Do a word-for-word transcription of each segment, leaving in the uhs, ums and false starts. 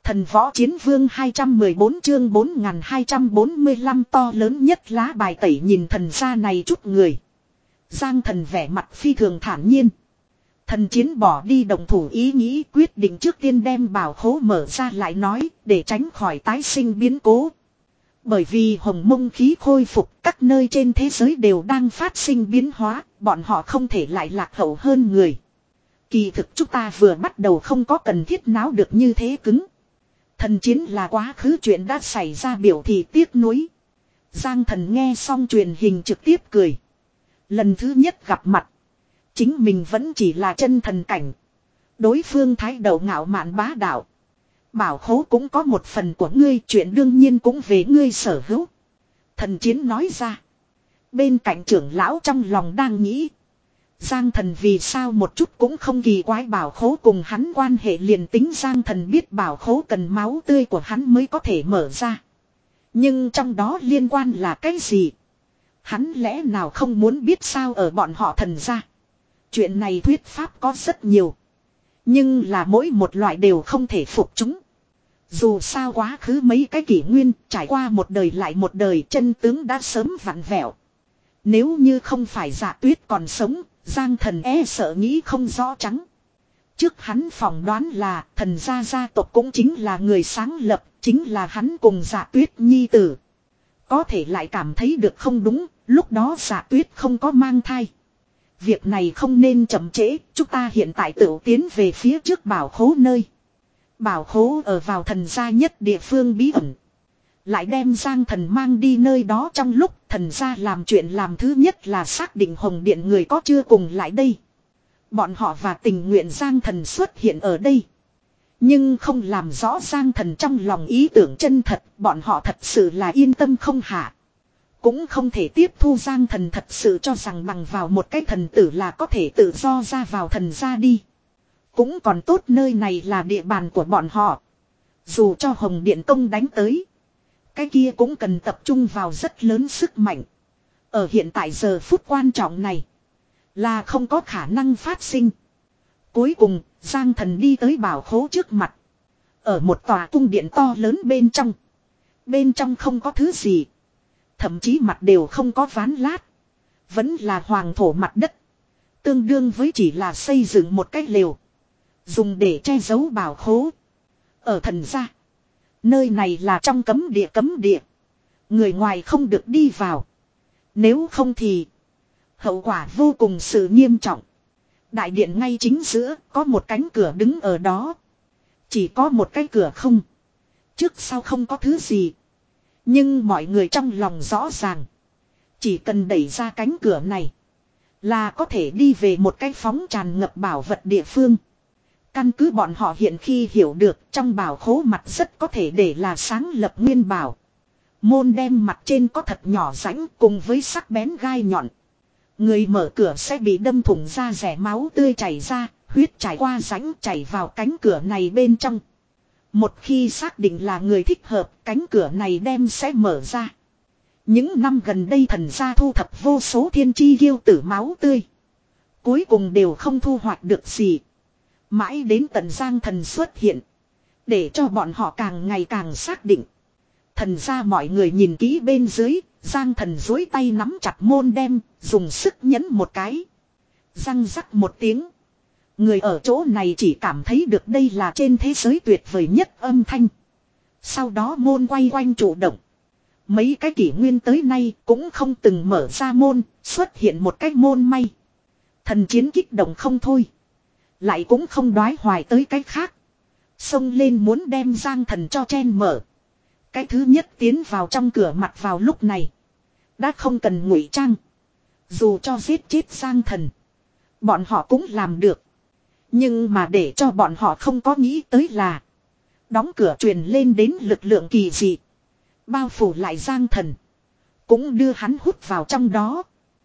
Thần võ chiến vương hai trăm mười bốn chương bốn nghìn hai trăm bốn mươi lăm to lớn nhất lá bài tẩy nhìn thần gia này chút người. Giang thần vẻ mặt phi thường thản nhiên. Thần chiến bỏ đi động thủ ý nghĩ quyết định trước tiên đem bảo khố mở ra lại nói để tránh khỏi tái sinh biến cố. Bởi vì hồng mông khí khôi phục các nơi trên thế giới đều đang phát sinh biến hóa, bọn họ không thể lại lạc hậu hơn người. Kỳ thực chúng ta vừa bắt đầu không có cần thiết náo được như thế cứng. Thần chiến là quá khứ chuyện đã xảy ra biểu thị tiếc nuối. Giang thần nghe xong truyền hình trực tiếp cười. Lần thứ nhất gặp mặt. Chính mình vẫn chỉ là chân thần cảnh. Đối phương thái độ ngạo mạn bá đạo. Bảo khố cũng có một phần của ngươi, chuyện đương nhiên cũng về ngươi sở hữu. Thần chiến nói ra. Bên cạnh trưởng lão trong lòng đang nghĩ. Giang thần vì sao một chút cũng không kỳ quái bảo khố cùng hắn quan hệ liền tính Giang thần biết bảo khố cần máu tươi của hắn mới có thể mở ra. Nhưng trong đó liên quan là cái gì? Hắn lẽ nào không muốn biết sao ở bọn họ thần gia? Chuyện này thuyết pháp có rất nhiều. Nhưng là mỗi một loại đều không thể phục chúng. Dù sao quá khứ mấy cái kỷ nguyên trải qua một đời lại một đời chân tướng đã sớm vặn vẹo. Nếu như không phải Dạ Tuyết còn sống, Giang thần e sợ nghĩ không rõ trắng. Trước hắn phỏng đoán là thần gia gia tộc cũng chính là người sáng lập, chính là hắn cùng Dạ Tuyết nhi tử. Có thể lại cảm thấy được không đúng, lúc đó Dạ Tuyết không có mang thai. Việc này không nên chậm trễ, chúng ta hiện tại tự tiến về phía trước bảo khố nơi. Bảo khố ở vào thần gia nhất địa phương bí ẩn. Lại đem Giang thần mang đi nơi đó trong lúc thần gia làm chuyện làm thứ nhất là xác định hồng điện người có chưa cùng lại đây. Bọn họ và tình nguyện Giang thần xuất hiện ở đây. Nhưng không làm rõ Giang thần trong lòng ý tưởng chân thật, bọn họ thật sự là yên tâm không hạ. Cũng không thể tiếp thu Giang thần thật sự cho rằng bằng vào một cái thần tử là có thể tự do ra vào thần gia đi. Cũng còn tốt nơi này là địa bàn của bọn họ. Dù cho hồng điện công đánh tới. Cái kia cũng cần tập trung vào rất lớn sức mạnh. Ở hiện tại giờ phút quan trọng này. Là không có khả năng phát sinh. Cuối cùng, Giang thần đi tới bảo khố trước mặt. Ở một tòa cung điện to lớn bên trong. Bên trong không có thứ gì. Thậm chí mặt đều không có ván lát. Vẫn là hoàng thổ mặt đất. Tương đương với chỉ là xây dựng một cái lều. Dùng để che giấu bảo khố. Ở thần gia. Nơi này là trong cấm địa cấm địa. Người ngoài không được đi vào. Nếu không thì. Hậu quả vô cùng sự nghiêm trọng. Đại điện ngay chính giữa có một cánh cửa đứng ở đó. Chỉ có một cái cửa không. Trước sau không có thứ gì. Nhưng mọi người trong lòng rõ ràng. Chỉ cần đẩy ra cánh cửa này. Là có thể đi về một cái phóng tràn ngập bảo vật địa phương. Căn cứ bọn họ hiện khi hiểu được trong bảo khố mặt rất có thể để là sáng lập nguyên bảo. Môn đem mặt trên có thật nhỏ rãnh cùng với sắc bén gai nhọn. Người mở cửa sẽ bị đâm thủng ra rẻ máu tươi chảy ra, huyết chảy qua rãnh chảy vào cánh cửa này bên trong. Một khi xác định là người thích hợp, cánh cửa này đem sẽ mở ra. Những năm gần đây thần gia thu thập vô số thiên chi kiêu tử máu tươi. Cuối cùng đều không thu hoạch được gì. Mãi đến tận Giang thần xuất hiện. Để cho bọn họ càng ngày càng xác định. Thần gia mọi người nhìn kỹ bên dưới. Giang thần duỗi tay nắm chặt môn đem. Dùng sức nhấn một cái. Răng rắc một tiếng. Người ở chỗ này chỉ cảm thấy được đây là trên thế giới tuyệt vời nhất âm thanh. Sau đó môn quay quanh chủ động. Mấy cái kỷ nguyên tới nay cũng không từng mở ra môn. Xuất hiện một cái môn may. Thần chiến kích động không thôi. Lại cũng không đoái hoài tới cái khác. Xông lên muốn đem Giang thần cho chen mở. Cái thứ nhất tiến vào trong cửa mặt vào lúc này. Đã không cần ngụy trang. Dù cho giết chết Giang thần. Bọn họ cũng làm được. Nhưng mà để cho bọn họ không có nghĩ tới là. Đóng cửa truyền lên đến lực lượng kỳ dị. Bao phủ lại Giang thần. Cũng đưa hắn hút vào trong đó.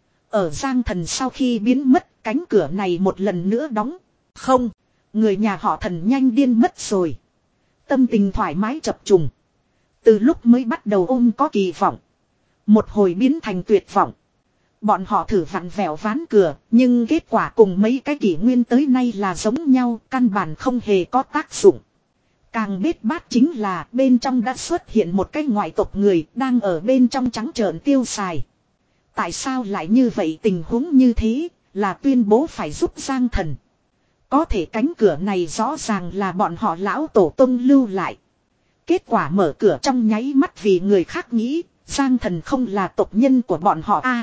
Ở Giang thần sau khi biến mất cánh cửa này một lần nữa đóng. Không, người nhà họ thần nhanh điên mất rồi. Tâm tình thoải mái chập trùng. Từ lúc mới bắt đầu ôm có kỳ vọng. Một hồi biến thành tuyệt vọng. Bọn họ thử vặn vẹo ván cửa, nhưng kết quả cùng mấy cái kỷ nguyên tới nay là giống nhau, căn bản không hề có tác dụng. Càng bết bát chính là bên trong đã xuất hiện một cái ngoại tộc người đang ở bên trong trắng trợn tiêu xài. Tại sao lại như vậy, tình huống như thế là tuyên bố phải giúp Giang Thần. Có thể cánh cửa này rõ ràng là bọn họ lão tổ tông lưu lại. Kết quả mở cửa trong nháy mắt vì người khác nghĩ Giang Thần không là tộc nhân của bọn họ a.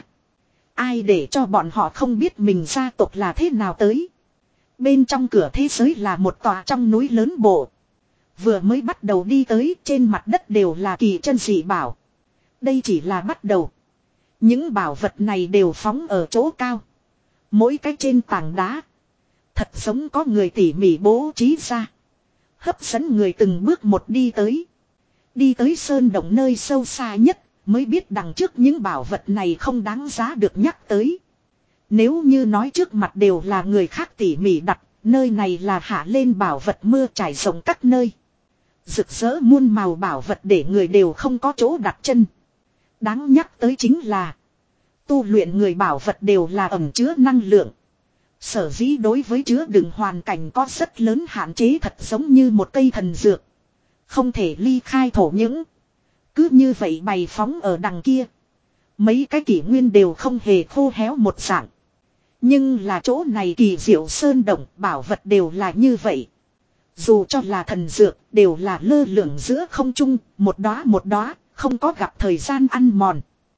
Ai để cho bọn họ không biết mình gia tộc là thế nào tới. Bên trong cửa thế giới là một tòa trong núi lớn bộ. Vừa mới bắt đầu đi tới trên mặt đất đều là kỳ chân dị bảo. Đây chỉ là bắt đầu. Những bảo vật này đều phóng ở chỗ cao. Mỗi cái trên tảng đá. Thật giống có người tỉ mỉ bố trí ra. Hấp dẫn người từng bước một đi tới. Đi tới sơn động nơi sâu xa nhất. Mới biết đằng trước những bảo vật này không đáng giá được nhắc tới. Nếu như nói trước mặt đều là người khác tỉ mỉ đặt. Nơi này là hạ lên bảo vật mưa trải rộng các nơi. Rực rỡ muôn màu bảo vật để người đều không có chỗ đặt chân. Đáng nhắc tới chính là. Tu luyện người bảo vật đều là ẩn chứa năng lượng. Sở dĩ đối với chứa đựng hoàn cảnh có rất lớn hạn chế, thật giống như một cây thần dược. Không thể ly khai thổ những. Cứ như vậy bày phóng ở đằng kia. Mấy cái kỷ nguyên đều không hề khô héo một dạng. Nhưng là chỗ này kỳ diệu sơn động bảo vật đều là như vậy. Dù cho là thần dược đều là lơ lửng giữa không trung, một đóa một đóa, không có gặp thời gian ăn mòn.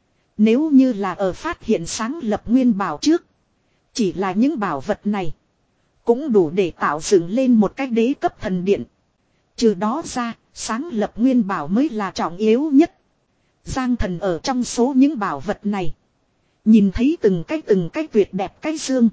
Nếu như là ở phát hiện sáng lập nguyên bảo trước. Chỉ là những bảo vật này. Cũng đủ để tạo dựng lên một cái đế cấp thần điện. Trừ đó ra, sáng lập nguyên bảo mới là trọng yếu nhất. Giang Thần ở trong số những bảo vật này. Nhìn thấy từng cái từng cái tuyệt đẹp cái dương.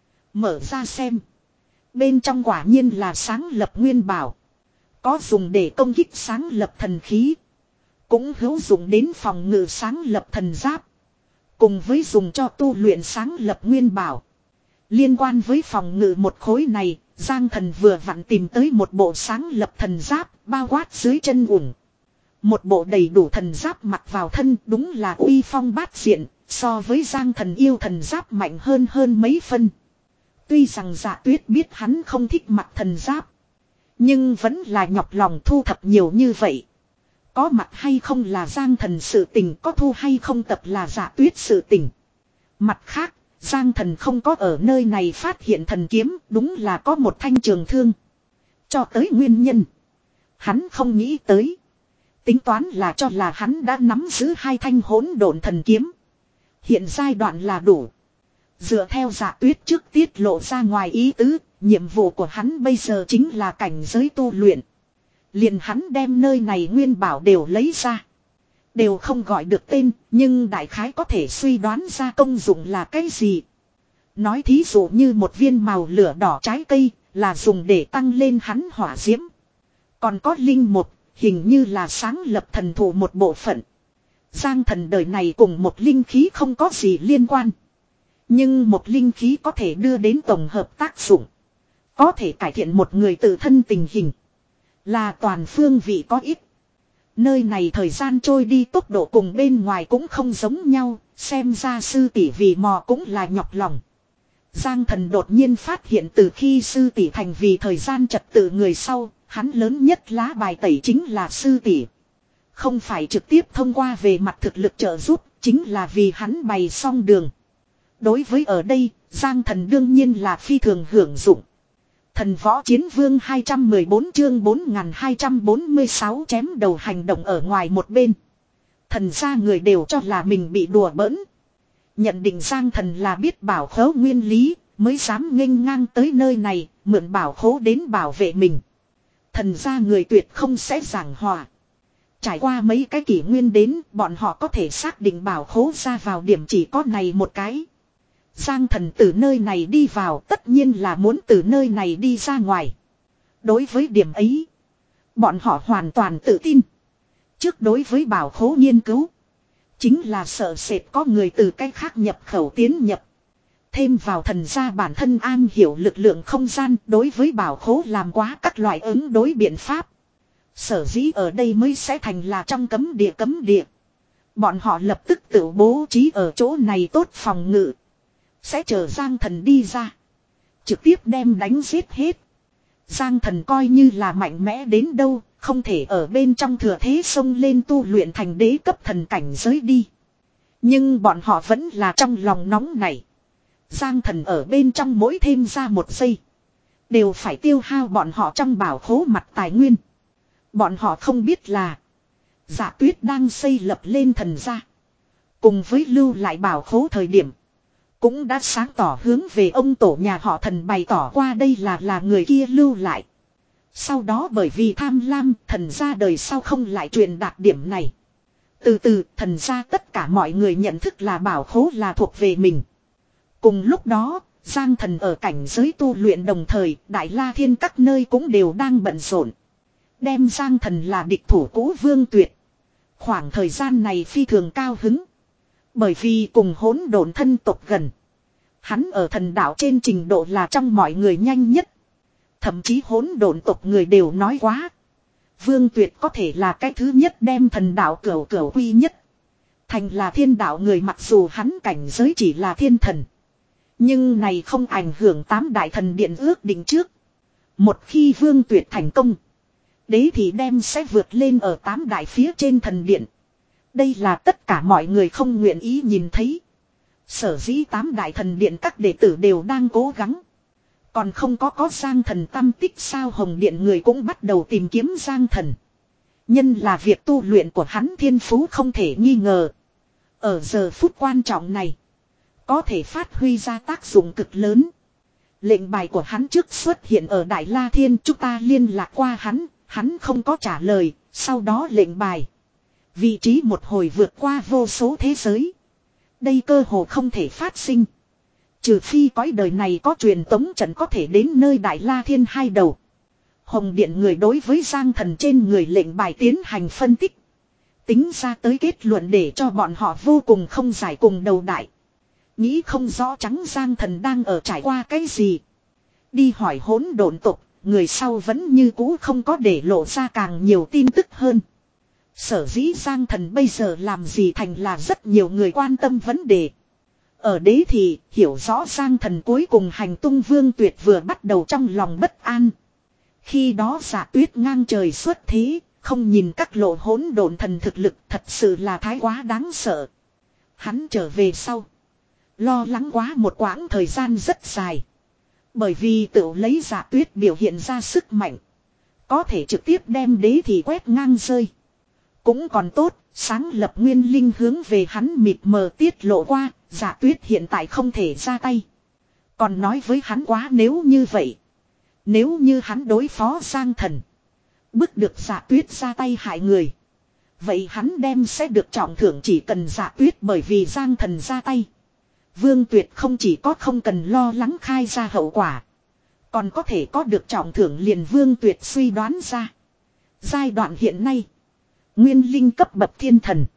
Mở ra xem. Bên trong quả nhiên là sáng lập nguyên bảo. Có dùng để công kích sáng lập thần khí. Cũng hữu dụng đến phòng ngự sáng lập thần giáp. Cùng với dùng cho tu luyện sáng lập nguyên bảo. Liên quan với phòng ngự một khối này, Giang Thần vừa vặn tìm tới một bộ sáng lập thần giáp, bao quát dưới chân ủng. Một bộ đầy đủ thần giáp mặc vào thân đúng là uy phong bát diện, so với Giang Thần yêu thần giáp mạnh hơn hơn mấy phân. Tuy rằng Dạ Tuyết biết hắn không thích mặc thần giáp, nhưng vẫn là nhọc lòng thu thập nhiều như vậy. Có mặc hay không là Giang Thần sự tình, có thu hay không tập là Dạ Tuyết sự tình. Mặt khác, Giang Thần không có ở nơi này phát hiện thần kiếm, đúng là có một thanh trường thương. Cho tới nguyên nhân, hắn không nghĩ tới. Tính toán là cho là hắn đã nắm giữ hai thanh hỗn độn thần kiếm. Hiện giai đoạn là đủ. Dựa theo Dạ Tuyết trước tiết lộ ra ngoài ý tứ, nhiệm vụ của hắn bây giờ chính là cảnh giới tu luyện. Liền hắn đem nơi này nguyên bảo đều lấy ra. Đều không gọi được tên, nhưng đại khái có thể suy đoán ra công dụng là cái gì. Nói thí dụ như một viên màu lửa đỏ trái cây, là dùng để tăng lên hắn hỏa diễm. Còn có linh một, hình như là sáng lập thần thụ một bộ phận. Giang Thần đời này cùng một linh khí không có gì liên quan. Nhưng một linh khí có thể đưa đến tổng hợp tác dụng. Có thể cải thiện một người tự thân tình hình. Là toàn phương vị có ích. Nơi này thời gian trôi đi tốc độ cùng bên ngoài cũng không giống nhau. Xem ra sư tỷ vì mò cũng là nhọc lòng. Giang Thần đột nhiên phát hiện từ khi sư tỷ thành vì thời gian trật tự người sau, hắn lớn nhất lá bài tẩy chính là sư tỷ. Không phải trực tiếp thông qua về mặt thực lực trợ giúp, chính là vì hắn bày xong đường. Đối với ở đây, Giang Thần đương nhiên là phi thường hưởng dụng. Thần Võ Chiến Vương hai trăm mười bốn chương bốn nghìn hai trăm bốn mươi sáu chém đầu hành động ở ngoài một bên. Thần gia người đều cho là mình bị đùa bỡn. Nhận định Giang Thần là biết bảo khố nguyên lý, mới dám nghênh ngang tới nơi này, mượn bảo khố đến bảo vệ mình. Thần gia người tuyệt không sẽ giảng hòa. Trải qua mấy cái kỷ nguyên đến, bọn họ có thể xác định bảo khố ra vào điểm chỉ có này một cái. Giang Thần từ nơi này đi vào tất nhiên là muốn từ nơi này đi ra ngoài. Đối với điểm ấy, bọn họ hoàn toàn tự tin. Trước đối với bảo khố nghiên cứu, chính là sợ sệt có người từ cách khác nhập khẩu tiến nhập. Thêm vào thần gia bản thân an hiểu lực lượng không gian đối với bảo khố làm quá các loại ứng đối biện pháp. Sở dĩ ở đây mới sẽ thành là trong cấm địa cấm địa. Bọn họ lập tức tự bố trí ở chỗ này tốt phòng ngự. Sẽ chờ Giang Thần đi ra. Trực tiếp đem đánh giết hết. Giang thần coi như là mạnh mẽ đến đâu, không thể ở bên trong thừa thế xông lên tu luyện thành đế cấp thần cảnh giới đi. Nhưng bọn họ vẫn là trong lòng nóng này. Giang thần ở bên trong mỗi thêm ra một giây. Đều phải tiêu hao bọn họ trong bảo khố mặt tài nguyên. Bọn họ không biết là Dạ Tuyết đang xây lập lên thần gia. Cùng với lưu lại bảo khố thời điểm. Cũng đã sáng tỏ hướng về ông tổ nhà họ thần bày tỏ qua đây là là người kia lưu lại. Sau đó bởi vì tham lam thần gia đời sau không lại truyền đạt điểm này. Từ từ thần gia tất cả mọi người nhận thức là bảo khố là thuộc về mình. Cùng lúc đó, Giang thần ở cảnh giới tu luyện đồng thời, Đại La Thiên các nơi cũng đều đang bận rộn. Đem Giang thần là địch thủ cũ Vương Tuyệt. Khoảng thời gian này phi thường cao hứng. Bởi vì cùng hỗn độn thân tộc gần. Hắn ở thần đạo trên trình độ là trong mọi người nhanh nhất. Thậm chí hỗn độn tộc người đều nói quá. Vương Tuyệt có thể là cái thứ nhất đem thần đạo cửu cửu quy nhất. Thành là thiên đạo người mặc dù hắn cảnh giới chỉ là thiên thần. Nhưng này không ảnh hưởng tám đại thần điện ước định trước. Một khi Vương Tuyệt thành công. Đế thì đem sẽ vượt lên ở tám đại phía trên thần điện. Đây là tất cả mọi người không nguyện ý nhìn thấy. Sở dĩ tám đại thần điện các đệ tử đều đang cố gắng. Còn không có có Giang thần tâm tích sao Hồng Điện người cũng bắt đầu tìm kiếm Giang thần. Nhân là việc tu luyện của hắn thiên phú không thể nghi ngờ. Ở giờ phút quan trọng này. Có thể phát huy ra tác dụng cực lớn. Lệnh bài của hắn trước xuất hiện ở Đại La Thiên. Chúng ta liên lạc qua hắn. Hắn không có trả lời. Sau đó lệnh bài. Vị trí một hồi vượt qua vô số thế giới. Đây cơ hồ không thể phát sinh. Trừ phi cõi đời này có truyền tống trận có thể đến nơi Đại La Thiên hai đầu. Hồng Điện người đối với Giang thần trên người lệnh bài tiến hành phân tích. Tính ra tới kết luận để cho bọn họ vô cùng không giải cùng đầu đại. Nghĩ không rõ trắng Giang thần đang ở trải qua cái gì. Đi hỏi hỗn độn tộc, người sau vẫn như cũ không có để lộ ra càng nhiều tin tức hơn. Sở dĩ Giang thần bây giờ làm gì thành là rất nhiều người quan tâm vấn đề. Ở đế thì hiểu rõ Giang thần cuối cùng hành tung Vương Tuyệt vừa bắt đầu trong lòng bất an. Khi đó Dạ Tuyết ngang trời xuất thế, không nhìn các lộ hỗn độn thần thực lực thật sự là thái quá đáng sợ. Hắn trở về sau. Lo lắng quá một quãng thời gian rất dài. Bởi vì tự lấy Dạ Tuyết biểu hiện ra sức mạnh. Có thể trực tiếp đem đế thì quét ngang rơi. Cũng còn tốt, sáng lập nguyên linh hướng về hắn mịt mờ tiết lộ qua, Dạ Tuyết hiện tại không thể ra tay. Còn nói với hắn quá nếu như vậy. Nếu như hắn đối phó Giang thần. Bức được Dạ Tuyết ra tay hại người. Vậy hắn đem sẽ được trọng thưởng chỉ cần Dạ Tuyết bởi vì Giang thần ra tay. Vương Tuyệt không chỉ có không cần lo lắng khai ra hậu quả. Còn có thể có được trọng thưởng liền Vương Tuyệt suy đoán ra. Giai đoạn hiện nay. Nguyên linh cấp bậc thiên thần.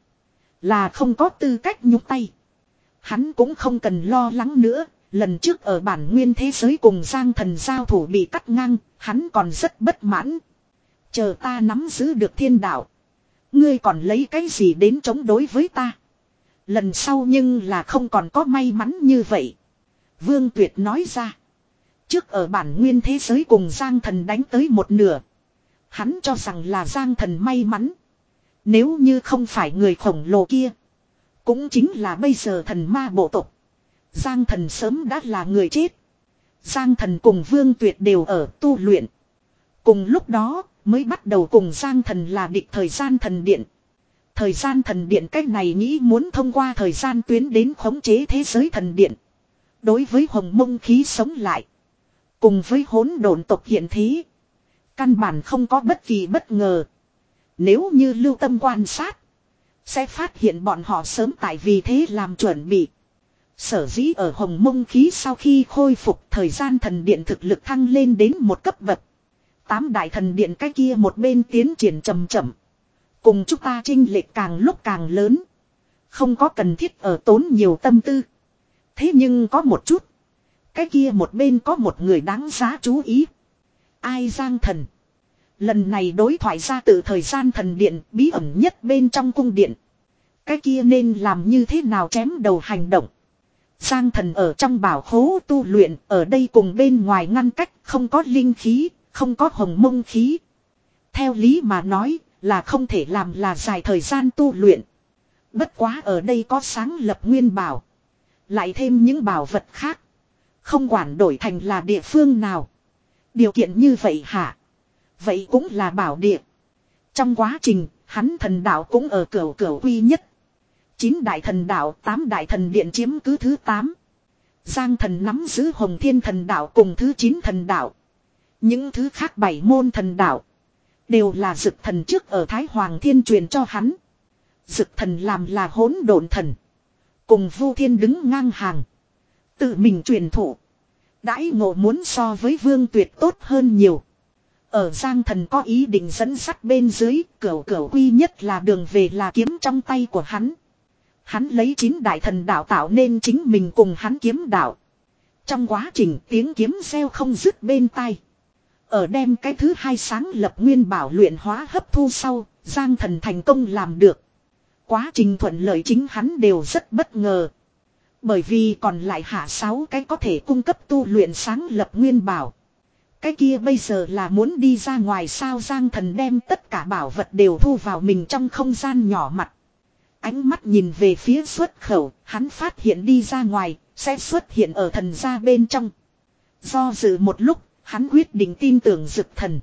Là không có tư cách nhúc tay. Hắn cũng không cần lo lắng nữa. Lần trước ở bản nguyên thế giới cùng Giang thần giao thủ bị cắt ngang. Hắn còn rất bất mãn. Chờ ta nắm giữ được thiên đạo. Ngươi còn lấy cái gì đến chống đối với ta. Lần sau nhưng là không còn có may mắn như vậy. Vương Tuyệt nói ra. Trước ở bản nguyên thế giới cùng Giang thần đánh tới một nửa. Hắn cho rằng là Giang thần may mắn. Nếu như không phải người khổng lồ kia. Cũng chính là bây giờ thần ma bộ tộc. Giang thần sớm đã là người chết. Giang thần cùng Vương Tuyệt đều ở tu luyện. Cùng lúc đó mới bắt đầu cùng Giang thần là địch thời gian thần điện. Thời gian thần điện cách này nghĩ muốn thông qua thời gian tuyến đến khống chế thế giới thần điện. Đối với hồng mông khí sống lại. Cùng với hỗn độn tộc hiện thế. Căn bản không có bất kỳ bất ngờ. Nếu như lưu tâm quan sát. Sẽ phát hiện bọn họ sớm tại vì thế làm chuẩn bị. Sở dĩ ở hồng mông khí sau khi khôi phục thời gian thần điện thực lực thăng lên đến một cấp bậc. Tám đại thần điện cái kia một bên tiến triển chậm chậm. Cùng chúng ta chênh lệch càng lúc càng lớn. Không có cần thiết ở tốn nhiều tâm tư. Thế nhưng có một chút. Cái kia một bên có một người đáng giá chú ý. Ai Giang thần. Lần này đối thoại ra từ thời gian thần điện bí ẩn nhất bên trong cung điện. Cái kia nên làm như thế nào chém đầu hành động. Giang thần ở trong bảo khố tu luyện ở đây cùng bên ngoài ngăn cách không có linh khí, không có hồng mông khí. Theo lý mà nói là không thể làm là dài thời gian tu luyện. Bất quá ở đây có sáng lập nguyên bảo. Lại thêm những bảo vật khác. Không quản đổi thành là địa phương nào. Điều kiện như vậy hả? Vậy cũng là bảo địa. Trong quá trình, hắn thần đạo cũng ở cửu cửu quy nhất. Chín đại thần đạo, tám đại thần điện chiếm cứ thứ tám. Giang thần nắm giữ Hồng Thiên thần đạo cùng thứ chín thần đạo. Những thứ khác bảy môn thần đạo đều là Dực thần trước ở Thái Hoàng Thiên truyền cho hắn. Dực thần làm là hỗn độn thần, cùng Vu Thiên đứng ngang hàng, tự mình truyền thụ. Đãi ngộ muốn so với Vương Tuyệt tốt hơn nhiều. Ở Giang thần có ý định dẫn sắt bên dưới, cửu cửu quy nhất là đường về là kiếm trong tay của hắn. Hắn lấy chín đại thần đạo tạo nên chính mình cùng hắn kiếm đạo. Trong quá trình tiếng kiếm reo không dứt bên tai. Ở đem cái thứ hai sáng lập nguyên bảo luyện hóa hấp thu sau, Giang thần thành công làm được. Quá trình thuận lợi chính hắn đều rất bất ngờ. Bởi vì còn lại hạ sáu cái có thể cung cấp tu luyện sáng lập nguyên bảo. Cái kia bây giờ là muốn đi ra ngoài sao? Giang thần đem tất cả bảo vật đều thu vào mình trong không gian nhỏ mặt. Ánh mắt nhìn về phía xuất khẩu, hắn phát hiện đi ra ngoài, sẽ xuất hiện ở thần gia bên trong. Do dự một lúc, hắn quyết định tin tưởng Dực thần.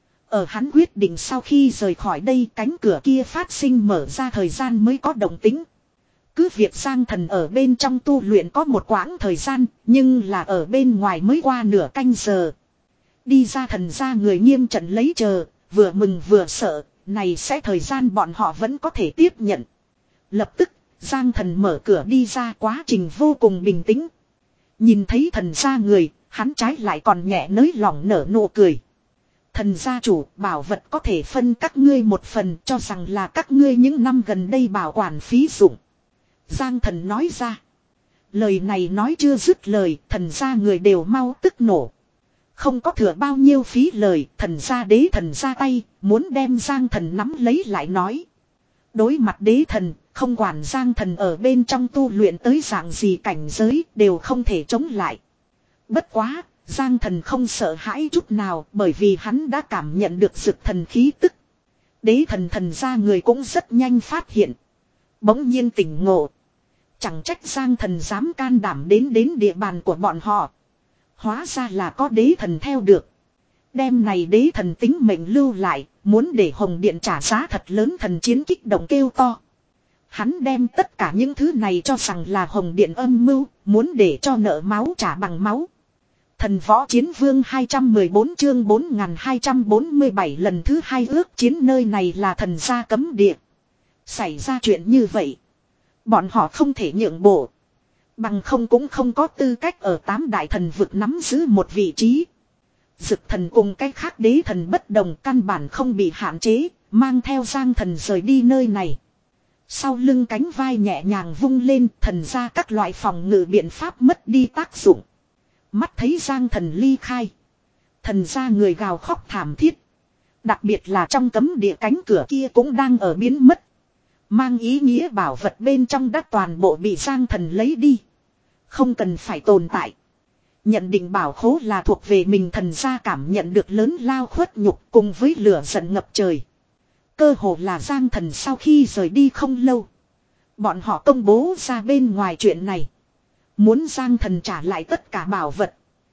Ở hắn quyết định sau khi rời khỏi đây, cánh cửa kia phát sinh mở ra thời gian mới có động tĩnh. Cứ việc Giang thần ở bên trong tu luyện có một quãng thời gian, nhưng là ở bên ngoài mới qua nửa canh giờ. Đi ra thần gia người nghiêm trận lấy chờ, vừa mừng vừa sợ, này sẽ thời gian bọn họ vẫn có thể tiếp nhận. Lập tức, Giang thần mở cửa đi ra, quá trình vô cùng bình tĩnh. Nhìn thấy thần gia người, hắn trái lại còn nhẹ nới lỏng nở nụ cười. Thần gia chủ, bảo vật có thể phân các ngươi một phần, cho rằng là các ngươi những năm gần đây bảo quản phí dụng. Giang thần nói ra. Lời này nói chưa dứt lời, thần gia người đều mau tức nổ. Không có thừa bao nhiêu phí lời, thần gia đế thần ra tay, muốn đem Giang thần nắm lấy lại nói. Đối mặt đế thần, không quản Giang thần ở bên trong tu luyện tới dạng gì cảnh giới, đều không thể chống lại. Bất quá, Giang thần không sợ hãi chút nào, bởi vì hắn đã cảm nhận được Dực thần khí tức. Đế thần thần gia người cũng rất nhanh phát hiện. Bỗng nhiên tỉnh ngộ. Chẳng trách Giang thần dám can đảm đến đến địa bàn của bọn họ. Hóa ra là có đế thần theo được. Đêm này đế thần tính mệnh lưu lại, muốn để Hồng Điện trả giá thật lớn. Thần chiến kích động kêu to. Hắn đem tất cả những thứ này cho rằng là Hồng Điện âm mưu, muốn để cho nợ máu trả bằng máu. Thần võ chiến vương hai trăm mười bốn chương bốn nghìn hai trăm bốn mươi bảy lần thứ hai ước chiến, nơi này là thần gia cấm địa. Xảy ra chuyện như vậy, bọn họ không thể nhượng bộ. Bằng không cũng không có tư cách ở tám đại thần vực nắm giữ một vị trí. Dực thần cùng cái khác đế thần bất đồng, căn bản không bị hạn chế, mang theo Giang thần rời đi nơi này. Sau lưng cánh vai nhẹ nhàng vung lên, thần ra các loại phòng ngự biện pháp mất đi tác dụng. Mắt thấy Giang thần ly khai, thần ra người gào khóc thảm thiết. Đặc biệt là trong cấm địa cánh cửa kia cũng đang ở biến mất. Mang ý nghĩa bảo vật bên trong đã toàn bộ bị Giang thần lấy đi. Không cần phải tồn tại. Nhận định bảo khố là thuộc về mình, thần gia cảm nhận được lớn lao khuất nhục cùng với lửa giận ngập trời. Cơ hồ là Giang thần sau khi rời đi không lâu, bọn họ công bố ra bên ngoài chuyện này. Muốn Giang thần trả lại tất cả bảo vật.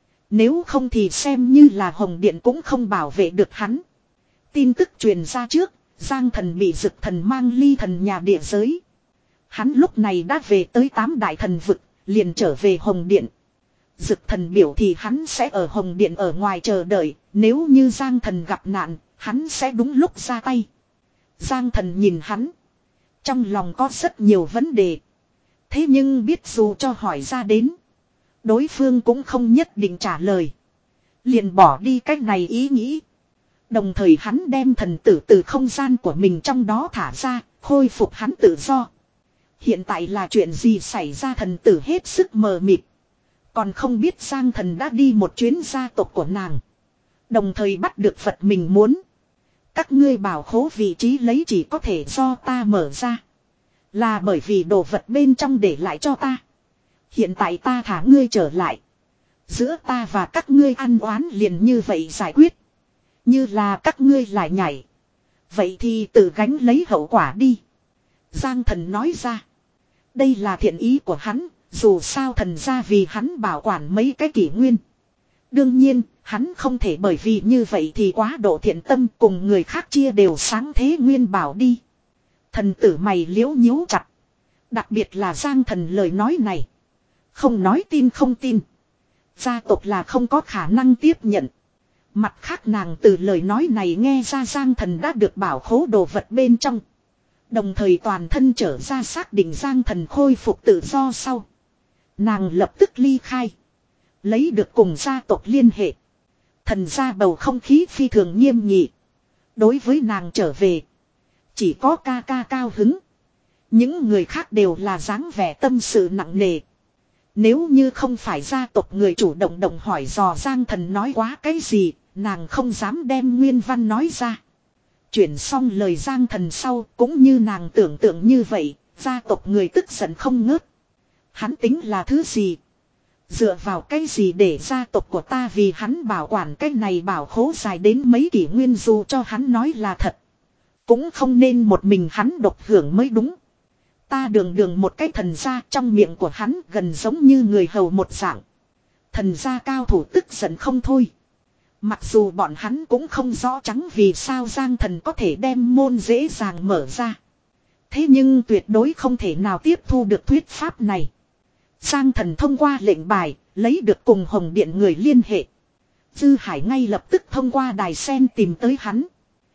Nếu không thì xem như là Hồng Điện cũng không bảo vệ được hắn. Tin tức truyền ra trước, Giang thần bị Dực thần mang ly thần nhà địa giới. Hắn lúc này đã về tới tám đại thần vực, liền trở về Hồng Điện. Dực thần biểu thì hắn sẽ ở Hồng Điện ở ngoài chờ đợi, nếu như Giang thần gặp nạn, hắn sẽ đúng lúc ra tay. Giang thần nhìn hắn, trong lòng có rất nhiều vấn đề. Thế nhưng biết dù cho hỏi ra đến, đối phương cũng không nhất định trả lời. Liền bỏ đi cách này ý nghĩ. Đồng thời hắn đem thần tử từ không gian của mình trong đó thả ra, khôi phục hắn tự do. Hiện tại là chuyện gì xảy ra, thần tử hết sức mờ mịt. Còn không biết Giang thần đã đi một chuyến gia tộc của nàng, đồng thời bắt được vật mình muốn. Các ngươi bảo khố vị trí lấy chỉ có thể do ta mở ra, là bởi vì đồ vật bên trong để lại cho ta. Hiện tại ta thả ngươi trở lại, giữa ta và các ngươi ăn oán liền như vậy giải quyết. Như là các ngươi lại nhảy. Vậy thì tự gánh lấy hậu quả đi. Giang thần nói ra. Đây là thiện ý của hắn. Dù sao thần gia vì hắn bảo quản mấy cái kỷ nguyên. Đương nhiên, hắn không thể bởi vì như vậy thì quá độ thiện tâm cùng người khác chia đều sáng thế nguyên bảo đi. Thần tử mày liễu nhíu chặt. Đặc biệt là Giang thần lời nói này. Không nói tin không tin. Gia tộc là không có khả năng tiếp nhận. Mặt khác nàng từ lời nói này nghe ra Giang thần đã được bảo khố đồ vật bên trong. Đồng thời toàn thân trở ra xác định Giang thần khôi phục tự do sau. Nàng lập tức ly khai. Lấy được cùng gia tộc liên hệ. Thần gia bầu không khí phi thường nghiêm nghị. Đối với nàng trở về. Chỉ có ca ca cao hứng. Những người khác đều là dáng vẻ tâm sự nặng nề. Nếu như không phải gia tộc người chủ động động hỏi dò Giang thần nói quá cái gì, nàng không dám đem nguyên văn nói ra. Chuyển xong lời Giang thần sau, cũng như nàng tưởng tượng như vậy, gia tộc người tức giận không ngớt. Hắn tính là thứ gì? Dựa vào cái gì để gia tộc của ta vì hắn bảo quản cái này bảo khố dài đến mấy kỷ nguyên dù cho hắn nói là thật. Cũng không nên một mình hắn độc hưởng mới đúng. Ta đường đường một cái thần gia trong miệng của hắn gần giống như người hầu một dạng. Thần gia cao thủ tức giận không thôi. Mặc dù bọn hắn cũng không rõ trắng vì sao Giang thần có thể đem môn dễ dàng mở ra. Thế nhưng tuyệt đối không thể nào tiếp thu được thuyết pháp này. Giang thần thông qua lệnh bài, lấy được cùng Hồng Điện người liên hệ. Dư Hải ngay lập tức thông qua đài sen tìm tới hắn.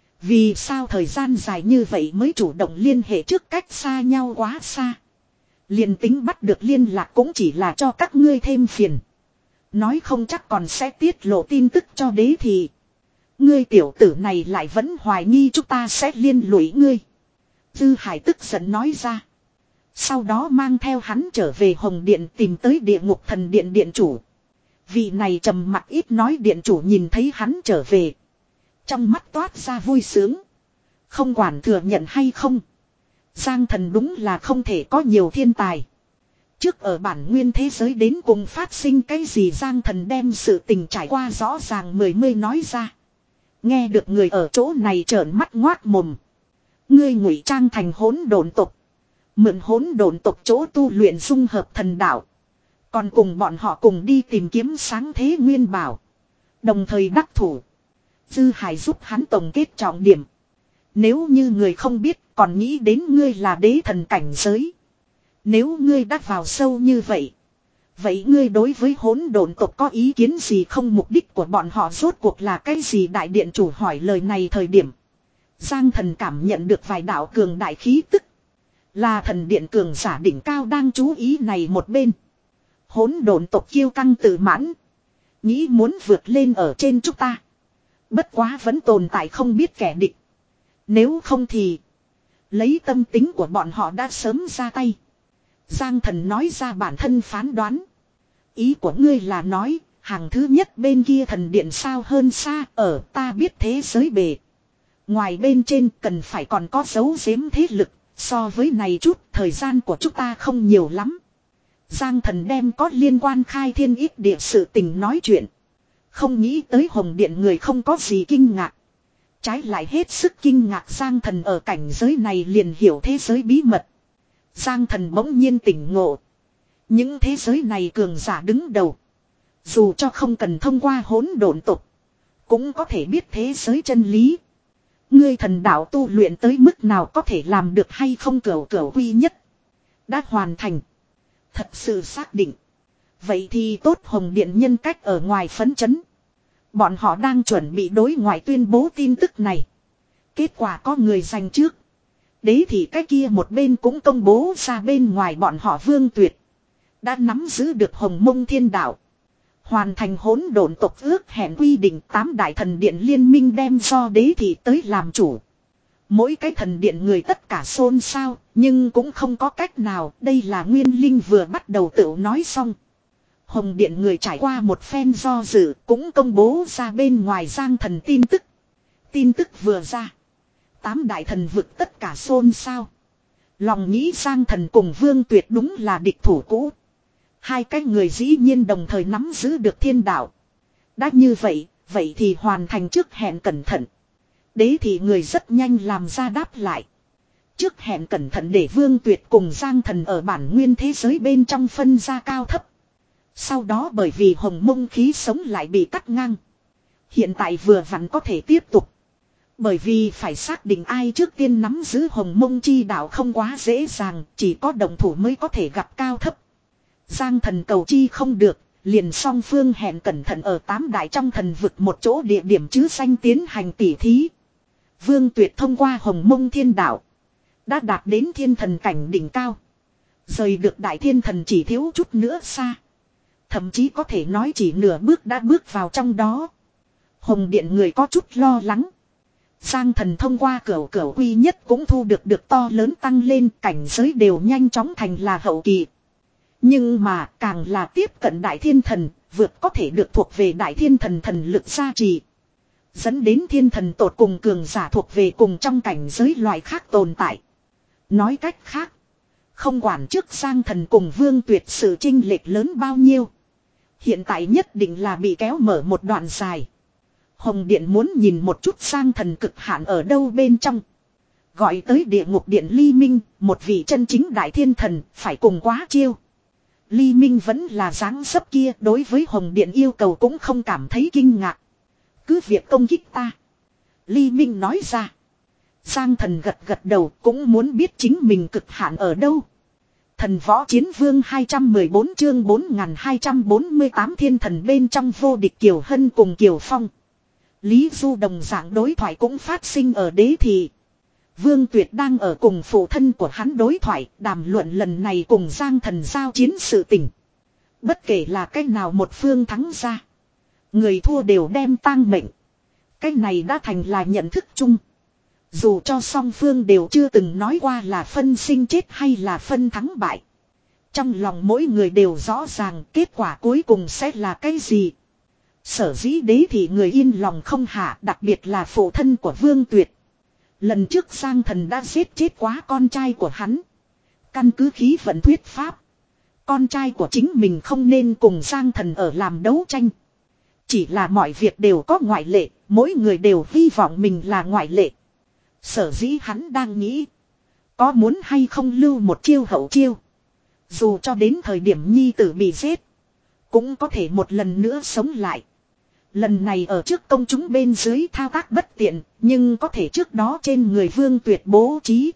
Vì sao thời gian dài như vậy mới chủ động liên hệ trước cách xa nhau quá xa. Liền tính bắt được liên lạc cũng chỉ là cho các ngươi thêm phiền. Nói không chắc còn sẽ tiết lộ tin tức cho đế thì. Ngươi tiểu tử này lại vẫn hoài nghi chúng ta sẽ liên lụy ngươi. Dư Hải tức giận nói ra. Sau đó mang theo hắn trở về Hồng Điện tìm tới địa ngục thần điện điện chủ. Vị này trầm mặc ít nói điện chủ nhìn thấy hắn trở về. Trong mắt toát ra vui sướng. Không quản thừa nhận hay không. Giang thần đúng là không thể có nhiều thiên tài. Trước ở bản nguyên thế giới đến cùng phát sinh cái gì Giang thần đem sự tình trải qua rõ ràng mười mươi nói ra. Nghe được người ở chỗ này trợn mắt ngoác mồm. Ngươi ngụy trang thành hỗn độn tộc. Mượn hỗn độn tộc chỗ tu luyện dung hợp thần đạo. Còn cùng bọn họ cùng đi tìm kiếm sáng thế nguyên bảo. Đồng thời đắc thủ. Dư Hải giúp hắn tổng kết trọng điểm. Nếu như người không biết còn nghĩ đến ngươi là đế thần cảnh giới. Nếu ngươi đã vào sâu như vậy. Vậy ngươi đối với hỗn độn tộc có ý kiến gì không mục đích của bọn họ rốt cuộc là cái gì đại điện chủ hỏi lời này thời điểm. Giang thần cảm nhận được vài đạo cường đại khí tức. Là thần điện cường giả đỉnh cao đang chú ý này một bên. Hỗn độn tộc kiêu căng tự mãn. Nghĩ muốn vượt lên ở trên chúng ta. Bất quá vẫn tồn tại không biết kẻ địch. Nếu không thì. Lấy tâm tính của bọn họ đã sớm ra tay. Giang thần nói ra bản thân phán đoán. Ý của ngươi là nói. Hàng thứ nhất bên kia thần điện sao hơn xa. Ở ta biết thế giới bề. Ngoài bên trên cần phải còn có dấu giếm thế lực. So với này chút thời gian của chúng ta không nhiều lắm. Giang thần đem có liên quan khai thiên ít địa sự tình nói chuyện. Không nghĩ tới Hồng Điện người không có gì kinh ngạc. Trái lại hết sức kinh ngạc Giang thần ở cảnh giới này liền hiểu thế giới bí mật. Giang thần bỗng nhiên tỉnh ngộ. Những thế giới này cường giả đứng đầu. Dù cho không cần thông qua hỗn độn tộc. Cũng có thể biết thế giới chân lý. Ngươi thần đạo tu luyện tới mức nào có thể làm được hay không cửu cửu quy nhất. Đã hoàn thành. Thật sự xác định. Vậy thì tốt Hồng Điện nhân cách ở ngoài phấn chấn. Bọn họ đang chuẩn bị đối ngoại tuyên bố tin tức này. Kết quả có người giành trước. Đế thì cái kia một bên cũng công bố ra bên ngoài bọn họ Vương Tuyệt. Đã nắm giữ được Hồng Mông Thiên Đạo. Hoàn thành hỗn độn tộc ước hẹn quy định tám đại thần điện liên minh đem do đế thị tới làm chủ. Mỗi cái thần điện người tất cả xôn xao, nhưng cũng không có cách nào, đây là Nguyên Linh vừa bắt đầu tự nói xong. Hồng điện người trải qua một phen do dự, cũng công bố ra bên ngoài Giang thần tin tức. Tin tức vừa ra. Tám đại thần vực tất cả xôn xao. Lòng nghĩ Giang thần cùng Vương Tuyệt đúng là địch thủ cũ. Hai cái người dĩ nhiên đồng thời nắm giữ được thiên đạo. Đã như vậy, Vậy thì hoàn thành trước hẹn cẩn thận. Đế thì người rất nhanh làm ra đáp lại. Trước hẹn cẩn thận để Vương Tuyệt cùng Giang Thần ở bản nguyên thế giới bên trong phân ra cao thấp. Sau đó bởi vì hồng mông khí sống lại bị cắt ngang. Hiện tại vừa vặn có thể tiếp tục. Bởi vì phải xác định ai trước tiên nắm giữ hồng mông chi đạo không quá dễ dàng, chỉ có đồng thủ mới có thể gặp cao thấp. Giang Thần cầu chi không được, liền song phương hẹn cẩn thận ở tám đại trong thần vực một chỗ địa điểm chứ danh tiến hành tỉ thí. Vương Tuyệt thông qua hồng mông thiên đạo đã đạt đến thiên thần cảnh đỉnh cao. Rời được đại thiên thần chỉ thiếu chút nữa xa. Thậm chí có thể nói chỉ nửa bước đã bước vào trong đó. Hồng Điện người có chút lo lắng. Giang Thần thông qua cửu cửu quy nhất cũng thu được được to lớn tăng lên, cảnh giới đều nhanh chóng thành là hậu kỳ. Nhưng mà càng là tiếp cận đại thiên thần, vượt có thể được thuộc về đại thiên thần thần lực gia trì. Dẫn đến thiên thần tột cùng cường giả thuộc về cùng trong cảnh giới loại khác tồn tại. Nói cách khác, không quản trước Giang Thần cùng Vương Tuyệt sự chênh lệch lớn bao nhiêu. Hiện tại nhất định là bị kéo mở một đoạn dài. Hồng Điện muốn nhìn một chút Giang Thần cực hạn ở đâu bên trong. Gọi tới địa ngục điện Ly Minh, một vị chân chính đại thiên thần, phải cùng quá chiêu. Ly Minh vẫn là dáng dấp kia, đối với Hồng Điện yêu cầu cũng không cảm thấy kinh ngạc. Cứ việc công kích ta. Ly Minh nói ra. Giang Thần gật gật đầu cũng muốn biết chính mình cực hạn ở đâu. Thần võ chiến vương hai trăm mười bốn chương bốn nghìn hai trăm bốn mươi tám thiên thần bên trong vô địch Kiều Hân cùng Kiều Phong. Lý Du đồng dạng đối thoại cũng phát sinh ở đế thị. Vương Tuyệt đang ở cùng phụ thân của hắn đối thoại, đàm luận lần này cùng Giang Thần giao chiến sự tình. Bất kể là cách nào một phương thắng ra, người thua đều đem tang mệnh. Cách này đã thành là nhận thức chung. Dù cho song phương đều chưa từng nói qua là phân sinh chết hay là phân thắng bại. Trong lòng mỗi người đều rõ ràng kết quả cuối cùng sẽ là cái gì. Sở dĩ đế thì người yên lòng không hạ, đặc biệt là phụ thân của Vương Tuyệt. Lần trước Giang Thần đã giết chết quá con trai của hắn. Căn cứ khí vận thuyết pháp, con trai của chính mình không nên cùng Giang Thần ở làm đấu tranh. Chỉ là mọi việc đều có ngoại lệ, mỗi người đều hy vọng mình là ngoại lệ. Sở dĩ hắn đang nghĩ, có muốn hay không lưu một chiêu hậu chiêu. Dù cho đến thời điểm nhi tử bị giết, cũng có thể một lần nữa sống lại. Lần này ở trước công chúng bên dưới thao tác bất tiện, nhưng có thể trước đó trên người Vương Tuyệt bố trí.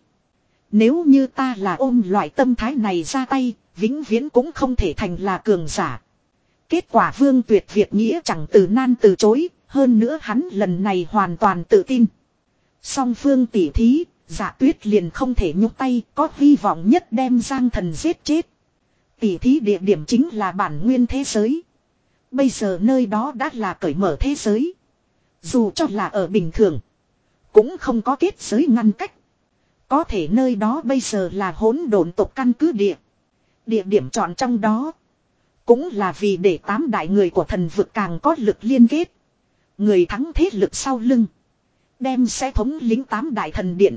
Nếu như ta là ôm loại tâm thái này ra tay, vĩnh viễn cũng không thể thành là cường giả. Kết quả Vương Tuyệt việc nghĩa chẳng từ nan từ chối, hơn nữa hắn lần này hoàn toàn tự tin. Song phương tỉ thí, Dạ Tuyết liền không thể nhúc tay, có hy vọng nhất đem Giang Thần giết chết. Tỉ thí địa điểm chính là bản nguyên thế giới. Bây giờ nơi đó đã là cởi mở thế giới. Dù cho là ở bình thường, cũng không có kết giới ngăn cách. Có thể nơi đó bây giờ là hỗn độn tộc căn cứ địa. Địa điểm chọn trong đó, cũng là vì để tám đại người của thần vực càng có lực liên kết. Người thắng thế lực sau lưng, đem sẽ thống lĩnh tám đại thần điện.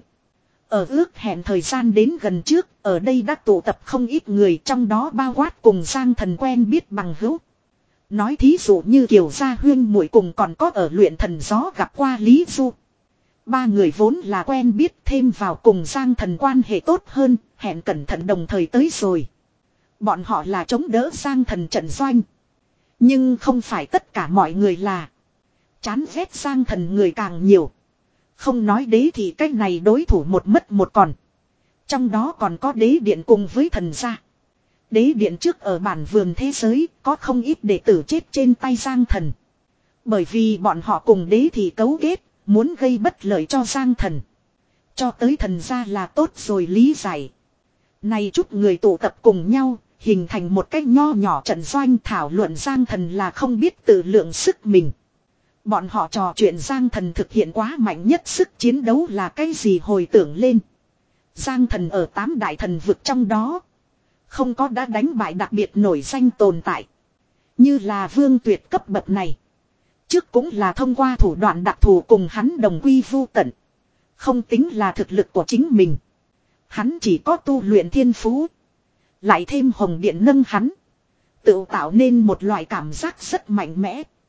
Ở ước hẹn thời gian đến gần trước, ở đây đã tụ tập không ít người, trong đó bao quát cùng Giang Thần quen biết bằng hữu. Nói thí dụ như Kiều Gia Huyên muội cùng còn có ở luyện thần gió gặp qua Lý Du. Ba người vốn là quen biết, thêm vào cùng Giang Thần quan hệ tốt hơn, hẹn cẩn thận đồng thời tới rồi. Bọn họ là chống đỡ Giang Thần trận doanh. Nhưng không phải tất cả mọi người là. Chán ghét Giang Thần người càng nhiều. Không nói đế thì cách này đối thủ một mất một còn. Trong đó còn có đế điện cùng với thần gia. Đế điện trước ở bản vườn thế giới có không ít đệ tử chết trên tay Giang Thần. Bởi vì bọn họ cùng đế thì cấu kết, muốn gây bất lợi cho Giang Thần. Cho tới thần gia là tốt rồi lý giải. Này chút người tụ tập cùng nhau, hình thành một cách nho nhỏ trận doanh thảo luận Giang Thần là không biết tự lượng sức mình. Bọn họ trò chuyện Giang Thần thực hiện quá mạnh nhất sức chiến đấu là cái gì hồi tưởng lên. Giang Thần ở tám đại thần vực trong đó, không có đã đánh bại đặc biệt nổi danh tồn tại. Như là Vương Tuyệt cấp bậc này. Trước cũng là thông qua thủ đoạn đặc thù cùng hắn đồng quy vu tận. Không tính là thực lực của chính mình. Hắn chỉ có tu luyện thiên phú. Lại thêm Hồng Điện nâng hắn, tự tạo nên một loại cảm giác rất mạnh mẽ.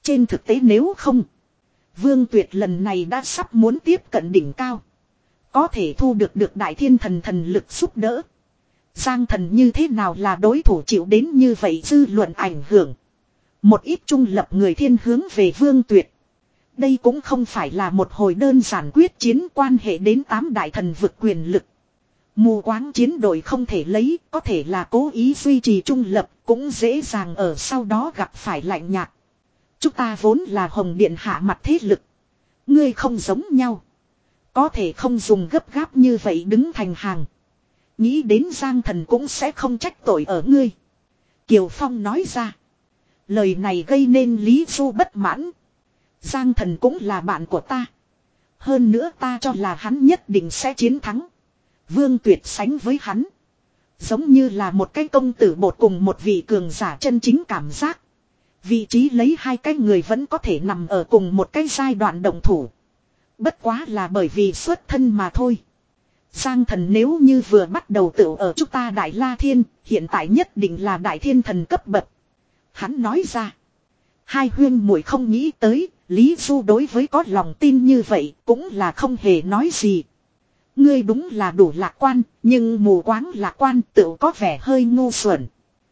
Trên thực tế nếu không, Vương Tuyệt lần này đã sắp muốn tiếp cận đỉnh cao. Có thể thu được được đại thiên thần thần lực giúp đỡ. Giang thần như thế nào là đối thủ chịu đến như vậy dư luận ảnh hưởng. Một ít trung lập người thiên hướng về Vương Tuyệt. Đây cũng không phải là một hồi đơn giản quyết chiến quan hệ đến tám đại thần vực quyền lực. Mù quáng chiến đội không thể lấy, có thể là cố ý duy trì trung lập, cũng dễ dàng ở sau đó gặp phải lạnh nhạt. Chúng ta vốn là Hồng Điện hạ mặt thế lực. Ngươi không giống nhau. Có thể không dùng gấp gáp như vậy đứng thành hàng. Nghĩ đến Giang thần cũng sẽ không trách tội ở ngươi. Kiều Phong nói ra. Lời này gây nên Lý Du bất mãn. Giang thần cũng là bạn của ta. Hơn nữa ta cho là hắn nhất định sẽ chiến thắng. Vương Tuyệt sánh với hắn. Giống như là một cái công tử bột cùng một vị cường giả chân chính cảm giác. Vị trí lấy hai cái người vẫn có thể nằm ở cùng một cái giai đoạn đồng thủ. Bất quá là bởi vì xuất thân mà thôi. Giang thần nếu như vừa bắt đầu tự ở chúng ta Đại La Thiên, hiện tại nhất định là Đại Thiên thần cấp bậc. Hắn nói ra. Hai huyên muội không nghĩ tới, Lý Du đối với có lòng tin như vậy cũng là không hề nói gì. Ngươi đúng là đủ lạc quan, nhưng mù quáng lạc quan tự có vẻ hơi ngu xuẩn.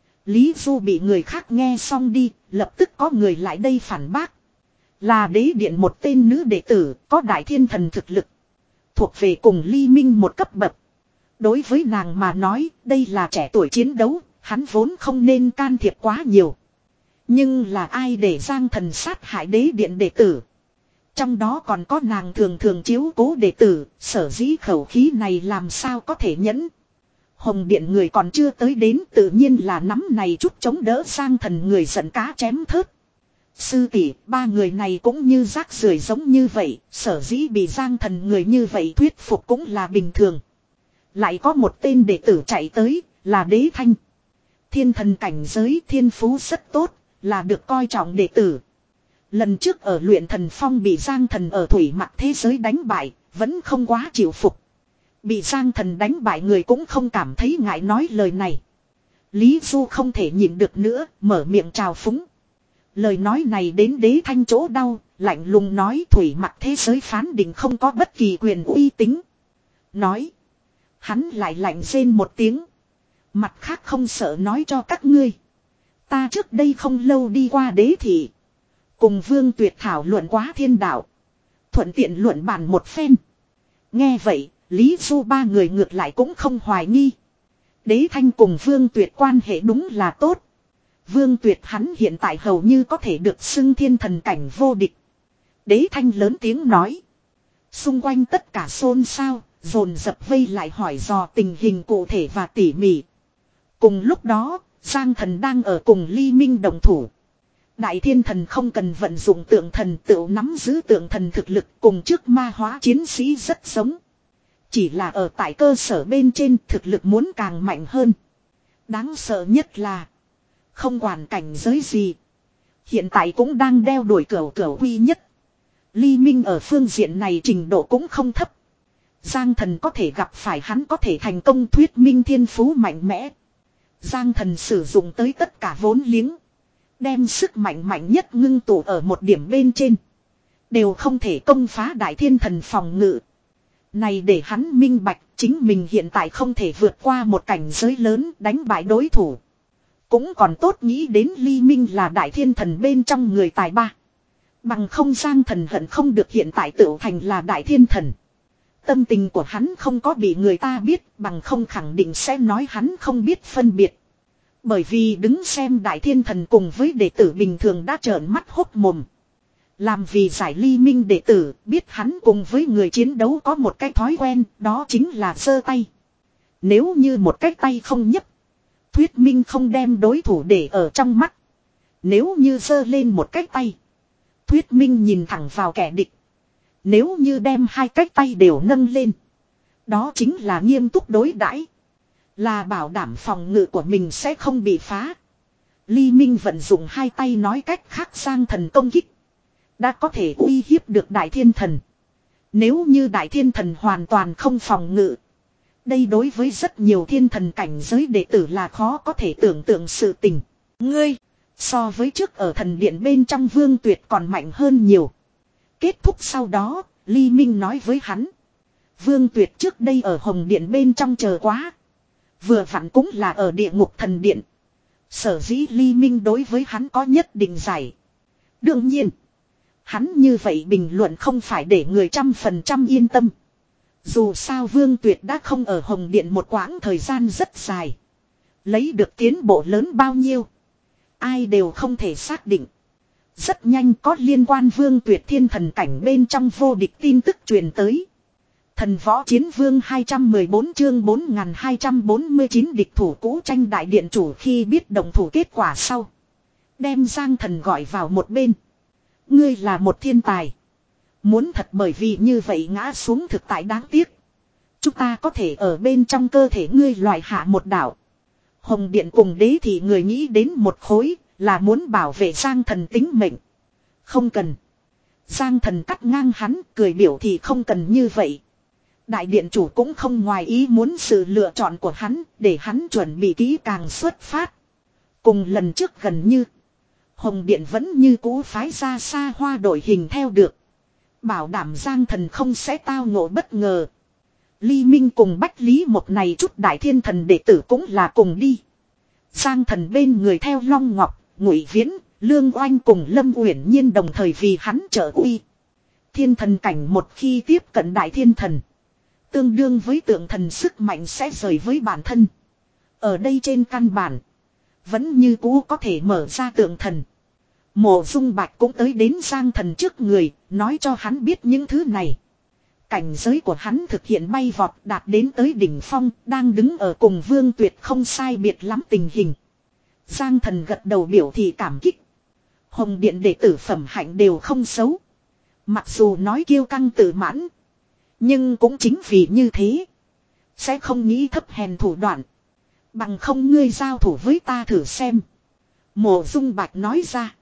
Lý Du bị người khác nghe xong đi, lập tức có người lại đây phản bác. Là đế điện một tên nữ đệ tử, có đại thiên thần thực lực. Thuộc về cùng Ly Minh một cấp bậc. Đối với nàng mà nói, đây là trẻ tuổi chiến đấu, hắn vốn không nên can thiệp quá nhiều. Nhưng là ai để Giang thần sát hại đế điện đệ tử. Trong đó còn có nàng thường thường chiếu cố đệ tử, sở dĩ khẩu khí này làm sao có thể nhẫn. Hồng điện người còn chưa tới đến tự nhiên là nắm này chút chống đỡ Giang thần người giận cá chém thớt. Sư tỷ, ba người này cũng như rác rưởi giống như vậy, sở dĩ bị Giang thần người như vậy thuyết phục cũng là bình thường. Lại có một tên đệ tử chạy tới, là Đế Thanh. Thiên thần cảnh giới thiên phú rất tốt, là được coi trọng đệ tử. Lần trước ở luyện thần phong bị Giang thần ở thủy mặc thế giới đánh bại, vẫn không quá chịu phục. Bị Giang thần đánh bại người cũng không cảm thấy ngại nói lời này. Lý Du không thể nhịn được nữa, mở miệng chào phúng. Lời nói này đến Đế Thanh chỗ đau, lạnh lùng nói thủy mặc thế giới phán định không có bất kỳ quyền uy tín. Nói. Hắn lại lạnh rên một tiếng. Mặt khác không sợ nói cho các ngươi. Ta trước đây không lâu đi qua đế thị. Cùng Vương Tuyệt thảo luận quá thiên đạo. Thuận tiện luận bàn một phen. Nghe vậy, Lý Du ba người ngược lại cũng không hoài nghi. Đế Thanh cùng Vương Tuyệt quan hệ đúng là tốt. Vương Tuyệt hắn hiện tại hầu như có thể được xưng thiên thần cảnh vô địch. Đế Thanh lớn tiếng nói. Xung quanh tất cả xôn xao, dồn dập vây lại hỏi dò tình hình cụ thể và tỉ mỉ. Cùng lúc đó, Giang thần đang ở cùng Ly Minh đồng thủ. Đại thiên thần không cần vận dụng tượng thần tự nắm giữ tượng thần thực lực cùng trước ma hóa chiến sĩ rất giống. Chỉ là ở tại cơ sở bên trên thực lực muốn càng mạnh hơn. Đáng sợ nhất là không quản cảnh giới gì. Hiện tại cũng đang đeo đuổi cửu cửu quy nhất. Ly Minh ở phương diện này trình độ cũng không thấp. Giang thần có thể gặp phải hắn có thể thành công thuyết minh thiên phú mạnh mẽ. Giang thần sử dụng tới tất cả vốn liếng. Đem sức mạnh mạnh nhất ngưng tụ ở một điểm bên trên. Đều không thể công phá đại thiên thần phòng ngự. Này để hắn minh bạch chính mình hiện tại không thể vượt qua một cảnh giới lớn đánh bại đối thủ. Cũng còn tốt nghĩ đến Ly Minh là đại thiên thần bên trong người tài ba. Bằng không Giang thần hận không được hiện tại tự thành là đại thiên thần. Tâm tình của hắn không có bị người ta biết bằng không khẳng định sẽ nói hắn không biết phân biệt. Bởi vì đứng xem đại thiên thần cùng với đệ tử bình thường đã trợn mắt hốt mồm. Làm vì giải Ly Minh đệ tử biết hắn cùng với người chiến đấu có một cái thói quen đó chính là giơ tay. Nếu như một cái tay không nhấp. Thuyết minh không đem đối thủ để ở trong mắt. Nếu như giơ lên một cái tay. Thuyết minh nhìn thẳng vào kẻ địch. Nếu như đem hai cái tay đều nâng lên. Đó chính là nghiêm túc đối đãi, là bảo đảm phòng ngự của mình sẽ không bị phá. Ly Minh vận dụng hai tay nói cách khác Giang thần công kích. Đã có thể uy hiếp được đại thiên thần. Nếu như đại thiên thần hoàn toàn không phòng ngự. Đây đối với rất nhiều thiên thần cảnh giới đệ tử là khó có thể tưởng tượng sự tình. Ngươi, So với trước ở thần điện bên trong Vương Tuyệt còn mạnh hơn nhiều. Kết thúc sau đó, Ly Minh nói với hắn. Vương Tuyệt trước đây ở Hồng Điện bên trong chờ quá. Vừa vặn cũng là ở địa ngục thần điện. Sở dĩ Ly Minh đối với hắn có nhất định giải. Đương nhiên, hắn như vậy bình luận không phải để người trăm phần trăm yên tâm. Dù sao Vương Tuyệt đã không ở Hồng Điện một quãng thời gian rất dài. Lấy được tiến bộ lớn bao nhiêu, ai đều không thể xác định. Rất nhanh có liên quan Vương Tuyệt thiên thần cảnh bên trong vô địch tin tức truyền tới. Thần võ chiến vương hai trăm mười bốn chương bốn nghìn hai trăm bốn mươi chín địch thủ cũ tranh đại điện chủ khi biết động thủ kết quả sau. Đem Giang Thần gọi vào một bên. Ngươi là một thiên tài. Muốn thật bởi vì như vậy ngã xuống thực tại đáng tiếc. Chúng ta có thể ở bên trong cơ thể ngươi loại hạ một đạo. Hồng Điện cùng đế thì người nghĩ đến một khối là muốn bảo vệ Giang Thần tính mệnh. Không cần. Giang Thần cắt ngang hắn cười biểu thì không cần như vậy. Đại điện chủ cũng không ngoài ý muốn sự lựa chọn của hắn để hắn chuẩn bị kỹ càng xuất phát. Cùng lần trước gần như. Hồng Điện vẫn như cũ phái ra xa hoa đội hình theo được. Bảo đảm Giang Thần không sẽ tao ngộ bất ngờ. Ly Minh cùng Bách Lý một này chút đại thiên thần đệ tử cũng là cùng đi. Giang Thần bên người theo Long Ngọc, Ngụy Viễn, Lương Oanh cùng Lâm Uyển Nhiên đồng thời vì hắn trợ uy. Thiên thần cảnh một khi tiếp cận đại thiên thần. Tương đương với tượng thần sức mạnh sẽ rời với bản thân. Ở đây trên căn bản. Vẫn như cũ có thể mở ra tượng thần. Mộ Dung Bạch cũng tới đến Giang Thần trước người. Nói cho hắn biết những thứ này. Cảnh giới của hắn thực hiện bay vọt đạt đến tới đỉnh phong. Đang đứng ở cùng Vương Tuyệt không sai biệt lắm tình hình. Giang Thần gật đầu biểu thị cảm kích. Hồng Điện đệ tử phẩm hạnh đều không xấu. Mặc dù nói kiêu căng tự mãn. Nhưng cũng chính vì như thế. Sẽ không nghĩ thấp hèn thủ đoạn. Bằng không ngươi giao thủ với ta thử xem. Mộ Dung Bạch nói ra.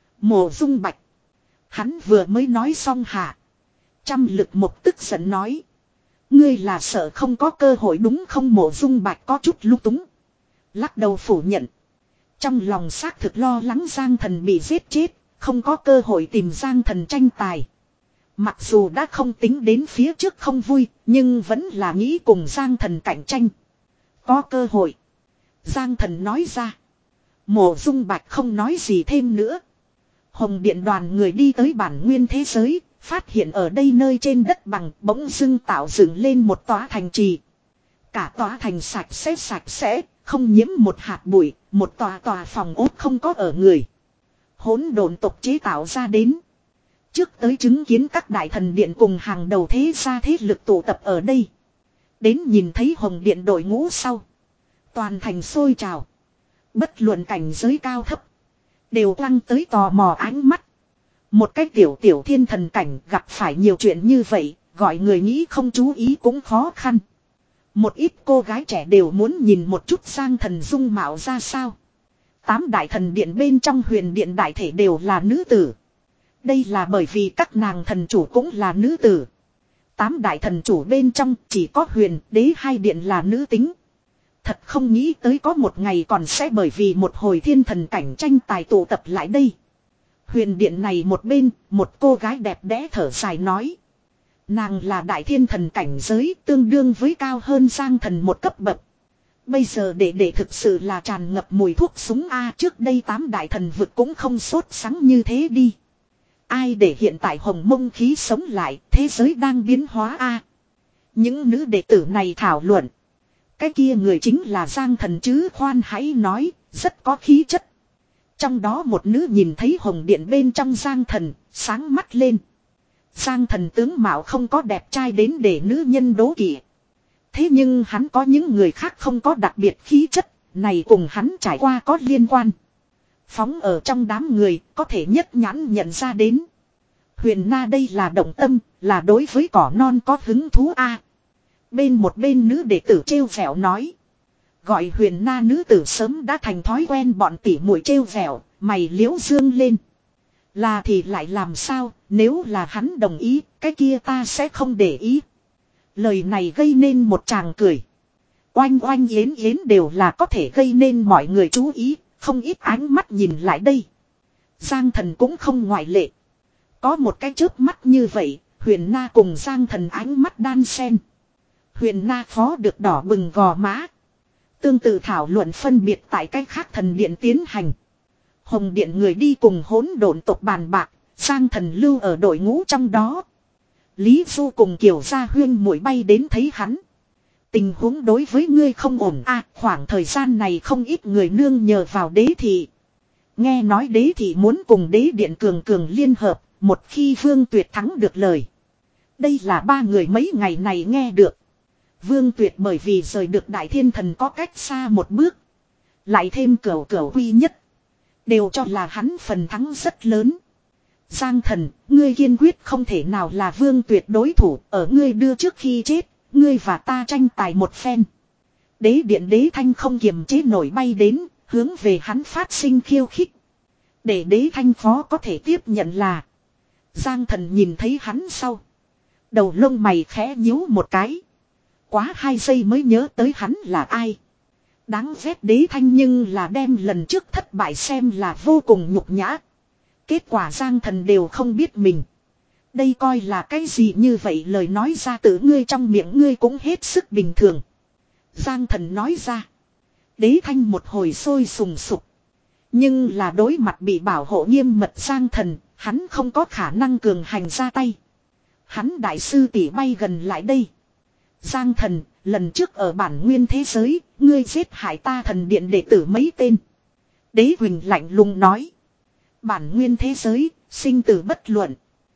Mộ Dung Bạch. Hắn vừa mới nói xong hả. Trăm lực một tức giận nói. Ngươi là sợ không có cơ hội đúng không? Mộ Dung Bạch có chút lung túng. Lắc đầu phủ nhận. Trong lòng xác thực lo lắng Giang Thần bị giết chết. Không có cơ hội tìm Giang Thần tranh tài. Mặc dù đã không tính đến phía trước không vui, nhưng vẫn là nghĩ cùng Giang Thần cạnh tranh. Có cơ hội. Giang Thần nói ra. Mộ Dung Bạch không nói gì thêm nữa. Hồng Điện đoàn người đi tới bản nguyên thế giới, phát hiện ở đây nơi trên đất bằng bỗng dưng tạo dựng lên một tòa thành trì. Cả tòa thành sạch sẽ sạch sẽ, không nhiễm một hạt bụi, một tòa tòa phòng ốt không có ở người. Hỗn độn tộc chế tạo ra đến. Trước tới chứng kiến các đại thần điện cùng hàng đầu thế gia thế lực tụ tập ở đây. Đến nhìn thấy Hồng Điện đội ngũ sau. Toàn thành sôi trào. Bất luận cảnh giới cao thấp. Đều lăng tới tò mò ánh mắt. Một cái tiểu tiểu thiên thần cảnh gặp phải nhiều chuyện như vậy. Gọi người nghĩ không chú ý cũng khó khăn. Một ít cô gái trẻ đều muốn nhìn một chút Giang Thần dung mạo ra sao. Tám đại thần điện bên trong huyền điện đại thể đều là nữ tử. Đây là bởi vì các nàng thần chủ cũng là nữ tử. Tám đại thần chủ bên trong chỉ có huyền đế hai điện là nữ tính. Thật không nghĩ tới có một ngày còn sẽ bởi vì một hồi thiên thần cảnh tranh tài tụ tập lại đây. Huyền điện này một bên, một cô gái đẹp đẽ thở dài nói. Nàng là đại thiên thần cảnh giới tương đương với cao hơn Giang Thần một cấp bậc. Bây giờ để để thực sự là tràn ngập mùi thuốc súng A, trước đây tám đại thần vực cũng không sốt sắng như thế đi. Ai để hiện tại hồng mông khí sống lại, thế giới đang biến hóa A. Những nữ đệ tử này thảo luận. Cái kia người chính là Giang Thần chứ, khoan hãy nói, rất có khí chất. Trong đó một nữ nhìn thấy Hồng Điện bên trong Giang Thần, sáng mắt lên. Giang Thần tướng mạo không có đẹp trai đến để nữ nhân đố kỵ. Thế nhưng hắn có những người khác không có đặc biệt khí chất, này cùng hắn trải qua có liên quan. Phóng ở trong đám người, có thể nhất nhãn nhận ra đến. Huyền Na đây là động tâm, là đối với cỏ non có hứng thú a. Bên một bên nữ đệ tử trêu vẻo nói. Gọi Huyền Na nữ tử sớm đã thành thói quen bọn tỉ muội trêu vẻo, mày liễu dương lên. Là thì lại làm sao, nếu là hắn đồng ý, cái kia ta sẽ không để ý. Lời này gây nên một tràng cười. Oanh oanh yến yến đều là có thể gây nên mọi người chú ý, Không ít ánh mắt nhìn lại đây. Giang Thần cũng không ngoại lệ. Có một cái chớp mắt như vậy, Huyền Na cùng Giang Thần ánh mắt đan xen. Huyền Na phó được đỏ bừng gò má. Tương tự thảo luận phân biệt tại cách khác thần điện tiến hành. Hồng điện người đi cùng hỗn độn tộc bàn bạc, Giang Thần lưu ở đội ngũ trong đó. Lý Du cùng Kiều Gia Huyên muội bay đến thấy hắn. Tình huống đối với ngươi không ổn à, khoảng thời gian này không ít người nương nhờ vào đế thị. Nghe nói đế thị muốn cùng đế điện cường cường liên hợp, một khi Vương Tuyệt thắng được lời. Đây là ba người mấy ngày này nghe được. Vương Tuyệt bởi vì rời được Đại Thiên Thần có cách xa một bước. Lại thêm cửu cửu quy nhất. Đều cho là hắn phần thắng rất lớn. Giang Thần, ngươi kiên quyết không thể nào là Vương Tuyệt đối thủ, ở ngươi đưa trước khi chết, ngươi và ta tranh tài một phen. Đế điện đế thanh không kiềm chế nổi bay đến, hướng về hắn phát sinh khiêu khích. Để đế thanh phó có thể tiếp nhận là. Giang Thần nhìn thấy hắn sau. Đầu lông mày khẽ nhíu một cái. Quá hai giây mới nhớ tới hắn là ai. Đáng ghét đế thanh nhưng là đem lần trước thất bại xem là vô cùng nhục nhã. Kết quả Giang Thần đều không biết mình. Đây coi là cái gì như vậy, lời nói ra từ ngươi trong miệng ngươi cũng hết sức bình thường. Giang Thần nói ra. Đế thanh một hồi sôi sùng sục. Nhưng là đối mặt bị bảo hộ nghiêm mật Giang Thần, hắn không có khả năng cường hành ra tay. Hắn đại sư tỷ bay gần lại đây. Giang Thần, lần trước ở bản nguyên thế giới, ngươi giết hại ta thần điện đệ tử mấy tên. Đế Huỳnh lạnh lùng nói. Bản nguyên thế giới, sinh tử bất luận.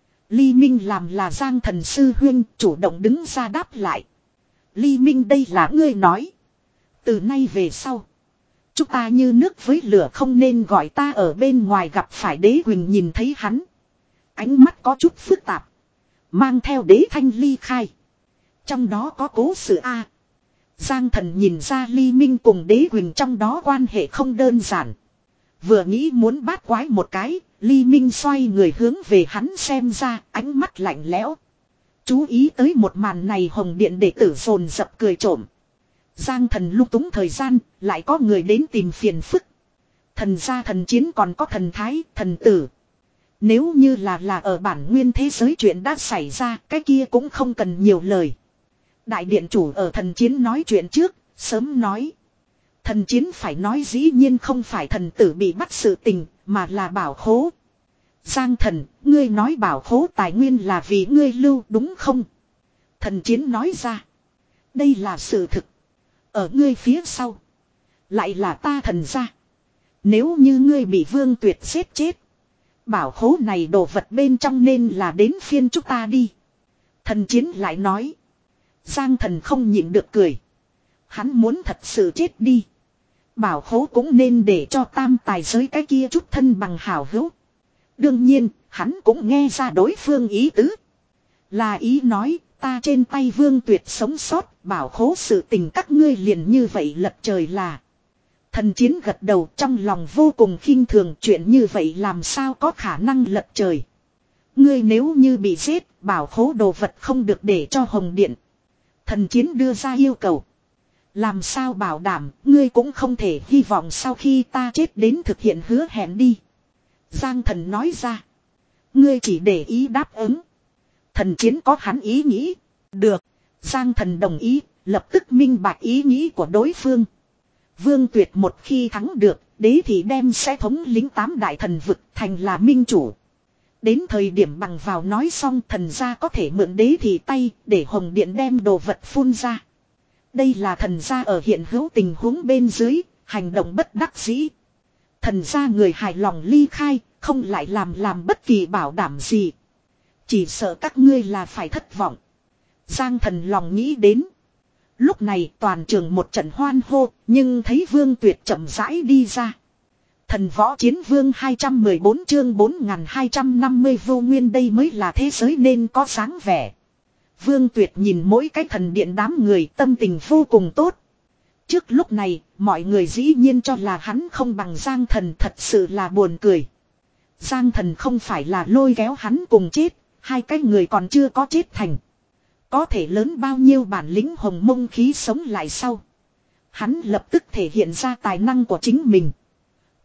Ly Minh làm là Giang Thần sư huyên, chủ động đứng ra đáp lại. Ly Minh, đây là ngươi nói. Từ nay về sau, chúng ta như nước với lửa, không nên gọi ta ở bên ngoài gặp phải. Đế Huỳnh nhìn thấy hắn. Ánh mắt có chút phức tạp. Mang theo đế thanh ly khai. Trong đó có cố sự A. Giang Thần nhìn ra Ly Minh cùng đế Huỳnh trong đó quan hệ không đơn giản. Vừa nghĩ muốn bát quái một cái, Ly Minh xoay người hướng về hắn xem ra, ánh mắt lạnh lẽo. Chú ý tới một màn này, Hồng Điện đệ tử rồn rập cười trộm. Giang Thần lung túng thời gian, lại có người đến tìm phiền phức. Thần gia thần chiến còn có thần thái, thần tử. Nếu như là là ở bản nguyên thế giới chuyện đã xảy ra, cái kia cũng không cần nhiều lời. Đại điện chủ ở thần chiến nói chuyện trước, sớm nói. Thần chiến phải nói dĩ nhiên không phải thần tử bị bắt sự tình, mà là bảo khố. Giang Thần, ngươi nói bảo khố tài nguyên là vì ngươi lưu đúng không? Thần chiến nói ra. Đây là sự thực. Ở ngươi phía sau. Lại là ta thần gia. Nếu như ngươi bị Vương Tuyệt giết chết. Bảo khố này đồ vật bên trong nên là đến phiên chúng ta đi. Thần chiến lại nói. Giang Thần không nhịn được cười. Hắn muốn thật sự chết đi. Bảo khố cũng nên để cho tam tài giới cái kia chút thân bằng hảo hữu. Đương nhiên, hắn cũng nghe ra đối phương ý tứ. Là ý nói, ta trên tay Vương Tuyệt sống sót, bảo khố sự tình các ngươi liền như vậy lật trời là. Thần chiến gật đầu, trong lòng vô cùng khinh thường, chuyện như vậy làm sao có khả năng lật trời. Ngươi nếu như bị giết, bảo khố đồ vật không được để cho Hồng Điện. Thần chiến đưa ra yêu cầu. Làm sao bảo đảm, ngươi cũng không thể hy vọng sau khi ta chết đến thực hiện hứa hẹn đi. Giang Thần nói ra. Ngươi chỉ để ý đáp ứng. Thần chiến có hắn ý nghĩ. Được. Giang Thần đồng ý, lập tức minh bạch ý nghĩ của đối phương. Vương Tuyệt một khi thắng được, đế thì đem sẽ thống lĩnh tám đại thần vực thành là minh chủ. Đến thời điểm bằng vào nói xong, thần gia có thể mượn đế thì tay để Hồng Điện đem đồ vật phun ra. Đây là thần gia ở hiện hữu tình huống bên dưới, hành động bất đắc dĩ. Thần gia người hài lòng ly khai, không lại làm làm bất kỳ bảo đảm gì. Chỉ sợ các ngươi là phải thất vọng. Giang Thần lòng nghĩ đến. Lúc này toàn trường một trận hoan hô, nhưng thấy Vương Tuyệt chậm rãi đi ra. Thần võ chiến vương hai trăm mười bốn chương bốn nghìn hai trăm năm mươi vô nguyên, đây mới là thế giới nên có dáng vẻ. Vương Tuyệt nhìn mỗi cái thần điện đám người, tâm tình vô cùng tốt. Trước lúc này, mọi người dĩ nhiên cho là hắn không bằng Giang Thần, thật sự là buồn cười. Giang Thần không phải là lôi kéo hắn cùng chết, hai cái người còn chưa có chết thành. Có thể lớn bao nhiêu bản lĩnh hồng mông khí sống lại sau. Hắn lập tức thể hiện ra tài năng của chính mình.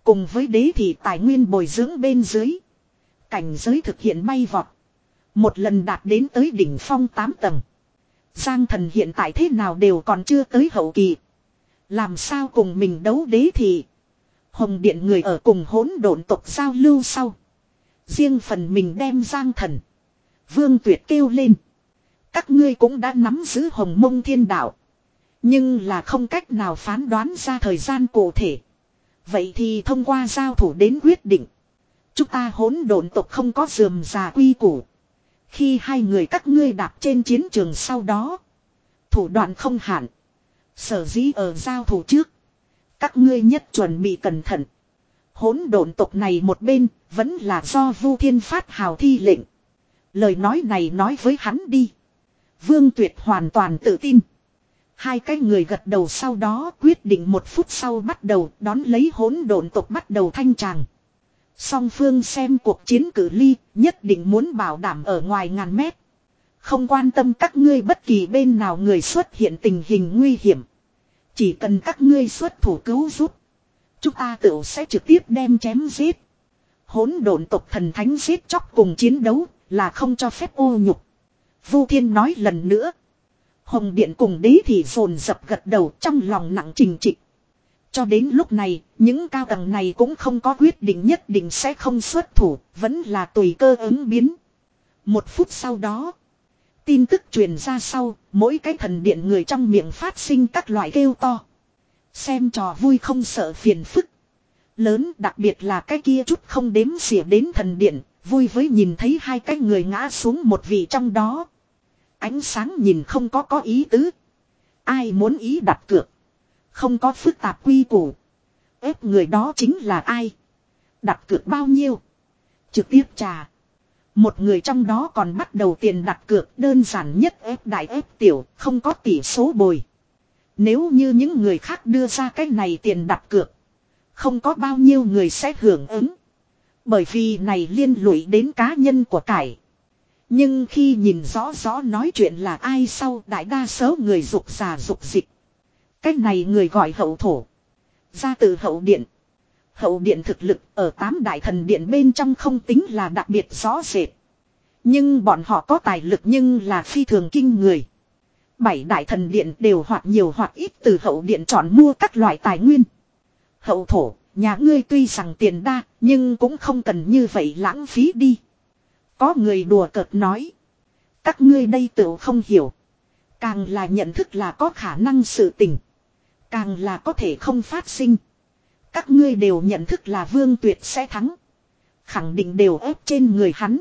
Cùng với đế thị tài nguyên bồi dưỡng bên dưới. Cảnh giới thực hiện bay vọt. Một lần đạt đến tới đỉnh phong tám tầng. Giang Thần hiện tại thế nào đều còn chưa tới hậu kỳ. Làm sao cùng mình đấu đế thị. Hồng Điện người ở cùng hỗn độn tộc giao lưu sau. Riêng phần mình đem Giang Thần. Vương Tuyệt kêu lên. Các ngươi cũng đã nắm giữ Hồng Mông Thiên Đạo. Nhưng là không cách nào phán đoán ra thời gian cụ thể. Vậy thì thông qua giao thủ đến quyết định. Chúng ta hỗn độn tộc không có rườm rà quy củ. Khi hai người các ngươi đạp trên chiến trường sau đó. Thủ đoạn không hạn. Sở dĩ ở giao thủ trước. Các ngươi nhất chuẩn bị cẩn thận. Hỗn độn tộc này một bên vẫn là do Vu Thiên phát hào thi lệnh. Lời nói này nói với hắn đi. Vương Tuyệt hoàn toàn tự tin. Hai cái người gật đầu sau đó quyết định một phút sau bắt đầu đón lấy hỗn độn tộc bắt đầu thanh tràng. Song phương xem cuộc chiến cử ly nhất định muốn bảo đảm ở ngoài ngàn mét. Không quan tâm các ngươi bất kỳ bên nào người xuất hiện tình hình nguy hiểm. Chỉ cần các ngươi xuất thủ cứu giúp. Chúng ta tự sẽ trực tiếp đem chém giết. Hỗn độn tộc thần thánh giết chóc cùng chiến đấu là không cho phép ô nhục. Vu Thiên nói lần nữa. Hồng Điện cùng đế thì dồn dập gật đầu trong lòng nặng trình trịch. Cho đến lúc này, những cao tầng này cũng không có quyết định nhất định sẽ không xuất thủ, vẫn là tùy cơ ứng biến. Một phút sau đó, tin tức truyền ra sau, mỗi cái thần điện người trong miệng phát sinh các loại kêu to. Xem trò vui không sợ phiền phức. Lớn đặc biệt là cái kia chút không đếm xỉa đến thần điện, vui với nhìn thấy hai cái người ngã xuống một vị trong đó. Ánh sáng nhìn không có có ý tứ. Ai muốn ý đặt cược. Không có phức tạp quy củ. Ép người đó chính là ai. Đặt cược bao nhiêu. Trực tiếp trả. Một người trong đó còn bắt đầu tiền đặt cược đơn giản nhất ép đại ép tiểu. Không có tỷ số bồi. Nếu như những người khác đưa ra cái này tiền đặt cược. Không có bao nhiêu người sẽ hưởng ứng. Bởi vì này liên lụy đến cá nhân của cải. Nhưng khi nhìn rõ rõ nói chuyện là ai sau đại đa số người dục già dục dịch. Cái này người gọi hậu thổ. Ra từ hậu điện. Hậu điện thực lực ở tám đại thần điện bên trong không tính là đặc biệt rõ rệt. Nhưng bọn họ có tài lực nhưng là phi thường kinh người. Bảy đại thần điện đều hoặc nhiều hoặc ít từ hậu điện chọn mua các loại tài nguyên. Hậu thổ, nhà ngươi tuy rằng tiền đa nhưng cũng không cần như vậy lãng phí đi. Có người đùa cợt nói. Các ngươi đây tự không hiểu. Càng là nhận thức là có khả năng sự tình. Càng là có thể không phát sinh. Các ngươi đều nhận thức là Vương Tuyệt sẽ thắng. Khẳng định đều ép trên người hắn.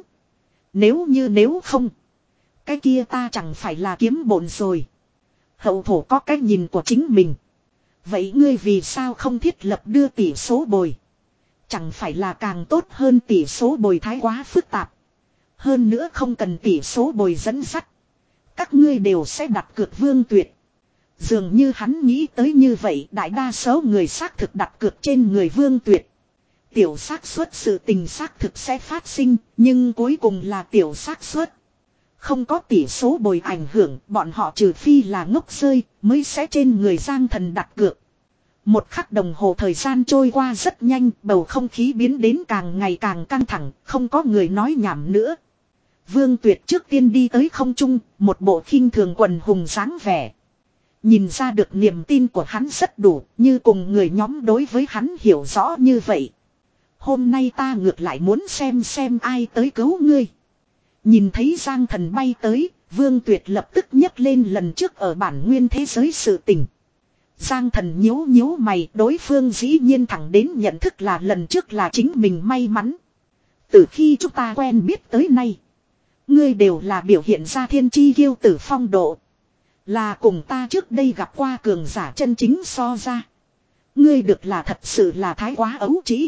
Nếu như nếu không. Cái kia ta chẳng phải là kiếm bộn rồi. Hậu thổ có cái nhìn của chính mình. Vậy ngươi vì sao không thiết lập đưa tỷ số bồi. Chẳng phải là càng tốt hơn tỷ số bồi thái quá phức tạp. Hơn nữa không cần tỷ số bồi dẫn dắt. Các ngươi đều sẽ đặt cược Vương Tuyệt. Dường như hắn nghĩ tới như vậy đại đa số người xác thực đặt cược trên người Vương Tuyệt. Tiểu xác suất sự tình xác thực sẽ phát sinh, nhưng cuối cùng là tiểu xác suất. Không có tỷ số bồi ảnh hưởng, bọn họ trừ phi là ngốc rơi, mới sẽ trên người Giang Thần đặt cược. Một khắc đồng hồ thời gian trôi qua rất nhanh, bầu không khí biến đến càng ngày càng căng thẳng, không có người nói nhảm nữa. Vương Tuyệt trước tiên đi tới không trung, một bộ khinh thường quần hùng dáng vẻ. Nhìn ra được niềm tin của hắn rất đủ, như cùng người nhóm đối với hắn hiểu rõ như vậy. Hôm nay ta ngược lại muốn xem xem ai tới cứu ngươi. Nhìn thấy Giang Thần bay tới, Vương Tuyệt lập tức nhấc lên lần trước ở bản nguyên thế giới sự tình. Giang Thần nhíu nhíu mày, đối phương dĩ nhiên thẳng đến nhận thức là lần trước là chính mình may mắn. Từ khi chúng ta quen biết tới nay, ngươi đều là biểu hiện ra thiên chi kiêu tử phong độ. Là cùng ta trước đây gặp qua cường giả chân chính so ra. Ngươi được là thật sự là thái quá ấu trĩ.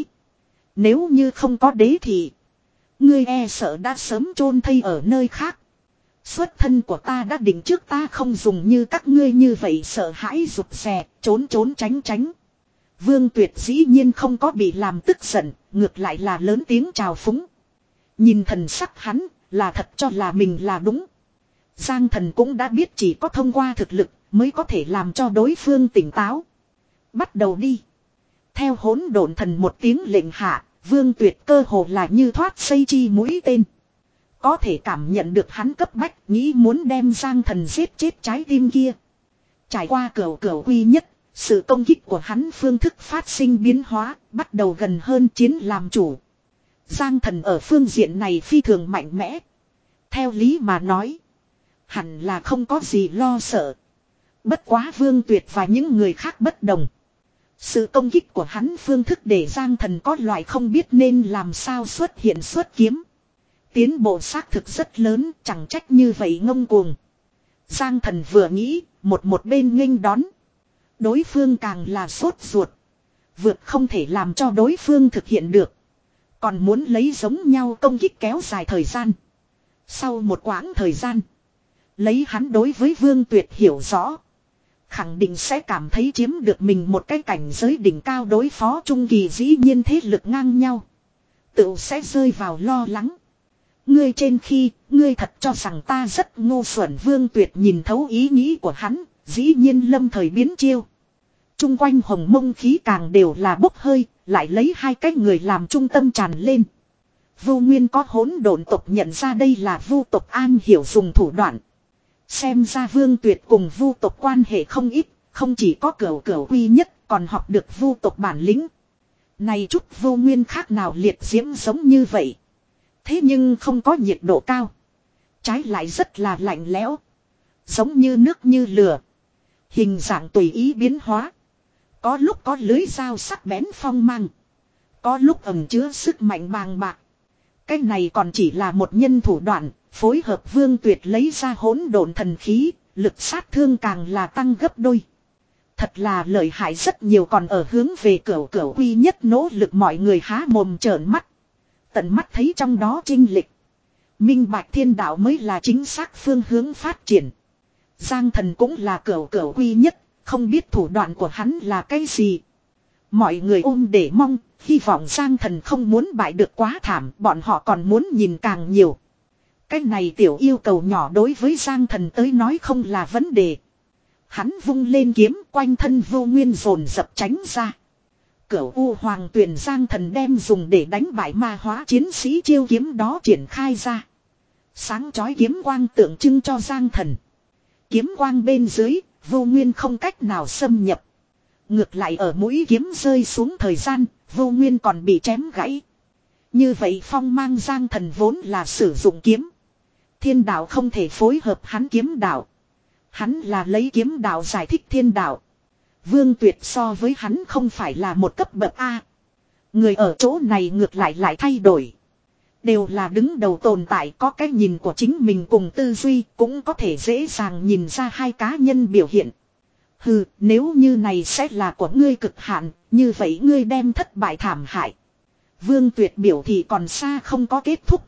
Nếu như không có đế thì ngươi e sợ đã sớm chôn thây ở nơi khác. Xuất thân của ta đã định trước ta không dùng như các ngươi như vậy sợ hãi rụt rè, trốn trốn tránh tránh. Vương Tuyệt dĩ nhiên không có bị làm tức giận, ngược lại là lớn tiếng chào phúng. Nhìn thần sắc hắn, là thật cho là mình là đúng. Giang Thần cũng đã biết chỉ có thông qua thực lực mới có thể làm cho đối phương tỉnh táo. Bắt đầu đi. Theo hỗn độn thần một tiếng lệnh hạ, Vương Tuyệt cơ hồ là như thoát xây chi mũi tên. Có thể cảm nhận được hắn cấp bách, nghĩ muốn đem Giang Thần giết chết trái tim kia. Trải qua cửu cửu quy nhất, sự công kích của hắn phương thức phát sinh biến hóa, bắt đầu gần hơn chiến làm chủ. Giang Thần ở phương diện này phi thường mạnh mẽ. Theo lý mà nói, hẳn là không có gì lo sợ. Bất quá Vương Tuyệt và những người khác bất đồng. Sự công kích của hắn phương thức để Giang Thần có loại không biết nên làm sao xuất hiện xuất kiếm. Tiến bộ xác thực rất lớn, chẳng trách như vậy ngông cuồng. Giang Thần vừa nghĩ, một một bên nghênh đón. Đối phương càng là sốt ruột. Vượt không thể làm cho đối phương thực hiện được. Còn muốn lấy giống nhau công kích kéo dài thời gian. Sau một quãng thời gian, lấy hắn đối với Vương Tuyệt hiểu rõ, khẳng định sẽ cảm thấy chiếm được mình một cái cảnh giới đỉnh cao đối phó trung kỳ dĩ nhiên thế lực ngang nhau. Tự sẽ rơi vào lo lắng. Ngươi trên khi, ngươi thật cho rằng ta rất ngu xuẩn. Vương Tuyệt nhìn thấu ý nghĩ của hắn, dĩ nhiên lâm thời biến chiêu. Trung quanh hồng mông khí càng đều là bốc hơi, lại lấy hai cái người làm trung tâm tràn lên. Vô Nguyên có hỗn độn tộc nhận ra đây là Vu tộc an hiểu dùng thủ đoạn. Xem ra Vương Tuyệt cùng Vu tộc quan hệ không ít, không chỉ có cửu cửu quy nhất, còn học được Vu tộc bản lĩnh. Này chút Vô Nguyên khác nào liệt diễm giống như vậy. Thế nhưng không có nhiệt độ cao. Trái lại rất là lạnh lẽo. Giống như nước như lửa. Hình dạng tùy ý biến hóa. Có lúc có lưới dao sắc bén phong mang. Có lúc ẩn chứa sức mạnh bàng bạc. Cái này còn chỉ là một nhân thủ đoạn. Phối hợp Vương Tuyệt lấy ra hỗn độn thần khí. Lực sát thương càng là tăng gấp đôi. Thật là lợi hại rất nhiều, còn ở hướng về cửu cửu quy nhất nỗ lực mọi người há mồm trợn mắt. Tận mắt thấy trong đó chinh lịch. Minh bạch thiên đạo mới là chính xác phương hướng phát triển. Giang Thần cũng là cửu cửu quy nhất, không biết thủ đoạn của hắn là cái gì. Mọi người ôm để mong, hy vọng Giang Thần không muốn bại được quá thảm, bọn họ còn muốn nhìn càng nhiều. Cái này tiểu yêu cầu nhỏ đối với Giang Thần tới nói không là vấn đề. Hắn vung lên kiếm, quanh thân Vô Nguyên dồn dập tránh ra. Cửu U Hoàng Tuyền Giang Thần đem dùng để đánh bại ma hóa chiến sĩ chiêu kiếm đó triển khai ra. Sáng chói kiếm quang tượng trưng cho Giang Thần. Kiếm quang bên dưới, Vô Nguyên không cách nào xâm nhập. Ngược lại ở mũi kiếm rơi xuống thời gian, Vô Nguyên còn bị chém gãy. Như vậy phong mang Giang Thần vốn là sử dụng kiếm. Thiên đạo không thể phối hợp hắn kiếm đạo. Hắn là lấy kiếm đạo giải thích thiên đạo. Vương Tuyệt so với hắn không phải là một cấp bậc A. Người ở chỗ này ngược lại lại thay đổi. Đều là đứng đầu tồn tại, có cái nhìn của chính mình cùng tư duy, cũng có thể dễ dàng nhìn ra hai cá nhân biểu hiện. Hừ, nếu như này sẽ là của ngươi cực hạn, như vậy ngươi đem thất bại thảm hại. Vương Tuyệt biểu thì còn xa không có kết thúc.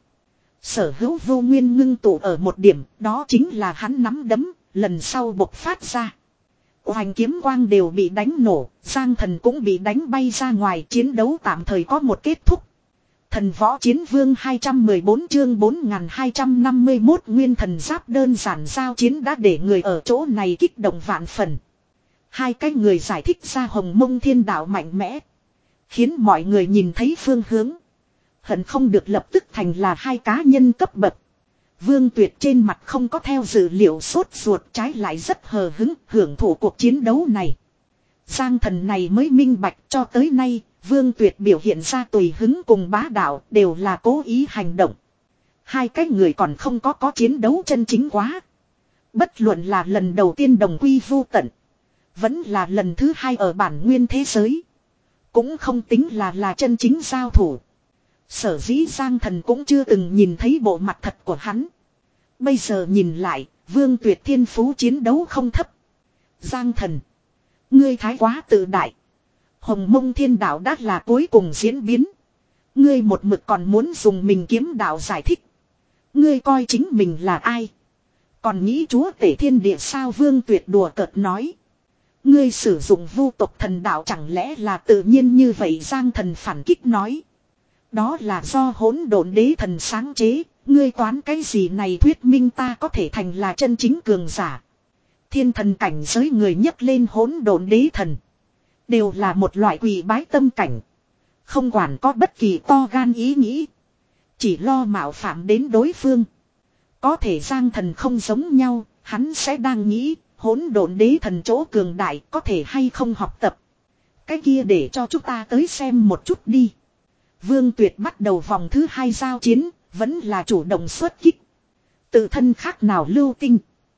Sở hữu Vô Nguyên ngưng tụ ở một điểm, đó chính là hắn nắm đấm, lần sau bộc phát ra. Hoành kiếm quang đều bị đánh nổ, Giang Thần cũng bị đánh bay ra ngoài, chiến đấu tạm thời có một kết thúc. Thần Võ Chiến Vương hai trăm mười bốn chương bốn nghìn hai trăm năm mươi mốt Nguyên Thần Giáp đơn giản giao chiến đã để người ở chỗ này kích động vạn phần. Hai cái người giải thích ra hồng mông thiên đạo mạnh mẽ. Khiến mọi người nhìn thấy phương hướng. Hận không được lập tức thành là hai cá nhân cấp bậc. Vương Tuyệt trên mặt không có theo dữ liệu sốt ruột, trái lại rất hờ hứng hưởng thụ cuộc chiến đấu này. Giang Thần này mới minh bạch, cho tới nay Vương Tuyệt biểu hiện ra tùy hứng cùng bá đạo đều là cố ý hành động. Hai cái người còn không có có chiến đấu chân chính quá. Bất luận là lần đầu tiên đồng quy vu tận, vẫn là lần thứ hai ở bản nguyên thế giới, cũng không tính là là chân chính giao thủ. Sở dĩ Giang Thần cũng chưa từng nhìn thấy bộ mặt thật của hắn. Bây giờ nhìn lại, Vương Tuyệt thiên phú chiến đấu không thấp. Giang Thần, ngươi thái quá tự đại. Hồng mông thiên đạo đã là cuối cùng diễn biến. Ngươi một mực còn muốn dùng mình kiếm đạo giải thích. Ngươi coi chính mình là ai? Còn nghĩ chúa tể thiên địa sao? Vương Tuyệt đùa cợt nói. Ngươi sử dụng vu tộc thần đạo chẳng lẽ là tự nhiên như vậy? Giang Thần phản kích nói. Đó là do hỗn độn đế thần sáng chế, ngươi toán cái gì này thuyết minh ta có thể thành là chân chính cường giả. Thiên thần cảnh giới người nhấc lên hỗn độn đế thần. Đều là một loại quỳ bái tâm cảnh. Không quản có bất kỳ to gan ý nghĩ. Chỉ lo mạo phạm đến đối phương. Có thể Giang Thần không giống nhau. Hắn sẽ đang nghĩ hỗn độn đế thần chỗ cường đại có thể hay không học tập. Cái kia để cho chúng ta tới xem một chút đi. Vương Tuyệt bắt đầu vòng thứ hai giao chiến. Vẫn là chủ động xuất kích. Tự thân khác nào lưu tinh.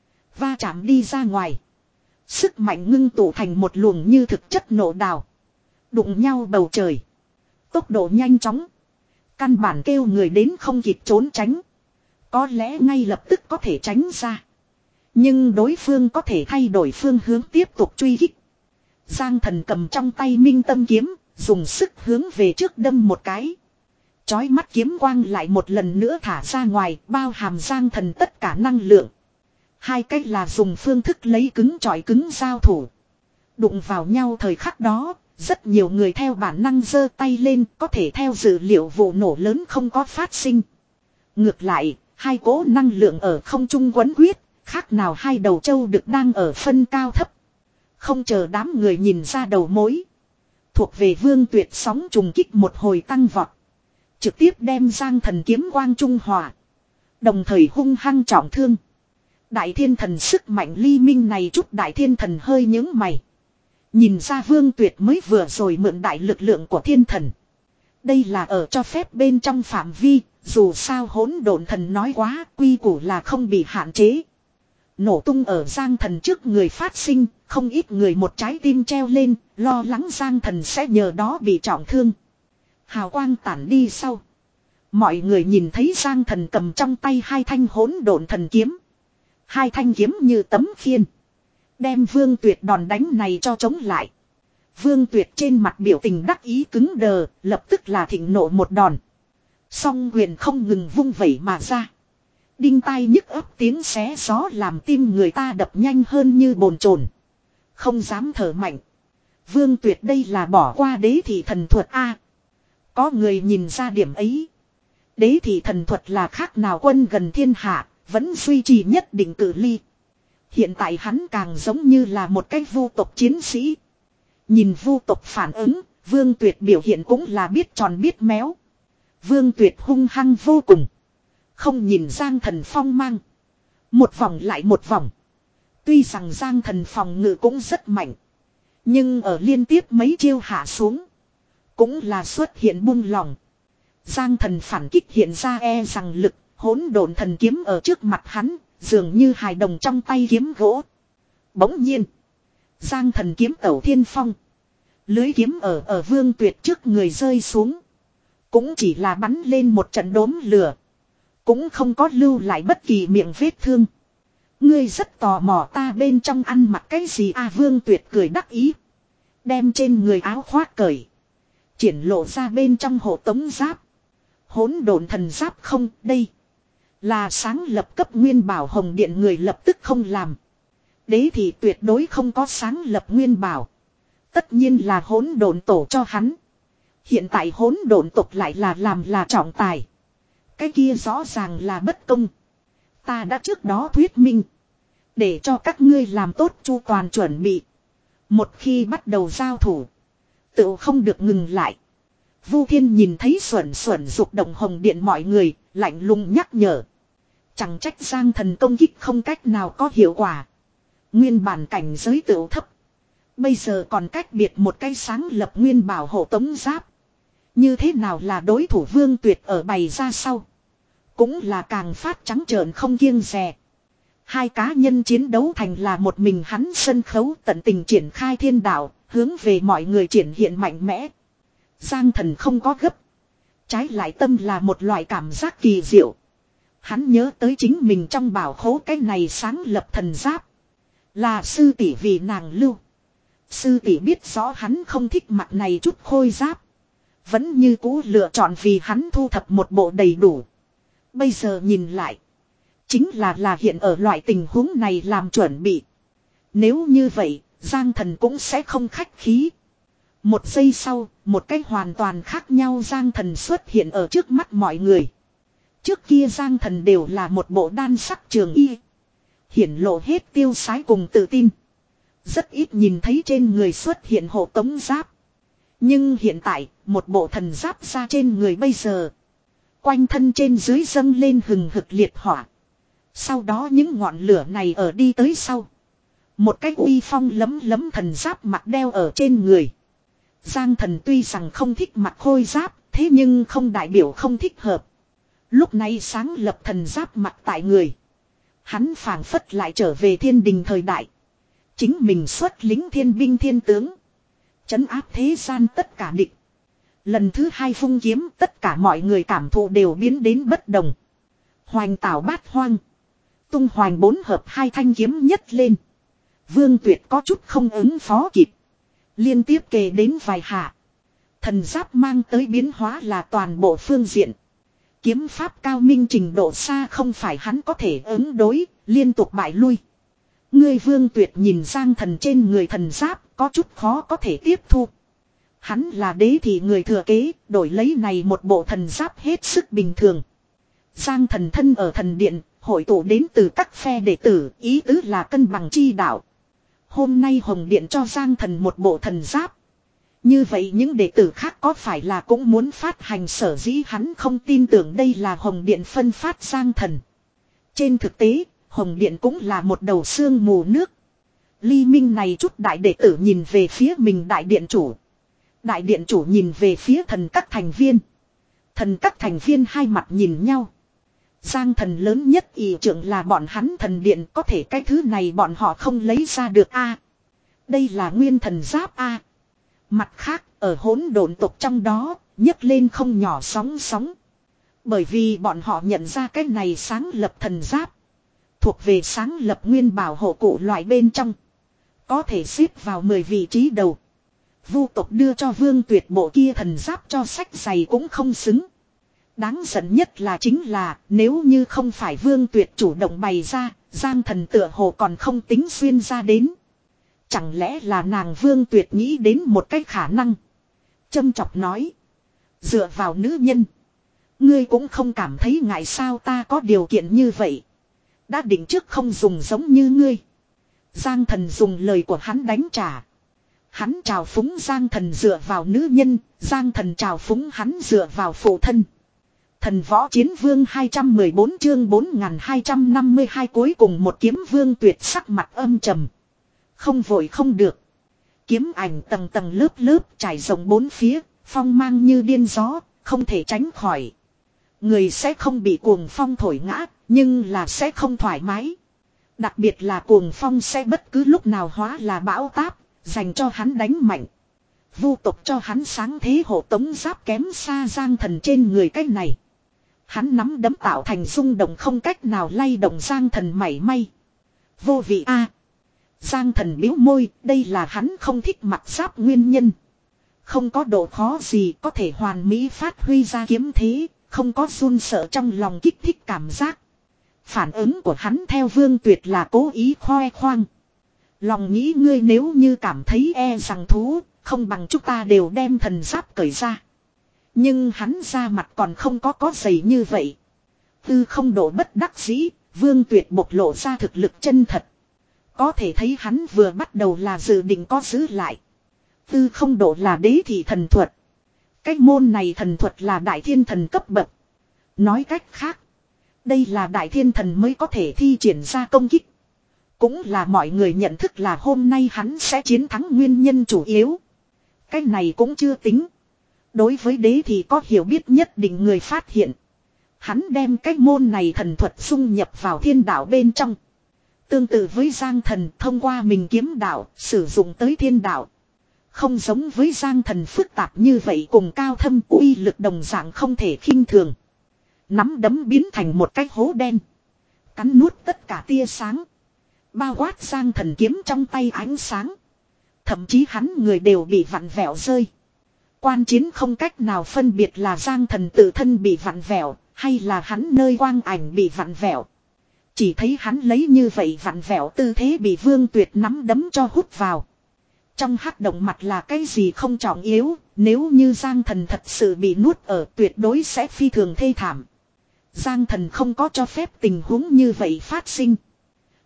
Va chạm đi ra ngoài. Sức mạnh ngưng tụ thành một luồng như thực chất nổ đào. Đụng nhau bầu trời. Tốc độ nhanh chóng. Căn bản kêu người đến không kịp trốn tránh. Có lẽ ngay lập tức có thể tránh ra. Nhưng đối phương có thể thay đổi phương hướng tiếp tục truy kích. Giang Thần cầm trong tay minh tâm kiếm. Dùng sức hướng về trước đâm một cái. Chói mắt kiếm quang lại một lần nữa thả ra ngoài. Bao hàm Giang Thần tất cả năng lượng. Hai cách là dùng phương thức lấy cứng chọi cứng giao thủ. Đụng vào nhau thời khắc đó. Rất nhiều người theo bản năng giơ tay lên. Có thể theo dữ liệu vụ nổ lớn không có phát sinh. Ngược lại, hai cỗ năng lượng ở không trung quấn quyết. Khác nào hai đầu trâu được đang ở phân cao thấp. Không chờ đám người nhìn ra đầu mối. Thuộc về Vương Tuyệt sóng trùng kích một hồi tăng vọt. Trực tiếp đem Giang Thần kiếm quang trung hòa. Đồng thời hung hăng trọng thương. Đại thiên thần sức mạnh ly minh này chút đại thiên thần hơi nhướng mày. Nhìn ra Vương Tuyệt mới vừa rồi mượn đại lực lượng của thiên thần. Đây là ở cho phép bên trong phạm vi. Dù sao hỗn độn thần nói quá quy củ là không bị hạn chế. Nổ tung ở Giang Thần trước người phát sinh. Không ít người một trái tim treo lên. Lo lắng Giang Thần sẽ nhờ đó bị trọng thương. Hào quang tản đi sau. Mọi người nhìn thấy Giang Thần cầm trong tay hai thanh hỗn độn thần kiếm. Hai thanh kiếm như tấm khiên. Đem Vương Tuyệt đòn đánh này cho chống lại. Vương Tuyệt trên mặt biểu tình đắc ý cứng đờ. Lập tức là thịnh nộ một đòn. Song quyền không ngừng vung vẩy mà ra. Đinh tai nhức ấp tiếng xé gió làm tim người ta đập nhanh hơn như bồn chồn. Không dám thở mạnh. Vương Tuyệt đây là bỏ qua đế thị thần thuật A. Có người nhìn ra điểm ấy. Đế thị thần thuật là khác nào quân gần thiên hạ. Vẫn duy trì nhất định cự ly. Hiện tại hắn càng giống như là một cái vu tộc chiến sĩ. Nhìn vu tộc phản ứng. Vương Tuyệt biểu hiện cũng là biết tròn biết méo. Vương Tuyệt hung hăng vô cùng. Không nhìn Giang Thần phong mang. Một vòng lại một vòng. Tuy rằng Giang Thần phòng ngự cũng rất mạnh. Nhưng ở liên tiếp mấy chiêu hạ xuống. Cũng là xuất hiện buông lỏng. Giang Thần phản kích hiện ra e rằng lực. Hỗn độn thần kiếm ở trước mặt hắn. Dường như hài đồng trong tay kiếm gỗ. Bỗng nhiên. Giang Thần kiếm tẩu thiên phong. Lưới kiếm ở ở Vương Tuyệt trước người rơi xuống. Cũng chỉ là bắn lên một trận đốm lửa. Cũng không có lưu lại bất kỳ miệng vết thương. Ngươi rất tò mò ta bên trong ăn mặc cái gì à, Vương Tuyệt cười đắc ý. Đem trên người áo khoác cởi. Triển lộ ra bên trong hộ tống giáp. Hỗn độn thần giáp không, đây. Là sáng lập cấp nguyên bảo hồng điện người lập tức không làm. Đế thì tuyệt đối không có sáng lập nguyên bảo. Tất nhiên là hỗn độn tổ cho hắn. Hiện tại hỗn độn tộc lại là làm là trọng tài. Cái kia rõ ràng là bất công. Ta đã trước đó thuyết minh. Để cho các ngươi làm tốt chu toàn chuẩn bị. Một khi bắt đầu giao thủ. Tự không được ngừng lại. Vu Thiên nhìn thấy xuẩn xuẩn dục động hồng điện mọi người. Lạnh lùng nhắc nhở. Chẳng trách Giang Thần công kích không cách nào có hiệu quả. Nguyên bản cảnh giới tự thấp. Bây giờ còn cách biệt một cái sáng lập nguyên bảo hộ tống giáp. Như thế nào là đối thủ Vương Tuyệt ở bày ra sau. Cũng là càng phát trắng trợn không kiêng dè. Hai cá nhân chiến đấu thành là một mình hắn sân khấu tận tình triển khai thiên đạo. Hướng về mọi người triển hiện mạnh mẽ. Giang Thần không có gấp. Trái lại tâm là một loại cảm giác kỳ diệu. Hắn nhớ tới chính mình trong bảo khố cái này sáng lập thần giáp. Là sư tỷ vì nàng lưu. Sư tỷ biết rõ hắn không thích mặt này chút khôi giáp. Vẫn như cũ lựa chọn vì hắn thu thập một bộ đầy đủ. Bây giờ nhìn lại. Chính là là hiện ở loại tình huống này làm chuẩn bị. Nếu như vậy, Giang Thần cũng sẽ không khách khí. Một giây sau, một cái hoàn toàn khác nhau Giang Thần xuất hiện ở trước mắt mọi người. Trước kia Giang Thần đều là một bộ đan sắc trường y. Hiển lộ hết tiêu sái cùng tự tin. Rất ít nhìn thấy trên người xuất hiện hộ tống giáp. Nhưng hiện tại, một bộ thần giáp ra trên người bây giờ. Quanh thân trên dưới dâng lên hừng hực liệt hỏa. Sau đó những ngọn lửa này ở đi tới sau. Một cái uy phong lấm lấm thần giáp mặt đeo ở trên người. Giang Thần tuy rằng không thích mặc khôi giáp, thế nhưng không đại biểu không thích hợp. Lúc này sáng lập thần giáp mặt tại người. Hắn phảng phất lại trở về thiên đình thời đại. Chính mình xuất lính thiên binh thiên tướng. Trấn áp thế gian tất cả địch. Lần thứ hai vung kiếm tất cả mọi người cảm thụ đều biến đến bất đồng. Hoành tảo bát hoang. Tung hoành bốn hợp hai thanh kiếm nhất lên. Vương Tuyệt có chút không ứng phó kịp. Liên tiếp kề đến vài hạ. Thần giáp mang tới biến hóa là toàn bộ phương diện. Kiếm pháp cao minh trình độ xa không phải hắn có thể ứng đối, liên tục bại lui. Ngươi Vương Tuyệt nhìn Giang Thần trên người thần giáp có chút khó có thể tiếp thu. Hắn là đế thì người thừa kế, đổi lấy này một bộ thần giáp hết sức bình thường. Giang Thần thân ở thần điện, hội tụ đến từ các phe đệ tử, ý tứ là cân bằng chi đạo. Hôm nay Hồng Điện cho Giang Thần một bộ thần giáp. Như vậy những đệ tử khác có phải là cũng muốn phát hành, sở dĩ hắn không tin tưởng đây là Hồng Điện phân phát Giang Thần. Trên thực tế, Hồng Điện cũng là một đầu sương mù nước. Ly Minh này chút đại đệ tử nhìn về phía mình đại điện chủ. Đại điện chủ nhìn về phía thần các thành viên. Thần các thành viên hai mặt nhìn nhau. Giang Thần lớn nhất ý trưởng là bọn hắn thần điện, có thể cái thứ này bọn họ không lấy ra được a. Đây là nguyên thần giáp a. Mặt khác, ở hỗn độn tộc trong đó, nhấc lên không nhỏ sóng sóng. Bởi vì bọn họ nhận ra cái này sáng lập thần giáp. Thuộc về sáng lập nguyên bảo hộ cụ loại bên trong. Có thể xếp vào mười vị trí đầu. Vu tộc đưa cho Vương Tuyệt bộ kia thần giáp cho sách giày cũng không xứng. Đáng giận nhất là chính là nếu như không phải Vương Tuyệt chủ động bày ra, Giang Thần tựa hồ còn không tính xuyên ra đến. Chẳng lẽ là nàng Vương Tuyệt nghĩ đến một cái khả năng. Châm chọc nói. Dựa vào nữ nhân. Ngươi cũng không cảm thấy ngại sao, ta có điều kiện như vậy. Đã định trước không dùng giống như ngươi. Giang Thần dùng lời của hắn đánh trả. Hắn trào phúng Giang Thần dựa vào nữ nhân, Giang Thần trào phúng hắn dựa vào phụ thân. Thần võ chiến vương hai trăm mười bốn chương bốn nghìn hai trăm năm mươi hai cuối cùng một kiếm. Vương Tuyệt sắc mặt âm trầm. Không vội không được. Kiếm ảnh tầng tầng lớp lớp trải rộng bốn phía, phong mang như điên gió, không thể tránh khỏi. Người sẽ không bị cuồng phong thổi ngã, nhưng là sẽ không thoải mái. Đặc biệt là cuồng phong sẽ bất cứ lúc nào hóa là bão táp, dành cho hắn đánh mạnh. Vu tộc cho hắn sáng thế hộ tống giáp kém xa Giang Thần trên người cách này. Hắn nắm đấm tạo thành rung động không cách nào lay động Giang Thần mảy may. Vô vị a. Giang Thần biếu môi, đây là hắn không thích mặc giáp nguyên nhân. Không có độ khó gì có thể hoàn mỹ phát huy ra kiếm thế, không có run sợ trong lòng kích thích cảm giác. Phản ứng của hắn theo Vương Tuyệt là cố ý khoe khoang. Lòng nghĩ ngươi nếu như cảm thấy e rằng thú, không bằng chúng ta đều đem thần giáp cởi ra. Nhưng hắn ra mặt còn không có có dày như vậy. Tư không độ bất đắc dĩ, Vương Tuyệt bộc lộ ra thực lực chân thật. Có thể thấy hắn vừa bắt đầu là dự định có giữ lại. Tư không độ là đế thị thần thuật. Cái môn này thần thuật là đại thiên thần cấp bậc. Nói cách khác, đây là đại thiên thần mới có thể thi triển ra công kích. Cũng là mọi người nhận thức là hôm nay hắn sẽ chiến thắng nguyên nhân chủ yếu. Cái này cũng chưa tính. Đối với đế thì có hiểu biết nhất định người phát hiện. Hắn đem cái môn này thần thuật xung nhập vào thiên đạo bên trong. Tương tự với Giang Thần thông qua mình kiếm đạo sử dụng tới thiên đạo. Không giống với Giang Thần phức tạp như vậy cùng cao thâm uy lực đồng dạng không thể khinh thường. Nắm đấm biến thành một cái hố đen. Cắn nuốt tất cả tia sáng. Bao quát Giang Thần kiếm trong tay ánh sáng. Thậm chí hắn người đều bị vặn vẹo rơi. Quan chiến không cách nào phân biệt là Giang Thần tự thân bị vặn vẹo, hay là hắn nơi quang ảnh bị vặn vẹo. Chỉ thấy hắn lấy như vậy vặn vẹo tư thế bị Vương Tuyệt nắm đấm cho hút vào. Trong hắc động mặt là cái gì không trọng yếu, nếu như Giang Thần thật sự bị nuốt ở tuyệt đối sẽ phi thường thê thảm. Giang Thần không có cho phép tình huống như vậy phát sinh.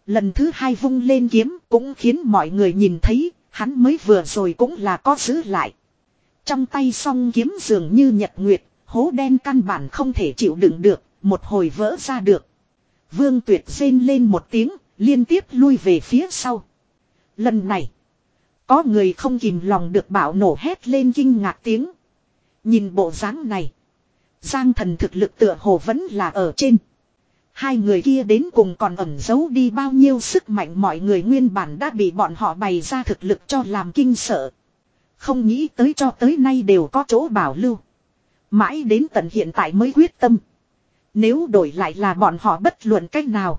Lần thứ hai vung lên kiếm cũng khiến mọi người nhìn thấy, hắn mới vừa rồi cũng là có giữ lại. Trong tay song kiếm dường như nhật nguyệt, hố đen căn bản không thể chịu đựng được, một hồi vỡ ra được. Vương Tuyệt rên lên một tiếng, liên tiếp lui về phía sau. Lần này, có người không kìm lòng được bạo nổ hét lên kinh ngạc tiếng. Nhìn bộ dáng này, Giang Thần thực lực tựa hồ vẫn là ở trên. Hai người kia đến cùng còn ẩn giấu đi bao nhiêu sức mạnh, mọi người nguyên bản đã bị bọn họ bày ra thực lực cho làm kinh sợ. Không nghĩ tới cho tới nay đều có chỗ bảo lưu. Mãi đến tận hiện tại mới quyết tâm. Nếu đổi lại là bọn họ bất luận cách nào,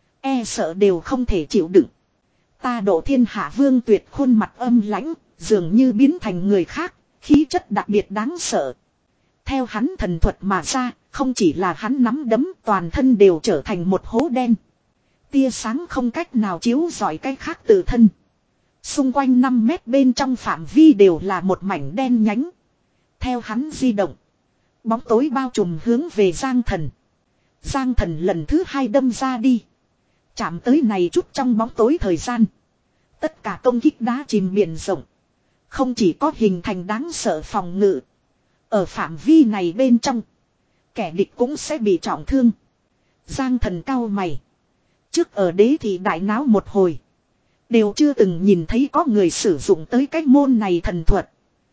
e sợ đều không thể chịu đựng. Ta độ thiên hạ Vương Tuyệt khuôn mặt âm lãnh, dường như biến thành người khác, khí chất đặc biệt đáng sợ. Theo hắn thần thuật mà ra, không chỉ là hắn nắm đấm, toàn thân đều trở thành một hố đen. Tia sáng không cách nào chiếu rọi cái khác tự thân. Xung quanh năm mét bên trong phạm vi đều là một mảnh đen nhánh. Theo hắn di động, bóng tối bao trùm hướng về Giang Thần. Giang Thần lần thứ hai đâm ra đi. Chạm tới này chút trong bóng tối thời gian. Tất cả công kích đá chìm biển rộng. Không chỉ có hình thành đáng sợ phòng ngự. Ở phạm vi này bên trong, kẻ địch cũng sẽ bị trọng thương. Giang Thần cau mày. Trước ở đế thị đại náo một hồi, đều chưa từng nhìn thấy có người sử dụng tới cái môn này thần thuật.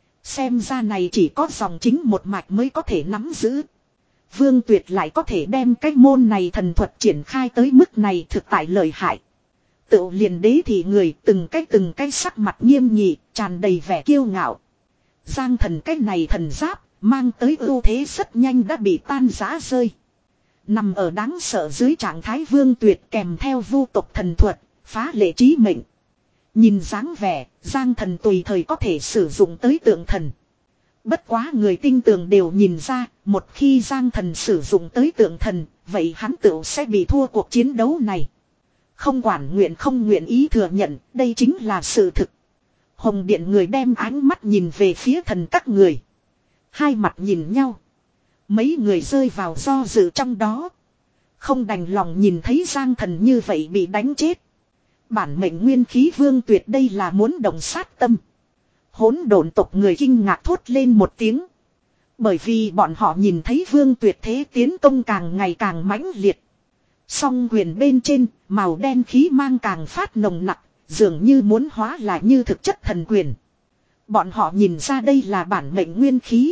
Xem ra này chỉ có dòng chính một mạch mới có thể nắm giữ. Vương Tuyệt lại có thể đem cái môn này thần thuật triển khai tới mức này, thực tại lợi hại. Tự liền đế thị người từng cái từng cái sắc mặt nghiêm nghị, tràn đầy vẻ kiêu ngạo. Giang Thần cái này thần giáp, mang tới ưu thế rất nhanh đã bị tan rã rơi. Nằm ở đáng sợ dưới trạng thái Vương Tuyệt kèm theo vu tộc thần thuật, phá lệ trí mệnh. Nhìn dáng vẻ, Giang Thần tùy thời có thể sử dụng tới tượng thần. Bất quá người tinh tường đều nhìn ra, một khi Giang Thần sử dụng tới tượng thần, vậy hắn tự sẽ bị thua cuộc chiến đấu này. Không quản nguyện không nguyện ý thừa nhận, đây chính là sự thực. Hồng Điện người đem ánh mắt nhìn về phía thần các người. Hai mặt nhìn nhau. Mấy người rơi vào do dự trong đó. Không đành lòng nhìn thấy Giang Thần như vậy bị đánh chết. Bản mệnh nguyên khí Vương Tuyệt đây là muốn động sát tâm. Hỗn độn tộc người kinh ngạc thốt lên một tiếng. Bởi vì bọn họ nhìn thấy Vương Tuyệt thế tiến công càng ngày càng mãnh liệt. Song quyền bên trên, màu đen khí mang càng phát nồng nặc, dường như muốn hóa là như thực chất thần quyền. Bọn họ nhìn ra đây là bản mệnh nguyên khí.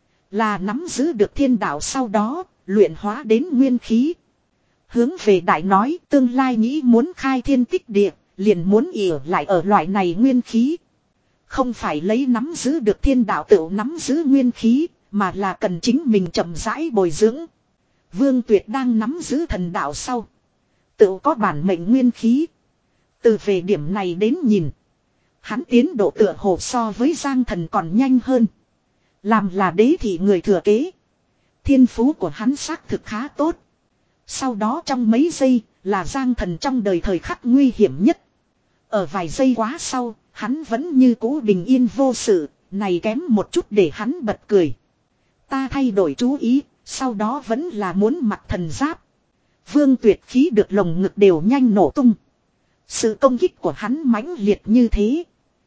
Là nắm giữ được thiên đạo sau đó, luyện hóa đến nguyên khí. Hướng về đại nói tương lai nghĩ muốn khai thiên tích địa, liền muốn ỉa lại ở loại này nguyên khí. Không phải lấy nắm giữ được thiên đạo tự nắm giữ nguyên khí, mà là cần chính mình chậm rãi bồi dưỡng. Vương Tuyệt đang nắm giữ thần đạo sau, tự có bản mệnh nguyên khí. Từ về điểm này đến nhìn, hắn tiến độ tựa hồ so với Giang Thần còn nhanh hơn. Làm là đế thị người thừa kế, thiên phú của hắn xác thực khá tốt. Sau đó trong mấy giây là Giang Thần trong đời thời khắc nguy hiểm nhất. Ở vài giây quá sau, hắn vẫn như cũ bình yên vô sự, này kém một chút để hắn bật cười. Ta thay đổi chú ý, sau đó vẫn là muốn mặc thần giáp. Vương Tuyệt khí được lồng ngực đều nhanh nổ tung. Sự công kích của hắn mãnh liệt như thế,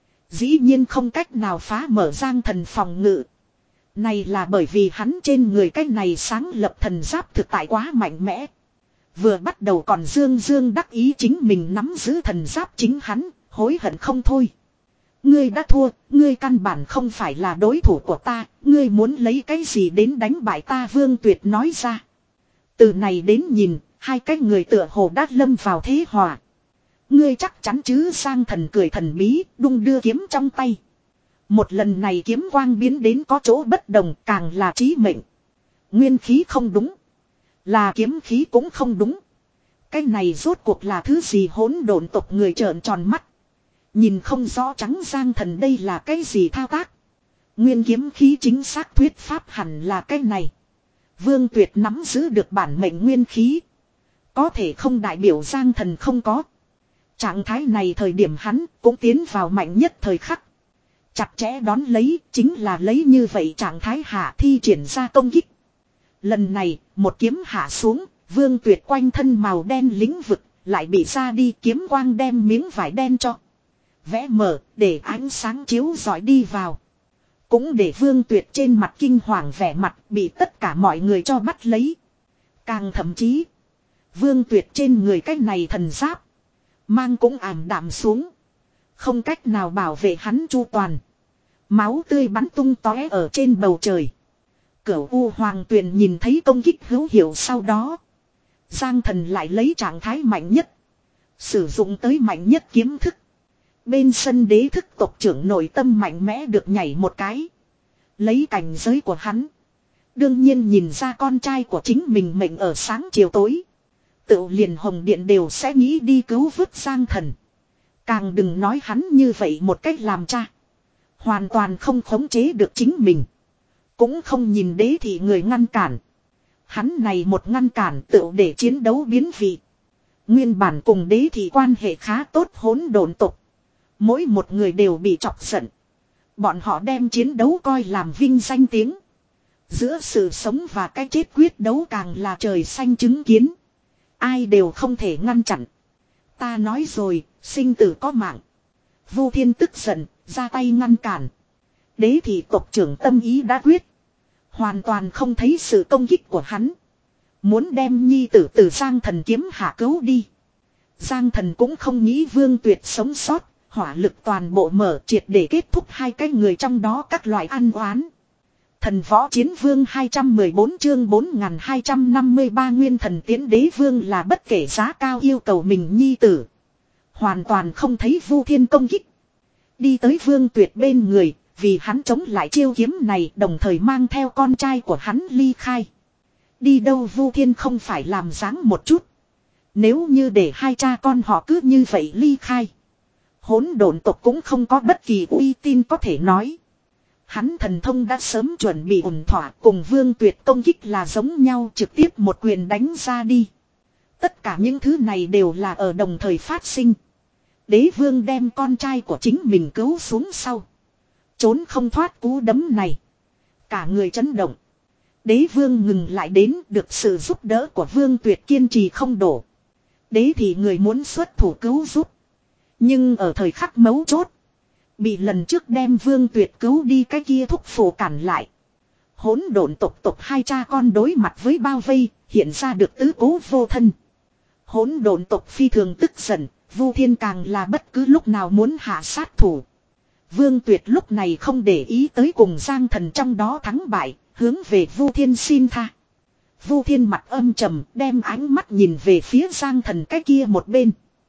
dĩ nhiên không cách nào phá mở Giang Thần phòng ngự. Này là bởi vì hắn trên người cái này sáng lập thần giáp thực tại quá mạnh mẽ. Vừa bắt đầu còn dương dương đắc ý chính mình nắm giữ thần giáp chính hắn, hối hận không thôi. Ngươi đã thua, ngươi căn bản không phải là đối thủ của ta, ngươi muốn lấy cái gì đến đánh bại ta, Vương Tuyệt nói ra. Từ này đến nhìn, hai cái người tựa hồ đã lâm vào thế hòa. Ngươi chắc chắn chứ, Giang Thần cười thần bí, đung đưa kiếm trong tay. Một lần này kiếm quang biến đến có chỗ bất đồng, càng là trí mệnh. Nguyên khí không đúng, là kiếm khí cũng không đúng. Cái này rốt cuộc là thứ gì? Hỗn độn tộc người trợn tròn mắt, nhìn không rõ trắng Giang Thần đây là cái gì thao tác. Nguyên kiếm khí chính xác thuyết pháp hẳn là cái này. Vương Tuyệt nắm giữ được bản mệnh nguyên khí, có thể không đại biểu Giang Thần không có. Trạng thái này thời điểm hắn cũng tiến vào mạnh nhất thời khắc. Chặt chẽ đón lấy, chính là lấy như vậy trạng thái hạ thi triển ra công kích. Lần này, một kiếm hạ xuống, Vương Tuyệt quanh thân màu đen lĩnh vực, lại bị ra đi, kiếm quang đem miếng vải đen cho vẽ mở, để ánh sáng chiếu rọi đi vào. Cũng để Vương Tuyệt trên mặt kinh hoàng vẻ mặt bị tất cả mọi người cho bắt lấy. Càng thậm chí, Vương Tuyệt trên người cái này thần giáp mang cũng ảm đạm xuống, không cách nào bảo vệ hắn chu toàn. Máu tươi bắn tung tóe ở trên bầu trời. Cửu U Hoàng Tuyền nhìn thấy công kích hữu hiệu sau đó, Giang Thần lại lấy trạng thái mạnh nhất, sử dụng tới mạnh nhất kiếm thức. Bên sân đế thức tộc trưởng nội tâm mạnh mẽ được nhảy một cái. Lấy cảnh giới của hắn, đương nhiên nhìn ra con trai của chính mình mệnh ở sáng chiều tối. Tự liền Hồng Điện đều sẽ nghĩ đi cứu vớt Giang Thần. Càng đừng nói hắn như vậy một cách làm cha. Hoàn toàn không khống chế được chính mình. Cũng không nhìn đế thị người ngăn cản. Hắn này một ngăn cản tự để chiến đấu biến vị. Nguyên bản cùng đế thị quan hệ khá tốt hỗn độn tục. Mỗi một người đều bị chọc giận. Bọn họ đem chiến đấu coi làm vinh danh tiếng. Giữa sự sống và cái chết quyết đấu càng là trời xanh chứng kiến. Ai đều không thể ngăn chặn. Ta nói rồi, sinh tử có mạng. Vu Thiên tức giận, ra tay ngăn cản. Đế thị tộc trưởng tâm ý đã quyết. Hoàn toàn không thấy sự công kích của hắn. Muốn đem nhi tử từ Giang Thần kiếm hạ cứu đi. Giang Thần cũng không nghĩ Vương Tuyệt sống sót. Hỏa lực toàn bộ mở triệt để kết thúc hai cái người trong đó các loại ăn oán. Thần võ chiến vương hai trăm mười bốn chương bốn nghìn hai trăm năm mươi ba nguyên thần tiến đế vương là bất kể giá cao yêu cầu mình nhi tử. Hoàn toàn không thấy Vu Thiên công kích. Đi tới Vương Tuyệt bên người, vì hắn chống lại chiêu kiếm này đồng thời mang theo con trai của hắn ly khai. Đi đâu Vu Thiên không phải làm dáng một chút. Nếu như để hai cha con họ cứ như vậy ly khai. Hỗn độn tộc cũng không có bất kỳ uy tín có thể nói. Hắn thần thông đã sớm chuẩn bị ổn thỏa cùng Vương Tuyệt công kích là giống nhau trực tiếp một quyền đánh ra đi. Tất cả những thứ này đều là ở đồng thời phát sinh. Đế vương đem con trai của chính mình cứu xuống sau. Trốn không thoát cú đấm này. Cả người chấn động. Đế vương ngừng lại đến được sự giúp đỡ của Vương Tuyệt kiên trì không đổ. Đế thì người muốn xuất thủ cứu giúp. Nhưng ở thời khắc mấu chốt. Bị lần trước đem Vương Tuyệt cứu đi cái kia thúc phù cản lại. Hỗn độn tộc tộc hai cha con đối mặt với bao vây. Hiện ra được tứ cố vô thân. Hỗn độn tộc phi thường tức giận. Vu Thiên càng là bất cứ lúc nào muốn hạ sát thủ. Vương Tuyệt lúc này không để ý tới cùng Giang Thần trong đó thắng bại. Hướng về Vu Thiên xin tha. Vu Thiên mặt âm trầm đem ánh mắt nhìn về phía Giang Thần cái kia một bên.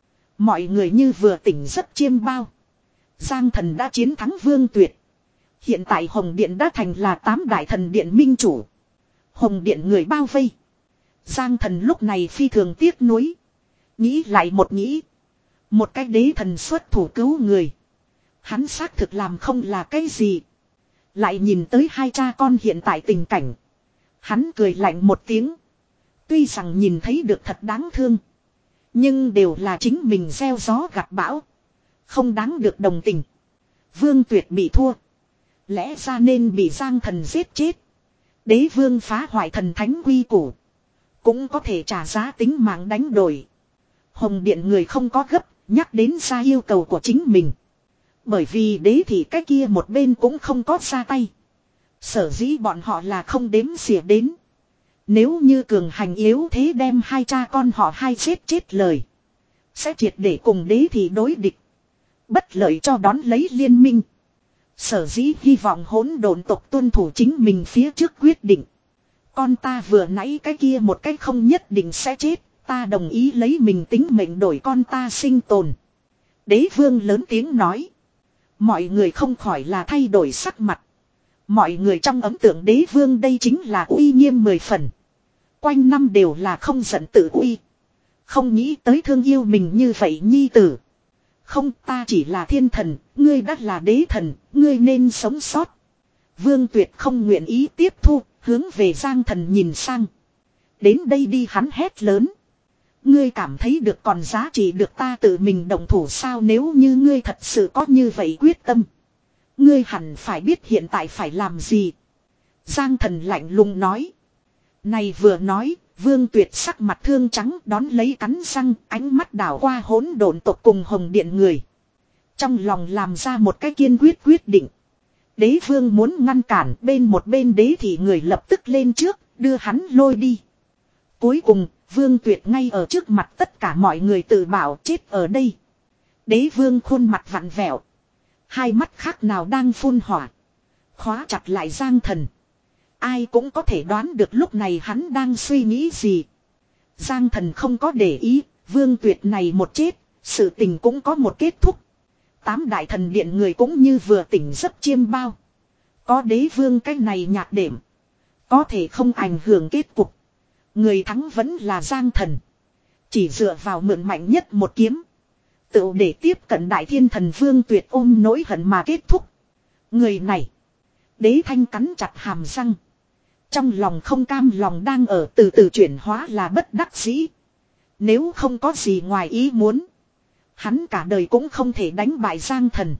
Mọi người như vừa tỉnh giấc chiêm bao. Giang Thần đã chiến thắng Vương Tuyệt. Hiện tại Hồng Điện đã thành là tám đại thần điện minh chủ. Hồng Điện người bao vây. Giang Thần lúc này phi thường tiếc nuối. Nghĩ lại một nghĩ. Một cái đế thần xuất thủ cứu người. Hắn xác thực làm không là cái gì. Lại nhìn tới hai cha con hiện tại tình cảnh. Hắn cười lạnh một tiếng. Tuy rằng nhìn thấy được thật đáng thương. Nhưng đều là chính mình gieo gió gặt bão. Không đáng được đồng tình. Vương Tuyệt bị thua. Lẽ ra nên bị Giang Thần giết chết. Đế vương phá hoại thần thánh quy củ. Cũng có thể trả giá tính mạng đánh đổi. Hồng Điện người không có gấp. Nhắc đến ra yêu cầu của chính mình. Bởi vì đế thì cái kia một bên cũng không có ra tay. Sở dĩ bọn họ là không đếm xỉa đến. Nếu như cường hành yếu thế đem hai cha con họ hai chết chết lời. Sẽ triệt để cùng đế thì đối địch. Bất lợi cho đón lấy liên minh. Sở dĩ hy vọng hỗn độn tộc tuân thủ chính mình phía trước quyết định. Con ta vừa nãy cái kia một cách không nhất định sẽ chết. Ta đồng ý lấy mình tính mệnh đổi con ta sinh tồn. Đế vương lớn tiếng nói. Mọi người không khỏi là thay đổi sắc mặt. Mọi người trong ấn tượng đế vương đây chính là uy nghiêm mười phần. Quanh năm đều là không giận tự uy. Không nghĩ tới thương yêu mình như vậy nhi tử. Không, ta chỉ là thiên thần, ngươi đã là đế thần, ngươi nên sống sót. Vương Tuyệt không nguyện ý tiếp thu, hướng về Giang Thần nhìn sang. Đến đây đi, hắn hét lớn. Ngươi cảm thấy được còn giá trị được ta tự mình động thủ sao? Nếu như ngươi thật sự có như vậy quyết tâm, ngươi hẳn phải biết hiện tại phải làm gì. Giang Thần lạnh lùng nói. Này vừa nói, Vương Tuyệt sắc mặt thương trắng đón lấy cắn răng, ánh mắt đảo qua hỗn độn tộc cùng Hồng Điện người. Trong lòng làm ra một cái kiên quyết quyết định. Đế vương muốn ngăn cản, bên một bên đế thị người lập tức lên trước, đưa hắn lôi đi. Cuối cùng, Vương Tuyệt ngay ở trước mặt tất cả mọi người tự bảo chết ở đây. Đế vương khuôn mặt vặn vẹo. Hai mắt khác nào đang phun hỏa. Khóa chặt lại Giang Thần. Ai cũng có thể đoán được lúc này hắn đang suy nghĩ gì. Giang Thần không có để ý, Vương Tuyệt này một chết, sự tình cũng có một kết thúc. Tám đại thần điện người cũng như vừa tỉnh giấc chiêm bao. Có đế vương cái này nhạc đệm. Có thể không ảnh hưởng kết cục. Người thắng vẫn là Giang Thần. Chỉ dựa vào mượn mạnh nhất một kiếm. Tự để tiếp cận đại thiên thần Vương Tuyệt ôm nỗi hận mà kết thúc. Người này. Đế thanh cắn chặt hàm răng. Trong lòng không cam lòng đang ở từ từ chuyển hóa là bất đắc dĩ. Nếu không có gì ngoài ý muốn. Hắn cả đời cũng không thể đánh bại Giang Thần.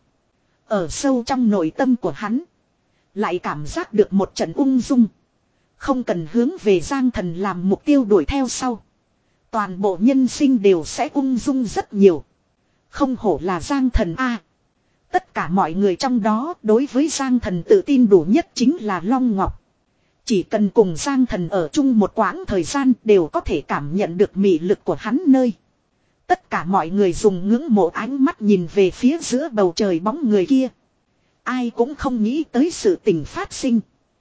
Ở sâu trong nội tâm của hắn. Lại cảm giác được một trận ung dung. Không cần hướng về Giang Thần làm mục tiêu đuổi theo sau. Toàn bộ nhân sinh đều sẽ ung dung rất nhiều. Không hổ là Giang Thần A. Tất cả mọi người trong đó đối với Giang Thần tự tin đủ nhất chính là Long Ngọc. Chỉ cần cùng Giang Thần ở chung một quãng thời gian đều có thể cảm nhận được mị lực của hắn nơi. Tất cả mọi người dùng ngưỡng mộ ánh mắt nhìn về phía giữa bầu trời bóng người kia. Ai cũng không nghĩ tới sự tình phát sinh.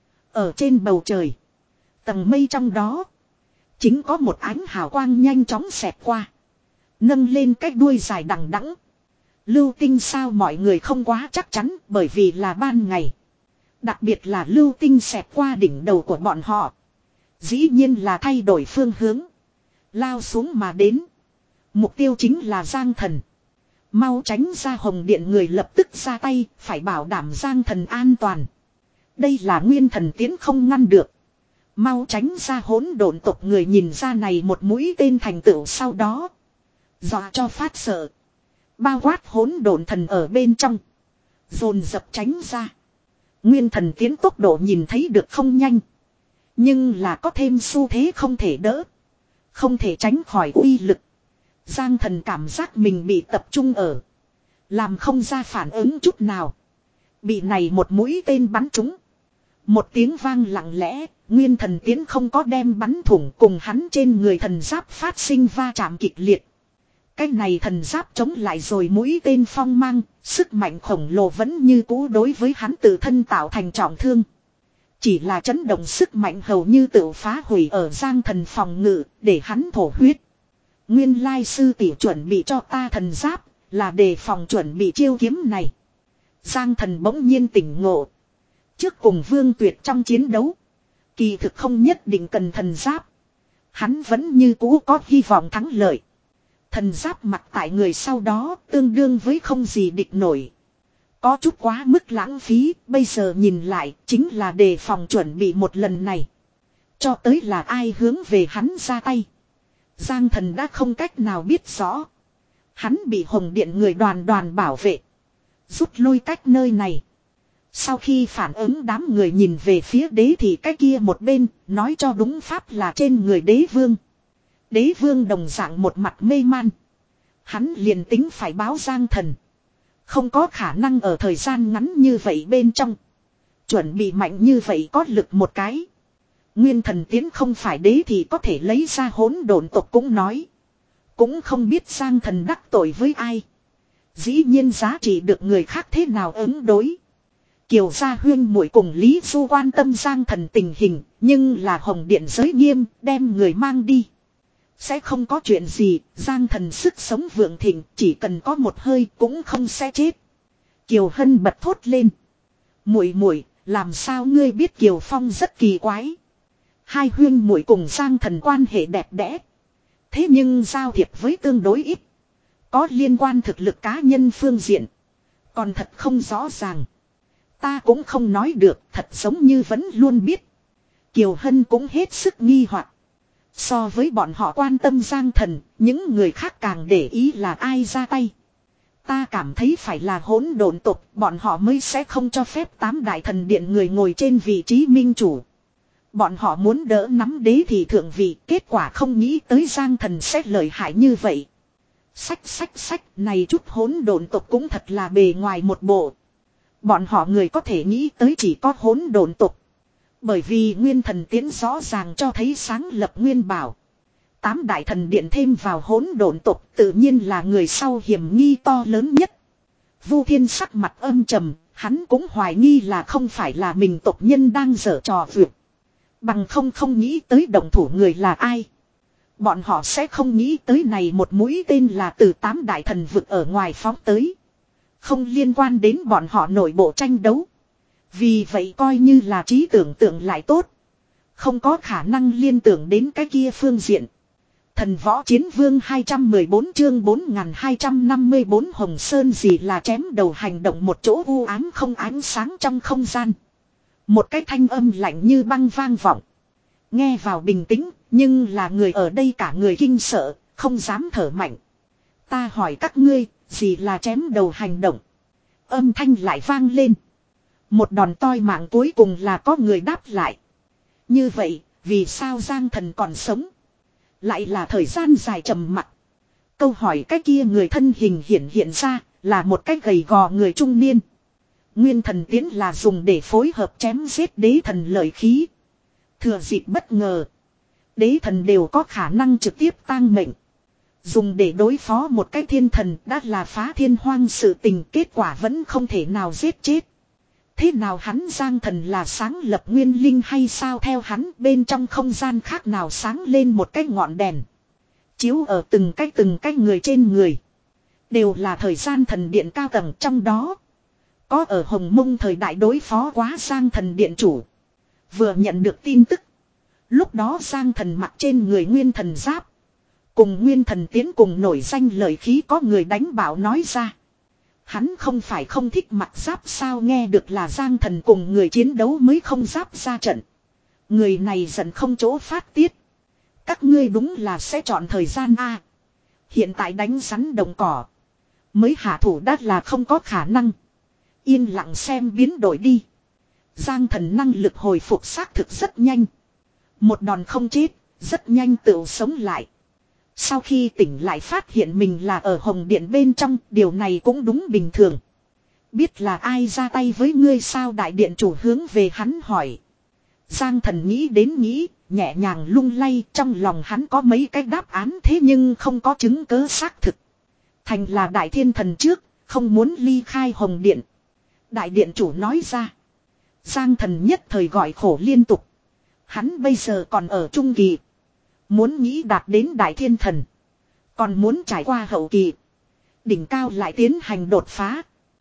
Ở trên bầu trời. Tầng mây trong đó. Chính có một ánh hào quang nhanh chóng xẹt qua. Nâng lên cái đuôi dài đằng đẵng. Lưu tinh sao mọi người không quá chắc chắn bởi vì là ban ngày. Đặc biệt là lưu tinh xẹt qua đỉnh đầu của bọn họ. Dĩ nhiên là thay đổi phương hướng. Lao xuống mà đến. Mục tiêu chính là Giang Thần. Mau tránh ra Hồng Điện người lập tức ra tay, phải bảo đảm Giang Thần an toàn. Đây là nguyên thần tiến không ngăn được. Mau tránh ra hỗn độn tộc người nhìn ra này một mũi tên thành tựu sau đó. Dọa cho phát sợ. Bao quát hỗn độn thần ở bên trong. Dồn dập tránh ra. Nguyên thần tiến tốc độ nhìn thấy được không nhanh. Nhưng là có thêm xu thế không thể đỡ. Không thể tránh khỏi uy lực. Giang Thần cảm giác mình bị tập trung ở. Làm không ra phản ứng chút nào. Bị này một mũi tên bắn trúng. Một tiếng vang lặng lẽ. Nguyên thần tiến không có đem bắn thủng cùng hắn trên người thần giáp phát sinh va chạm kịch liệt. Cái này thần giáp chống lại rồi mũi tên phong mang. Sức mạnh khổng lồ vẫn như cũ đối với hắn tự thân tạo thành trọng thương. Chỉ là chấn động sức mạnh hầu như tự phá hủy ở Giang Thần phòng ngự để hắn thổ huyết. Nguyên lai sư tỷ chuẩn bị cho ta thần giáp, là đề phòng chuẩn bị chiêu kiếm này. Giang Thần bỗng nhiên tỉnh ngộ. Trước cùng Vương Tuyệt trong chiến đấu, kỳ thực không nhất định cần thần giáp. Hắn vẫn như cũ có hy vọng thắng lợi. Thần giáp mặc tại người sau đó tương đương với không gì địch nổi. Có chút quá mức lãng phí, bây giờ nhìn lại chính là đề phòng chuẩn bị một lần này. Cho tới là ai hướng về hắn ra tay. Giang Thần đã không cách nào biết rõ. Hắn bị Hồng Điện người đoàn đoàn bảo vệ. Rút lui cách nơi này. Sau khi phản ứng đám người nhìn về phía đế thì cái kia một bên, nói cho đúng pháp là trên người đế vương. Đế vương đồng dạng một mặt mê man. Hắn liền tính phải báo Giang Thần. Không có khả năng ở thời gian ngắn như vậy bên trong. Chuẩn bị mạnh như vậy có lực một cái. Nguyên thần tiến không phải đế thì có thể lấy ra hỗn độn tộc cũng nói. Cũng không biết Giang Thần đắc tội với ai. Dĩ nhiên giá trị được người khác thế nào ứng đối. Kiều Gia Huyên muội cùng Lý Du quan tâm Giang Thần tình hình. Nhưng là Hồng Điện giới nghiêm đem người mang đi. Sẽ không có chuyện gì, Giang Thần sức sống vượng thịnh, chỉ cần có một hơi cũng không sẽ chết. Kiều Hân bật thốt lên. Muội muội, làm sao ngươi biết Kiều Phong rất kỳ quái? Hai huyên muội cùng Giang Thần quan hệ đẹp đẽ. Thế nhưng giao thiệp với tương đối ít. Có liên quan thực lực cá nhân phương diện. Còn thật không rõ ràng. Ta cũng không nói được, thật giống như vẫn luôn biết. Kiều Hân cũng hết sức nghi hoặc. So với bọn họ quan tâm Giang Thần, những người khác càng để ý là ai ra tay. Ta cảm thấy phải là hỗn độn tộc, bọn họ mới sẽ không cho phép tám đại thần điện người ngồi trên vị trí minh chủ. Bọn họ muốn đỡ nắm đế thì thượng vị, kết quả không nghĩ tới Giang Thần sẽ lợi hại như vậy. Sách sách sách, này chút hỗn độn tộc cũng thật là bề ngoài một bộ. Bọn họ người có thể nghĩ tới chỉ có hỗn độn tộc. Bởi vì nguyên thần tiến rõ ràng cho thấy sáng lập nguyên bảo. Tám đại thần điện thêm vào hỗn độn tộc tự nhiên là người sau hiểm nghi to lớn nhất. Vu Thiên sắc mặt âm trầm, hắn cũng hoài nghi là không phải là mình tộc nhân đang giở trò vượt. Bằng không không nghĩ tới động thủ người là ai. Bọn họ sẽ không nghĩ tới này một mũi tên là từ tám đại thần vực ở ngoài phóng tới. Không liên quan đến bọn họ nội bộ tranh đấu. Vì vậy coi như là trí tưởng tượng lại tốt. Không có khả năng liên tưởng đến cái kia phương diện. Thần võ chiến vương hai trăm mười bốn chương bốn nghìn hai trăm năm mươi bốn Hồng Sơn gì là chém đầu hành động một chỗ u ám không ánh sáng trong không gian. Một cái thanh âm lạnh như băng vang vọng. Nghe vào bình tĩnh, nhưng là người ở đây cả người kinh sợ, không dám thở mạnh. Ta hỏi các ngươi, gì là chém đầu hành động? Âm thanh lại vang lên. Một đòn toi mạng cuối cùng là có người đáp lại. Như vậy, vì sao Giang Thần còn sống? Lại là thời gian dài trầm mặc. Câu hỏi cái kia người thân hình hiện hiện ra, là một cái gầy gò người trung niên. Nguyên thần tiến là dùng để phối hợp chém giết đế thần lợi khí. Thừa dịp bất ngờ. Đế thần đều có khả năng trực tiếp tang mệnh. Dùng để đối phó một cái thiên thần đã là phá thiên hoang sự tình, kết quả vẫn không thể nào giết chết. Thế nào hắn Giang Thần là sáng lập nguyên linh hay sao? Theo hắn bên trong không gian khác nào sáng lên một cái ngọn đèn. Chiếu ở từng cái từng cái người trên người. Đều là thời gian thần điện cao tầng, trong đó có ở Hồng Mông thời đại đối phó quá Giang Thần điện chủ. Vừa nhận được tin tức. Lúc đó Giang Thần mặc trên người nguyên thần giáp. Cùng nguyên thần tiến cùng nổi danh lời khí có người đánh bảo nói ra. Hắn không phải không thích mặc giáp sao? Nghe được là Giang Thần cùng người chiến đấu mới không giáp ra trận. Người này giận không chỗ phát tiết. Các ngươi đúng là sẽ chọn thời gian a. Hiện tại đánh rắn đồng cỏ. Mới hạ thủ đắt là không có khả năng. Yên lặng xem biến đổi đi. Giang Thần năng lực hồi phục xác thực rất nhanh. Một đòn không chết, rất nhanh tự sống lại. Sau khi tỉnh lại phát hiện mình là ở Hồng Điện bên trong, điều này cũng đúng bình thường. Biết là ai ra tay với ngươi sao? Đại điện chủ hướng về hắn hỏi. Giang Thần nghĩ đến nghĩ, nhẹ nhàng lung lay, trong lòng hắn có mấy cái đáp án thế nhưng không có chứng cứ xác thực. Thành là đại thiên thần trước, không muốn ly khai Hồng Điện. Đại điện chủ nói ra. Giang Thần nhất thời gọi khổ liên tục. Hắn bây giờ còn ở trung kỳ. Muốn nghĩ đạt đến đại thiên thần. Còn muốn trải qua hậu kỳ. Đỉnh cao lại tiến hành đột phá.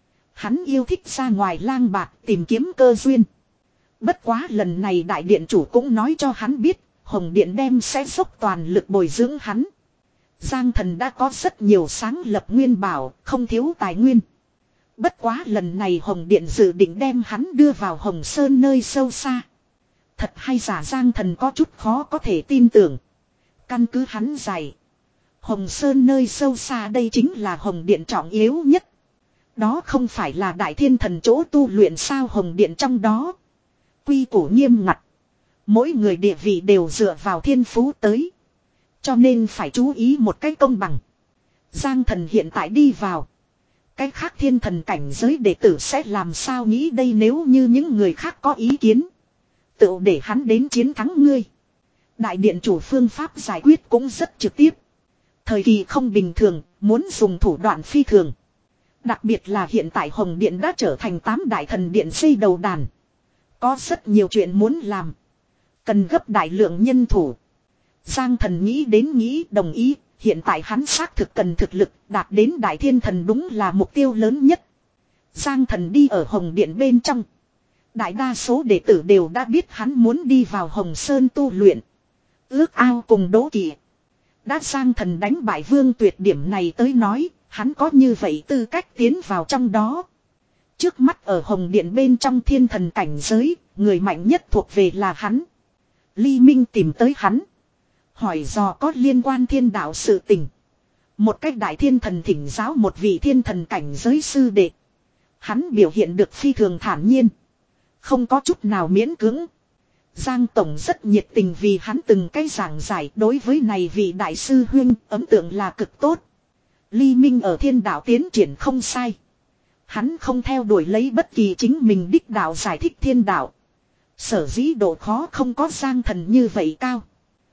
Hắn yêu thích ra ngoài lang bạc tìm kiếm cơ duyên. Bất quá lần này đại điện chủ cũng nói cho hắn biết. Hồng Điện đem sẽ dốc toàn lực bồi dưỡng hắn. Giang Thần đã có rất nhiều sáng lập nguyên bảo, không thiếu tài nguyên. Bất quá lần này Hồng Điện dự định đem hắn đưa vào Hồng Sơn nơi sâu xa. Thật hay giả? Giang Thần có chút khó có thể tin tưởng. Căn cứ hắn dạy. Hồng Sơn nơi sâu xa đây chính là Hồng Điện trọng yếu nhất. Đó không phải là đại thiên thần chỗ tu luyện sao? Hồng Điện trong đó quy củ nghiêm ngặt. Mỗi người địa vị đều dựa vào thiên phú tới. Cho nên phải chú ý một cách công bằng. Giang Thần hiện tại đi vào. Cái khác thiên thần cảnh giới đệ tử sẽ làm sao nghĩ đây? Nếu như những người khác có ý kiến, tự để hắn đến chiến thắng ngươi. Đại điện chủ phương pháp giải quyết cũng rất trực tiếp. Thời kỳ không bình thường, muốn dùng thủ đoạn phi thường. Đặc biệt là hiện tại Hồng Điện đã trở thành tám đại thần điện xây đầu đàn. Có rất nhiều chuyện muốn làm. Cần gấp đại lượng nhân thủ. Giang Thần nghĩ đến nghĩ đồng ý. Hiện tại hắn xác thực cần thực lực đạt đến đại thiên thần đúng là mục tiêu lớn nhất. Giang Thần đi ở Hồng Điện bên trong. Đại đa số đệ tử đều đã biết hắn muốn đi vào Hồng Sơn tu luyện. Ước ao cùng đố kỵ. Đã Giang Thần đánh bại Vương Tuyệt điểm này tới nói, hắn có như vậy tư cách tiến vào trong đó. Trước mắt ở Hồng Điện bên trong thiên thần cảnh giới, người mạnh nhất thuộc về là hắn. Ly Minh tìm tới hắn. Hỏi dò có liên quan thiên đạo sự tình. Một cách đại thiên thần thỉnh giáo một vị thiên thần cảnh giới sư đệ. Hắn biểu hiện được phi thường thản nhiên. Không có chút nào miễn cưỡng. Giang Tổng rất nhiệt tình vì hắn từng cái giảng giải, đối với này vị đại sư huynh ấn tượng là cực tốt. Ly Minh ở thiên đạo tiến triển không sai. Hắn không theo đuổi lấy bất kỳ chính mình đích đạo giải thích thiên đạo. Sở dĩ độ khó không có Giang Thần như vậy cao.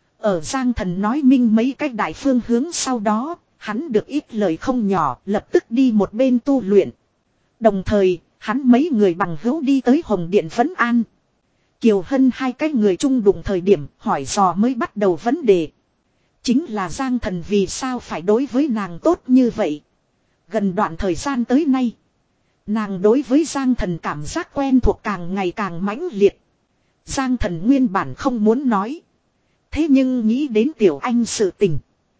Ở Giang Thần nói minh mấy cách đại phương hướng sau đó, hắn được ít lời không nhỏ, lập tức đi một bên tu luyện. Đồng thời, hắn mấy người bằng hữu đi tới Hồng Điện Vấn An. Kiều Hân hai cái người chung đụng thời điểm hỏi dò mới bắt đầu vấn đề. Chính là Giang Thần vì sao phải đối với nàng tốt như vậy. Gần đoạn thời gian tới nay, nàng đối với Giang Thần cảm giác quen thuộc càng ngày càng mãnh liệt. Giang Thần nguyên bản không muốn nói. Thế nhưng nghĩ đến Tiểu Anh sự tình.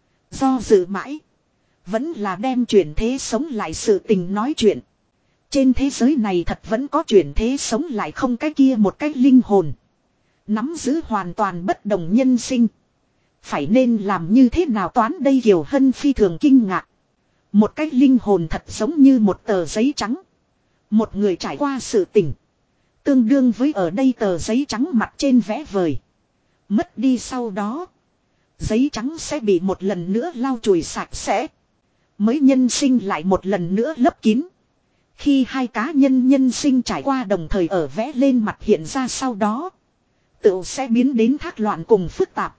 Do dự mãi. Vẫn là đem chuyển thế sống lại sự tình nói chuyện. Trên thế giới này thật vẫn có chuyển thế sống lại không cái kia một cái linh hồn. Nắm giữ hoàn toàn bất đồng nhân sinh. Phải nên làm như thế nào toán đây Kiều Hân phi thường kinh ngạc. Một cái linh hồn thật giống như một tờ giấy trắng. Một người trải qua sự tình. Tương đương với ở đây tờ giấy trắng mặt trên vẽ vời. Mất đi sau đó. Giấy trắng sẽ bị một lần nữa lau chùi sạch sẽ. Mới nhân sinh lại một lần nữa lấp kín. Khi hai cá nhân nhân sinh trải qua đồng thời ở vẽ lên mặt hiện ra sau đó. Tự sẽ biến đến thác loạn cùng phức tạp.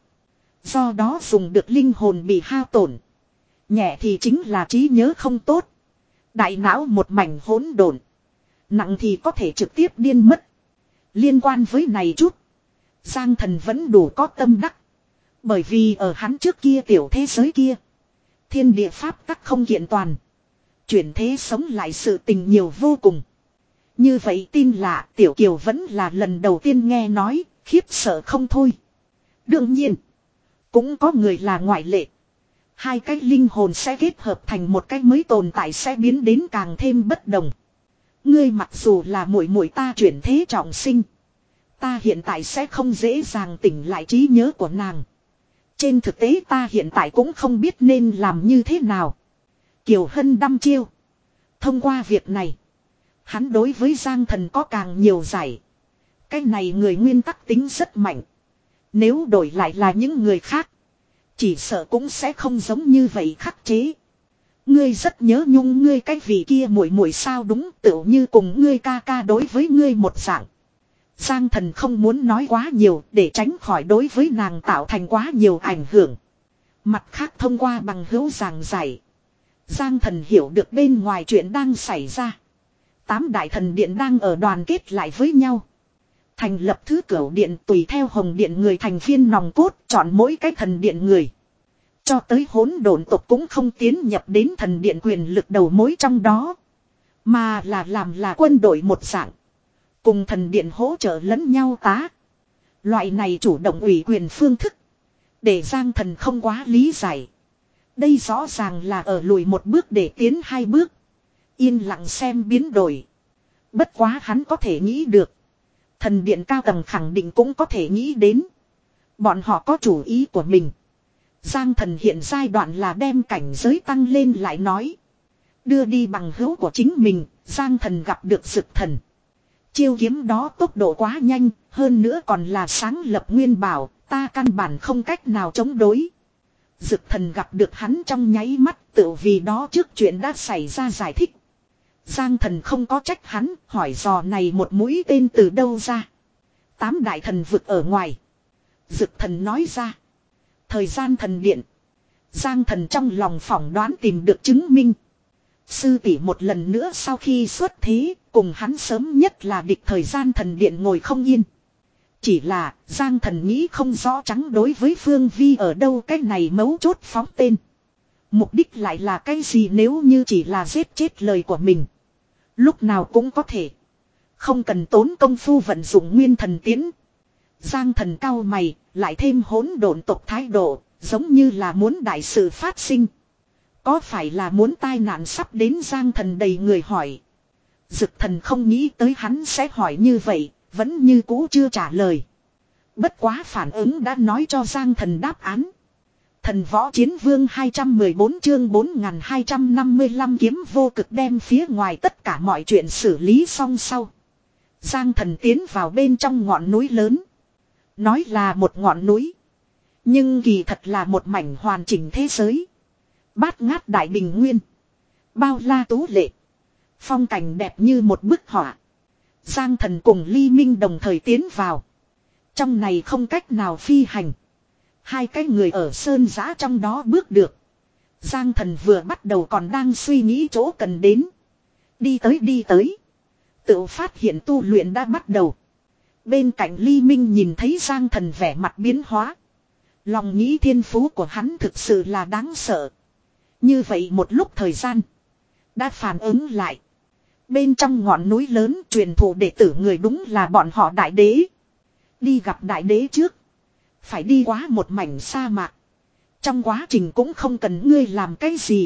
Do đó dùng được linh hồn bị hao tổn. Nhẹ thì chính là trí nhớ không tốt. Đại não một mảnh hỗn độn. Nặng thì có thể trực tiếp điên mất. Liên quan với này chút. Giang Thần vẫn đủ có tâm đắc. Bởi vì ở hắn trước kia tiểu thế giới kia. Thiên địa pháp tắc không kiện toàn. Chuyển thế sống lại sự tình nhiều vô cùng. Như vậy tin lạ Tiểu Kiều vẫn là lần đầu tiên nghe nói, khiếp sợ không thôi. Đương nhiên, cũng có người là ngoại lệ. Hai cái linh hồn sẽ kết hợp thành một cái mới tồn tại sẽ biến đến càng thêm bất đồng. Ngươi mặc dù là muội muội ta chuyển thế trọng sinh. Ta hiện tại sẽ không dễ dàng tỉnh lại trí nhớ của nàng. Trên thực tế ta hiện tại cũng không biết nên làm như thế nào. Kiều Hân đăm chiêu. Thông qua việc này, hắn đối với Giang Thần có càng nhiều giải. Cái này người nguyên tắc tính rất mạnh. Nếu đổi lại là những người khác, chỉ sợ cũng sẽ không giống như vậy khắc chế. Ngươi rất nhớ nhung ngươi cái vị kia muội muội sao đúng tựu như cùng ngươi ca ca đối với ngươi một dạng. Giang Thần không muốn nói quá nhiều để tránh khỏi đối với nàng tạo thành quá nhiều ảnh hưởng. Mặt khác thông qua bằng hữu giảng giải. Giang Thần hiểu được bên ngoài chuyện đang xảy ra. Tám đại thần điện đang ở đoàn kết lại với nhau. Thành lập thứ cửu điện tùy theo Hồng Điện người thành viên nòng cốt chọn mỗi cái thần điện người. Cho tới hỗn độn tộc cũng không tiến nhập đến thần điện quyền lực đầu mối trong đó. Mà là làm là quân đội một dạng. Cùng thần điện hỗ trợ lẫn nhau tá. Loại này chủ động ủy quyền phương thức. Để Giang Thần không quá lý giải. Đây rõ ràng là ở lùi một bước để tiến hai bước. Yên lặng xem biến đổi. Bất quá hắn có thể nghĩ được. Thần điện cao tầng khẳng định cũng có thể nghĩ đến. Bọn họ có chủ ý của mình. Giang Thần hiện giai đoạn là đem cảnh giới tăng lên lại nói. Đưa đi bằng hữu của chính mình, Giang Thần gặp được Dực Thần. Chiêu kiếm đó tốc độ quá nhanh, hơn nữa còn là sáng lập nguyên bảo, ta căn bản không cách nào chống đối. Dực Thần gặp được hắn trong nháy mắt, tự vì đó trước chuyện đã xảy ra giải thích. Giang Thần không có trách hắn, hỏi dò này một mũi tên từ đâu ra. Tám đại thần vực ở ngoài. Dực Thần nói ra. Thời gian thần điện. Giang Thần trong lòng phỏng đoán tìm được chứng minh. Sư tỷ một lần nữa sau khi xuất thế, cùng hắn sớm nhất là địch thời gian thần điện ngồi không yên. Chỉ là, Giang Thần nghĩ không rõ trắng đối với Phương Vi ở đâu cái này mấu chốt phóng tên. Mục đích lại là cái gì nếu như chỉ là giết chết lời của mình. Lúc nào cũng có thể. Không cần tốn công phu vận dụng nguyên thần tiến. Giang Thần cao mày, lại thêm hỗn độn tộc thái độ, giống như là muốn đại sự phát sinh. Có phải là muốn tai nạn sắp đến Giang Thần đầy người hỏi. Dực Thần không nghĩ tới hắn sẽ hỏi như vậy, vẫn như cũ chưa trả lời. Bất quá phản ứng đã nói cho Giang Thần đáp án. Thần võ chiến vương hai trăm mười bốn chương bốn nghìn hai trăm năm mươi lăm kiếm vô cực đem phía ngoài tất cả mọi chuyện xử lý xong sau. Giang Thần tiến vào bên trong ngọn núi lớn. Nói là một ngọn núi. Nhưng kỳ thật là một mảnh hoàn chỉnh thế giới. Bát ngát đại bình nguyên. Bao la tú lệ. Phong cảnh đẹp như một bức họa. Giang Thần cùng Ly Minh đồng thời tiến vào. Trong này không cách nào phi hành. Hai cái người ở sơn giã trong đó bước được. Giang Thần vừa bắt đầu còn đang suy nghĩ chỗ cần đến. Đi tới đi tới. Tự phát hiện tu luyện đã bắt đầu. Bên cạnh Ly Minh nhìn thấy Giang Thần vẻ mặt biến hóa. Lòng nghĩ thiên phú của hắn thực sự là đáng sợ. Như vậy một lúc thời gian. Đã phản ứng lại. Bên trong ngọn núi lớn truyền thụ đệ tử người đúng là bọn họ đại đế. Đi gặp đại đế trước. Phải đi qua một mảnh sa mạc. Trong quá trình cũng không cần ngươi làm cái gì.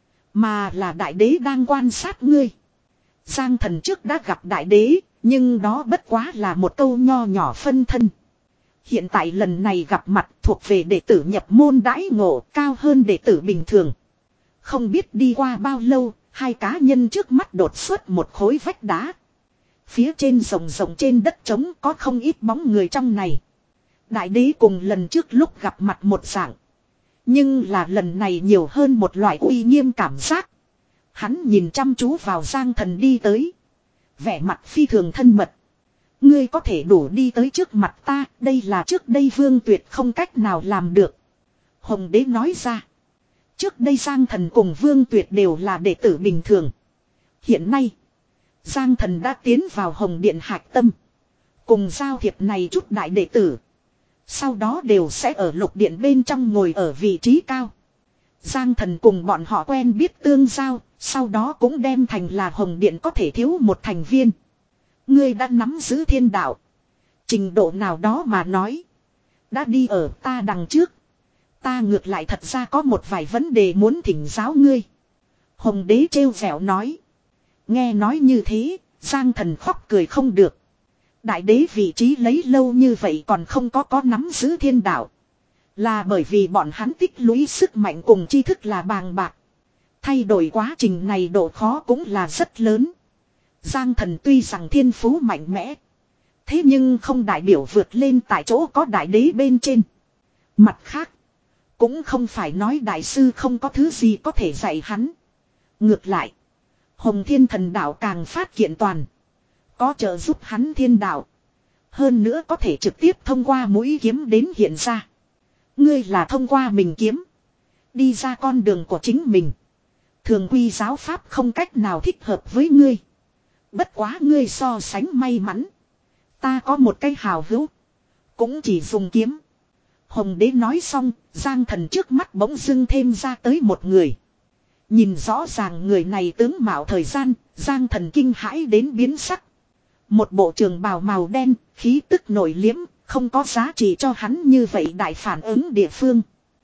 Mà là đại đế đang quan sát ngươi. Giang Thần trước đã gặp đại đế. Nhưng đó bất quá là một câu nho nhỏ phân thân. Hiện tại lần này gặp mặt thuộc về đệ tử nhập môn đãi ngộ cao hơn đệ tử bình thường. Không biết đi qua bao lâu, hai cá nhân trước mắt đột xuất một khối vách đá. Phía trên rồng rồng trên đất trống có không ít bóng người trong này. Đại đế cùng lần trước lúc gặp mặt một dạng. Nhưng là lần này nhiều hơn một loại uy nghiêm cảm giác. Hắn nhìn chăm chú vào Giang Thần đi tới. Vẻ mặt phi thường thân mật. Ngươi có thể đủ đi tới trước mặt ta, đây là trước đây Vương Tuyệt không cách nào làm được. Hồng đế nói ra. Trước đây Giang Thần cùng Vương Tuyệt đều là đệ tử bình thường. Hiện nay, Giang Thần đã tiến vào Hồng Điện hạch tâm. Cùng giao thiệp này chút đại đệ tử. Sau đó đều sẽ ở lục điện bên trong ngồi ở vị trí cao. Giang Thần cùng bọn họ quen biết tương giao, sau đó cũng đem thành là Hồng Điện có thể thiếu một thành viên. Ngươi đã nắm giữ thiên đạo. Trình độ nào đó mà nói. Đã đi ở ta đằng trước. Ta ngược lại thật ra có một vài vấn đề muốn thỉnh giáo ngươi. Hồng đế trêu vẻo nói. Nghe nói như thế, Giang Thần khóc cười không được. Đại đế vị trí lấy lâu như vậy còn không có có nắm giữ thiên đạo. Là bởi vì bọn hắn tích lũy sức mạnh cùng tri thức là bàng bạc. Thay đổi quá trình này độ khó cũng là rất lớn. Giang Thần tuy rằng thiên phú mạnh mẽ. Thế nhưng không đại biểu vượt lên tại chỗ có đại đế bên trên. Mặt khác. Cũng không phải nói đại sư không có thứ gì có thể dạy hắn. Ngược lại. Hồng Thiên Thần Đạo càng phát kiện toàn. Có trợ giúp hắn thiên đạo. Hơn nữa có thể trực tiếp thông qua mũi kiếm đến hiện ra. Ngươi là thông qua mình kiếm. Đi ra con đường của chính mình. Thường quy giáo pháp không cách nào thích hợp với ngươi. Bất quá ngươi so sánh may mắn. Ta có một cái hào hữu. Cũng chỉ dùng kiếm. Hồng đế nói xong, Giang Thần trước mắt bỗng dưng thêm ra tới một người. Nhìn rõ ràng người này tướng mạo thời gian, Giang Thần kinh hãi đến biến sắc. Một bộ trường bào màu đen, khí tức nổi liếm, không có giá trị cho hắn như vậy đại phản ứng địa phương.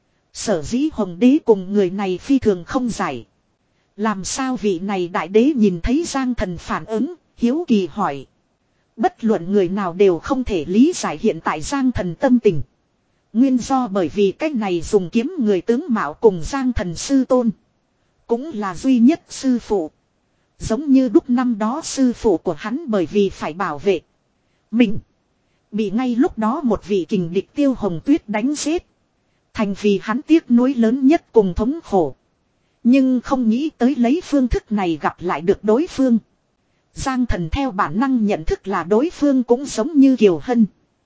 Sở dĩ Hồng đế cùng người này phi thường không giải. Làm sao vị này đại đế nhìn thấy Giang Thần phản ứng, hiếu kỳ hỏi. Bất luận người nào đều không thể lý giải hiện tại Giang Thần tâm tình. Nguyên do bởi vì cách này dùng kiếm người tướng mạo cùng Giang Thần sư tôn. Cũng là duy nhất sư phụ. Giống như đúc năm đó sư phụ của hắn bởi vì phải bảo vệ mình. Bị ngay lúc đó một vị kình địch Tiêu Hồng Tuyết đánh giết. Thành vì hắn tiếc nuối lớn nhất cùng thống khổ. Nhưng không nghĩ tới lấy phương thức này gặp lại được đối phương. Giang Thần theo bản năng nhận thức là đối phương cũng giống như Kiều Hân.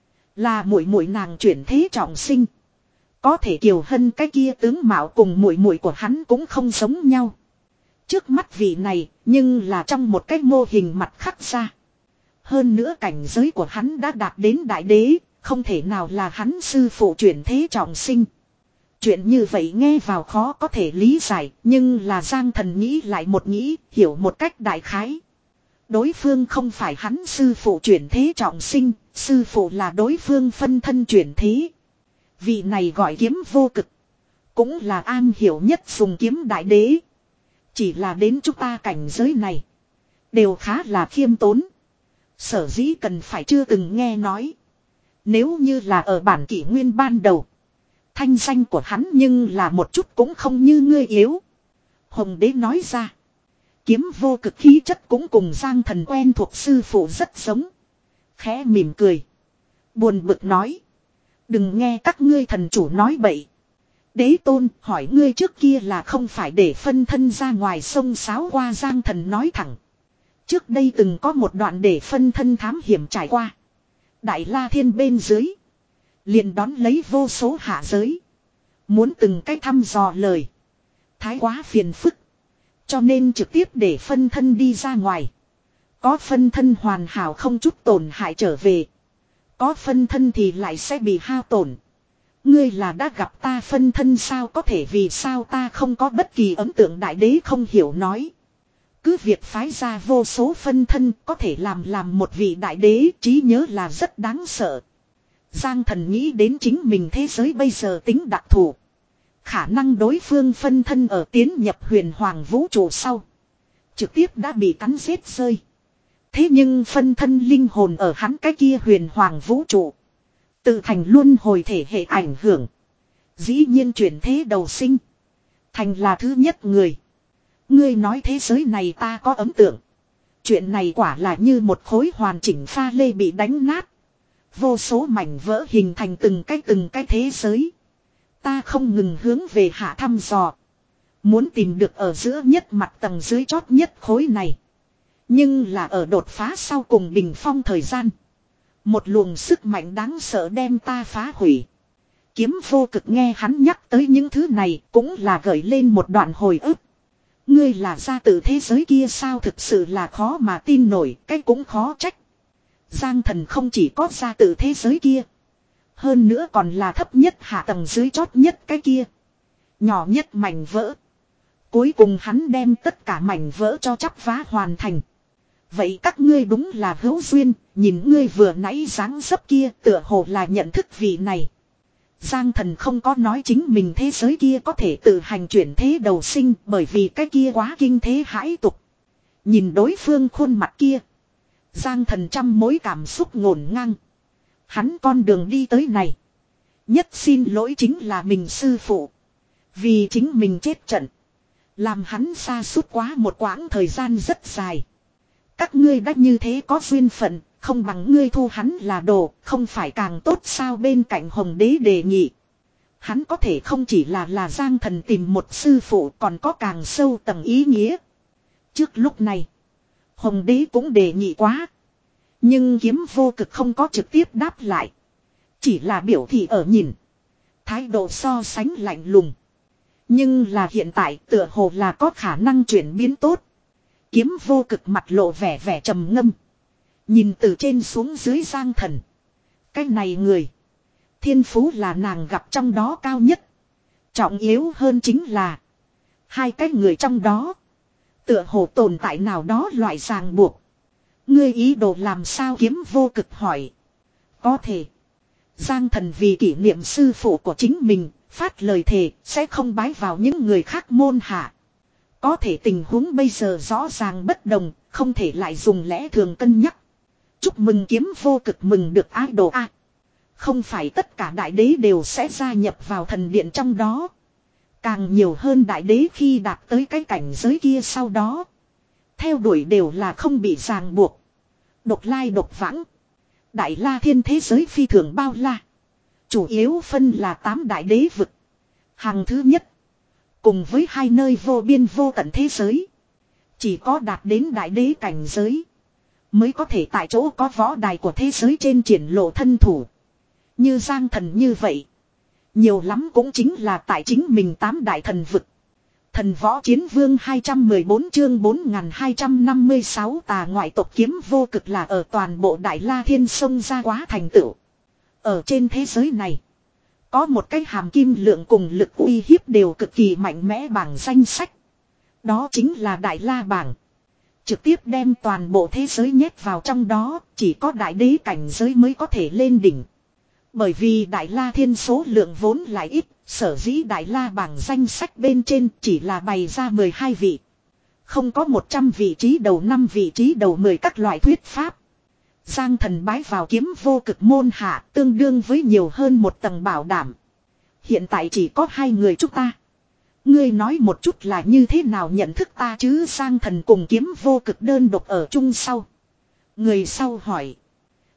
Là muội muội nàng chuyển thế trọng sinh. Có thể Kiều Hân cái kia tướng mạo cùng muội muội của hắn cũng không giống nhau. Trước mắt vị này, nhưng là trong một cái mô hình mặt khắc ra. Hơn nữa cảnh giới của hắn đã đạt đến đại đế, không thể nào là hắn sư phụ chuyển thế trọng sinh. Chuyện như vậy nghe vào khó có thể lý giải, nhưng là Giang Thần nghĩ lại một nghĩ, hiểu một cách đại khái. Đối phương không phải hắn sư phụ chuyển thế trọng sinh, sư phụ là đối phương phân thân chuyển thế. Vị này gọi kiếm vô cực. Cũng là an hiểu nhất dùng kiếm đại đế. Chỉ là đến chúng ta cảnh giới này. Đều khá là khiêm tốn. Sở dĩ cần phải chưa từng nghe nói. Nếu như là ở bản kỷ nguyên ban đầu. Thanh danh của hắn nhưng là một chút cũng không như ngươi yếu. Hồng đế nói ra. Kiếm vô cực khí chất cũng cùng Giang Thần quen thuộc sư phụ rất giống. Khẽ mỉm cười. Buồn bực nói. Đừng nghe các ngươi thần chủ nói bậy. Đế tôn hỏi ngươi trước kia là không phải để phân thân ra ngoài sông sáo qua. Giang thần nói thẳng. Trước đây từng có một đoạn để phân thân thám hiểm trải qua. Đại La Thiên bên dưới. Liền đón lấy vô số hạ giới. Muốn từng cách thăm dò lời. Thái quá phiền phức. Cho nên trực tiếp để phân thân đi ra ngoài. Có phân thân hoàn hảo không chút tổn hại trở về. Có phân thân thì lại sẽ bị hao tổn. Ngươi là đã gặp ta phân thân sao, có thể vì sao ta không có bất kỳ ấn tượng. Đại đế không hiểu nói. Cứ việc phái ra vô số phân thân có thể làm làm một vị đại đế, trí nhớ là rất đáng sợ. Giang thần nghĩ đến chính mình thế giới bây giờ tính đặc thù. Khả năng đối phương phân thân ở tiến nhập huyền hoàng vũ trụ sau. Trực tiếp đã bị cắn giết rơi. Thế nhưng phân thân linh hồn ở hắn cái kia huyền hoàng vũ trụ. Tự thành luân hồi thể hệ ảnh hưởng. Dĩ nhiên chuyển thế đầu sinh. Thành là thứ nhất người. Ngươi nói thế giới này ta có ấn tượng. Chuyện này quả là như một khối hoàn chỉnh pha lê bị đánh nát. Vô số mảnh vỡ hình thành từng cái từng cái thế giới. Ta không ngừng hướng về hạ thăm dò. Muốn tìm được ở giữa nhất mặt tầng dưới chót nhất khối này. Nhưng là ở đột phá sau cùng bình phong thời gian. Một luồng sức mạnh đáng sợ đem ta phá hủy. Kiếm vô cực nghe hắn nhắc tới những thứ này cũng là gợi lên một đoạn hồi ức. Ngươi là gia tử thế giới kia sao, thực sự là khó mà tin nổi, cái cũng khó trách. Giang thần không chỉ có gia tử thế giới kia. Hơn nữa còn là thấp nhất hạ tầng dưới chót nhất cái kia. Nhỏ nhất mảnh vỡ. Cuối cùng hắn đem tất cả mảnh vỡ cho chắp vá hoàn thành. Vậy các ngươi đúng là hữu duyên, nhìn ngươi vừa nãy dáng dấp kia tựa hồ là nhận thức vị này. Giang thần không có nói chính mình thế giới kia có thể tự hành chuyển thế đầu sinh, bởi vì cái kia quá kinh thế hãi tục. Nhìn đối phương khuôn mặt kia. Giang thần trăm mối cảm xúc ngổn ngang. Hắn con đường đi tới này. Nhất xin lỗi chính là mình sư phụ. Vì chính mình chết trận. Làm hắn xa suốt quá một quãng thời gian rất dài. Các ngươi đã như thế có duyên phận, không bằng ngươi thu hắn là đồ, không phải càng tốt sao. Bên cạnh Hồng Đế đề nghị. Hắn có thể không chỉ là là Giang thần tìm một sư phụ, còn có càng sâu tầng ý nghĩa. Trước lúc này, Hồng Đế cũng đề nghị quá. Nhưng Kiếm vô cực không có trực tiếp đáp lại. Chỉ là biểu thị ở nhìn. Thái độ so sánh lạnh lùng. Nhưng là hiện tại tựa hồ là có khả năng chuyển biến tốt. Kiếm vô cực mặt lộ vẻ vẻ trầm ngâm. Nhìn từ trên xuống dưới Giang thần. Cái này người. Thiên phú là nàng gặp trong đó cao nhất. Trọng yếu hơn chính là. Hai cái người trong đó. Tựa hồ tồn tại nào đó loại ràng buộc. Ngươi ý đồ làm sao, Kiếm vô cực hỏi. Có thể. Giang thần vì kỷ niệm sư phụ của chính mình. Phát lời thề sẽ không bái vào những người khác môn hạ. Có thể tình huống bây giờ rõ ràng bất đồng. Không thể lại dùng lẽ thường cân nhắc. Chúc mừng Kiếm vô cực mừng được ái đồ a. Không phải tất cả đại đế đều sẽ gia nhập vào thần điện trong đó. Càng nhiều hơn đại đế khi đạt tới cái cảnh giới kia sau đó. Theo đuổi đều là không bị ràng buộc. Độc lai độc vãng. Đại La Thiên thế giới phi thường bao la. Chủ yếu phân là tám đại đế vực. Hàng thứ nhất. Cùng với hai nơi vô biên vô tận thế giới. Chỉ có đạt đến đại đế cảnh giới. Mới có thể tại chỗ có võ đài của thế giới trên triển lộ thân thủ. Như Giang thần như vậy. Nhiều lắm cũng chính là tại chính mình tám đại thần vực. Thần võ chiến vương hai trăm mười bốn chương bốn nghìn hai trăm năm mươi sáu tà ngoại tộc Kiếm vô cực là ở toàn bộ Đại La Thiên sông ra quá thành tựu. Ở trên thế giới này. Có một cái hàm kim lượng cùng lực uy hiếp đều cực kỳ mạnh mẽ bảng danh sách. Đó chính là Đại La bảng. Trực tiếp đem toàn bộ thế giới nhét vào trong đó. Chỉ có đại đế cảnh giới mới có thể lên đỉnh. Bởi vì Đại La Thiên số lượng vốn lại ít, sở dĩ Đại La bảng danh sách bên trên chỉ là bày ra mười hai vị. Không có một trăm vị trí đầu, năm vị trí đầu, mười các loại thuyết pháp. Giang thần bái vào Kiếm vô cực môn hạ tương đương với nhiều hơn một tầng bảo đảm. Hiện tại chỉ có hai người chúng ta. Ngươi nói một chút là như thế nào nhận thức ta chứ. Giang thần cùng Kiếm vô cực đơn độc ở chung sau. Người sau hỏi.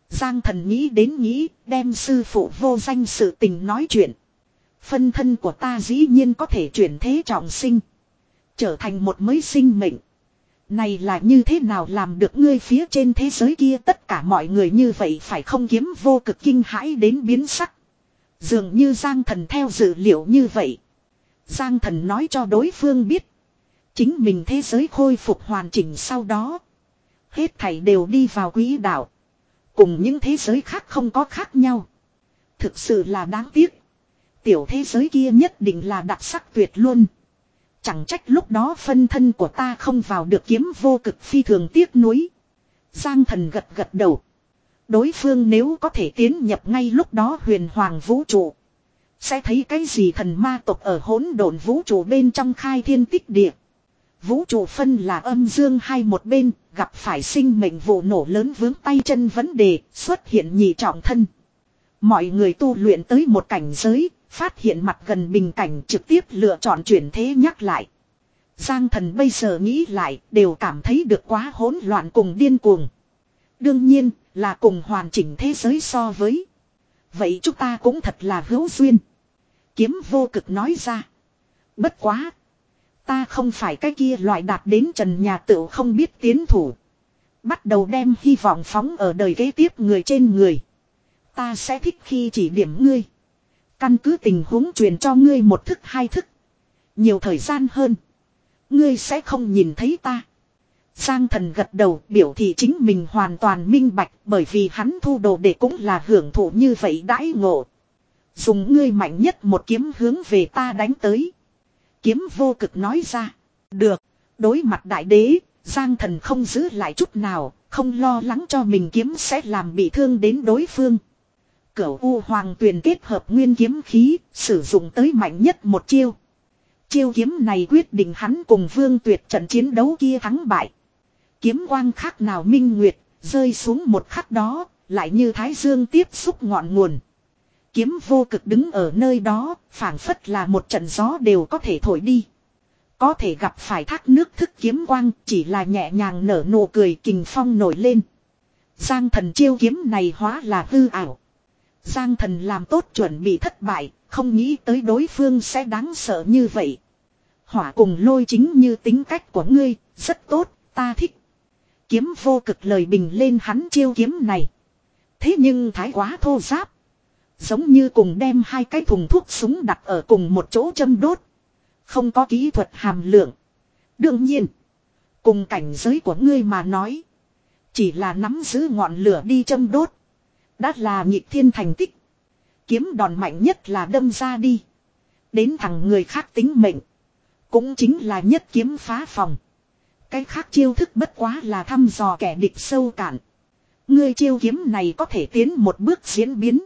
Giang Thần nghĩ đến nghĩ, đem sư phụ vô danh sự tình nói chuyện. Phân thân của ta dĩ nhiên có thể chuyển thế trọng sinh. Trở thành một mới sinh mệnh. Này là như thế nào làm được, ngươi phía trên thế giới kia tất cả mọi người như vậy phải không? Kiếm vô cực kinh hãi đến biến sắc. Dường như Giang Thần theo dự liệu như vậy. Giang Thần nói cho đối phương biết. Chính mình thế giới khôi phục hoàn chỉnh sau đó. Hết thảy đều đi vào quỹ đạo. Cùng những thế giới khác không có khác nhau. Thực sự là đáng tiếc. Tiểu thế giới kia nhất định là đặc sắc tuyệt luôn. Chẳng trách lúc đó phân thân của ta không vào được, kiếm vô cực phi thường tiếc nuối. Giang Thần gật gật đầu. Đối phương nếu có thể tiến nhập ngay lúc đó huyền hoàng vũ trụ. Sẽ thấy cái gì thần ma tộc ở hỗn độn vũ trụ bên trong khai thiên tích địa. Vũ trụ phân là âm dương hai một bên, gặp phải sinh mệnh vụ nổ lớn vướng tay chân vấn đề, xuất hiện nhị trọng thân. Mọi người tu luyện tới một cảnh giới, phát hiện mặt gần bình cảnh trực tiếp lựa chọn chuyển thế nhắc lại. Giang Thần bây giờ nghĩ lại, đều cảm thấy được quá hỗn loạn cùng điên cuồng. Đương nhiên, là cùng hoàn chỉnh thế giới so với. Vậy chúng ta cũng thật là hữu duyên. Kiếm vô cực nói ra. Bất quá. Ta không phải cái kia loại đạt đến trần nhà tựu không biết tiến thủ. Bắt đầu đem hy vọng phóng ở đời kế tiếp người trên người. Ta sẽ thích khi chỉ điểm ngươi. Căn cứ tình huống truyền cho ngươi một thức hai thức. Nhiều thời gian hơn. Ngươi sẽ không nhìn thấy ta. Giang Thần gật đầu biểu thị chính mình hoàn toàn minh bạch, bởi vì hắn thu đồ để cũng là hưởng thụ như vậy đãi ngộ. Dùng ngươi mạnh nhất một kiếm hướng về ta đánh tới. Kiếm vô cực nói ra. Được. Đối mặt đại đế, Giang Thần không giữ lại chút nào, không lo lắng cho mình kiếm sẽ làm bị thương đến đối phương. Cửu U Hoàng Tuyền kết hợp nguyên kiếm khí, sử dụng tới mạnh nhất một chiêu. Chiêu kiếm này quyết định hắn cùng Vương Tuyệt trận chiến đấu kia thắng bại. Kiếm quang khác nào minh nguyệt, rơi xuống một khắc đó, lại như thái dương tiếp xúc ngọn nguồn. Kiếm vô cực đứng ở nơi đó, phảng phất là một trận gió đều có thể thổi đi. Có thể gặp phải thác nước thức kiếm quang, chỉ là nhẹ nhàng nở nụ cười, kình phong nổi lên. Giang Thần chiêu kiếm này hóa là hư ảo. Giang Thần làm tốt chuẩn bị thất bại, không nghĩ tới đối phương sẽ đáng sợ như vậy. Hỏa cùng lôi chính như tính cách của ngươi, rất tốt, ta thích. Kiếm vô cực lời bình lên hắn chiêu kiếm này. Thế nhưng thái quá thô giáp. Giống như cùng đem hai cái thùng thuốc súng đặt ở cùng một chỗ châm đốt. Không có kỹ thuật hàm lượng. Đương nhiên, cùng cảnh giới của ngươi mà nói. Chỉ là nắm giữ ngọn lửa đi châm đốt. Đã là nhịp thiên thành tích. Kiếm đòn mạnh nhất là đâm ra đi. Đến thằng người khác tính mệnh. Cũng chính là nhất kiếm phá phòng. Cái khác chiêu thức bất quá là thăm dò kẻ địch sâu cạn. Ngươi chiêu kiếm này có thể tiến một bước diễn biến.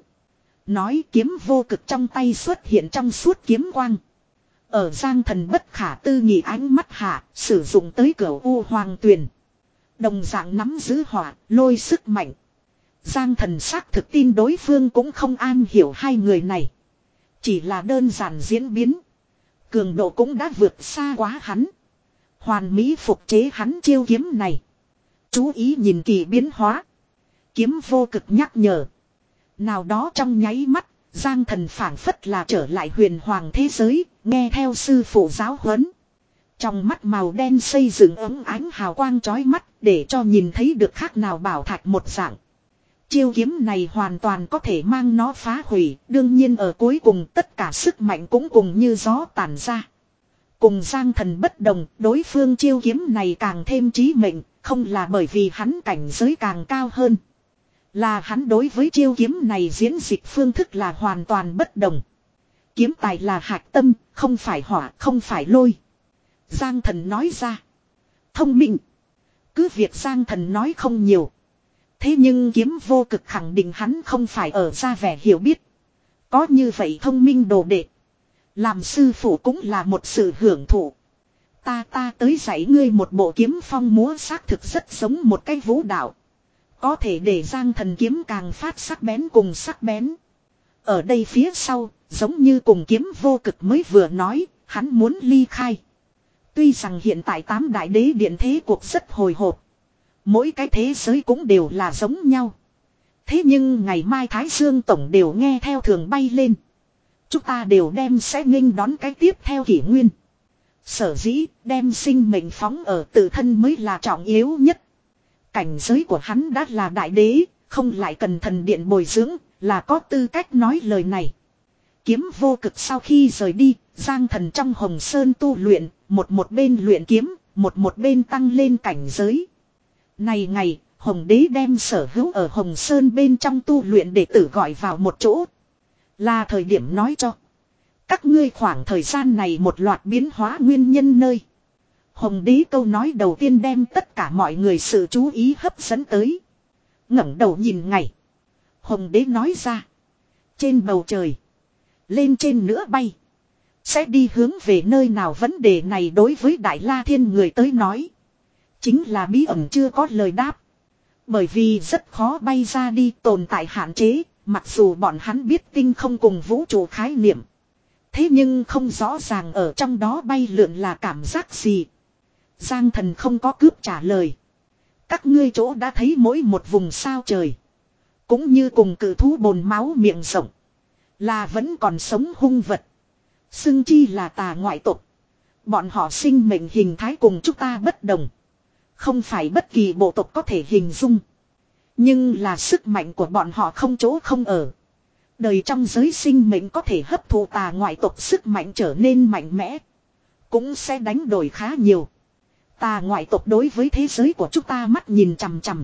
Nói kiếm vô cực trong tay xuất hiện trong suốt kiếm quang. Ở Giang Thần bất khả tư nghị ánh mắt hạ, sử dụng tới Cửu U Hoàng Tuyền. Đồng dạng nắm giữ hỏa, lôi sức mạnh. Giang Thần xác thực tin đối phương cũng không an hiểu hai người này. Chỉ là đơn giản diễn biến. Cường độ cũng đã vượt xa quá hắn. Hoàn mỹ phục chế hắn chiêu kiếm này. Chú ý nhìn kỳ biến hóa. Kiếm vô cực nhắc nhở. Nào đó trong nháy mắt, Giang Thần phảng phất là trở lại huyền hoàng thế giới, nghe theo sư phụ giáo huấn. Trong mắt màu đen xây dựng ấm ánh hào quang chói mắt, để cho nhìn thấy được khác nào bảo thạch một dạng. Chiêu kiếm này hoàn toàn có thể mang nó phá hủy, đương nhiên ở cuối cùng tất cả sức mạnh cũng cùng như gió tản ra. Cùng Giang Thần bất đồng, đối phương chiêu kiếm này càng thêm trí mệnh, không là bởi vì hắn cảnh giới càng cao hơn. Là hắn đối với chiêu kiếm này diễn dịch phương thức là hoàn toàn bất đồng. Kiếm tài là hạt tâm, không phải hỏa, không phải lôi. Giang Thần nói ra. Thông minh. Cứ việc Giang Thần nói không nhiều. Thế nhưng kiếm vô cực khẳng định hắn không phải ở ra vẻ hiểu biết. Có như vậy thông minh đồ đệ. Làm sư phụ cũng là một sự hưởng thụ. Ta ta tới dạy ngươi một bộ kiếm phong múa xác thực rất giống một cái vũ đạo. Có thể để Giang Thần kiếm càng phát sắc bén cùng sắc bén. Ở đây phía sau, giống như cùng kiếm vô cực mới vừa nói, hắn muốn ly khai. Tuy rằng hiện tại tám đại đế điện thế cuộc rất hồi hộp. Mỗi cái thế giới cũng đều là giống nhau. Thế nhưng ngày mai Thái Dương Tổng đều nghe theo thường bay lên. Chúng ta đều đem sẽ nghênh đón cái tiếp theo kỷ nguyên. Sở dĩ đem sinh mệnh phóng ở tự thân mới là trọng yếu nhất. Cảnh giới của hắn đã là đại đế, không lại cần thần điện bồi dưỡng, là có tư cách nói lời này. Kiếm vô cực sau khi rời đi, Giang Thần trong Hồng Sơn tu luyện, một một bên luyện kiếm, một một bên tăng lên cảnh giới. Này ngày, Hồng Đế đem sở hữu ở Hồng Sơn bên trong tu luyện đệ tử gọi vào một chỗ. Là thời điểm nói cho các ngươi khoảng thời gian này một loạt biến hóa nguyên nhân nơi. Hồng Đế câu nói đầu tiên đem tất cả mọi người sự chú ý hấp dẫn tới. Ngẩng đầu nhìn ngày. Hồng Đế nói ra. Trên bầu trời. Lên trên nữa bay. Sẽ đi hướng về nơi nào vấn đề này đối với Đại La Thiên người tới nói. Chính là bí ẩn chưa có lời đáp. Bởi vì rất khó bay ra đi tồn tại hạn chế. Mặc dù bọn hắn biết tinh không cùng vũ trụ khái niệm. Thế nhưng không rõ ràng ở trong đó bay lượn là cảm giác gì. Giang Thần không có cướp trả lời. Các ngươi chỗ đã thấy mỗi một vùng sao trời. Cũng như cùng cự thú bồn máu miệng rộng. Là vẫn còn sống hung vật. Xưng chi là tà ngoại tộc. Bọn họ sinh mệnh hình thái cùng chúng ta bất đồng. Không phải bất kỳ bộ tộc có thể hình dung. Nhưng là sức mạnh của bọn họ không chỗ không ở. Đời trong giới sinh mệnh có thể hấp thụ tà ngoại tộc sức mạnh trở nên mạnh mẽ. Cũng sẽ đánh đổi khá nhiều. Tà ngoại tộc đối với thế giới của chúng ta mắt nhìn chằm chằm.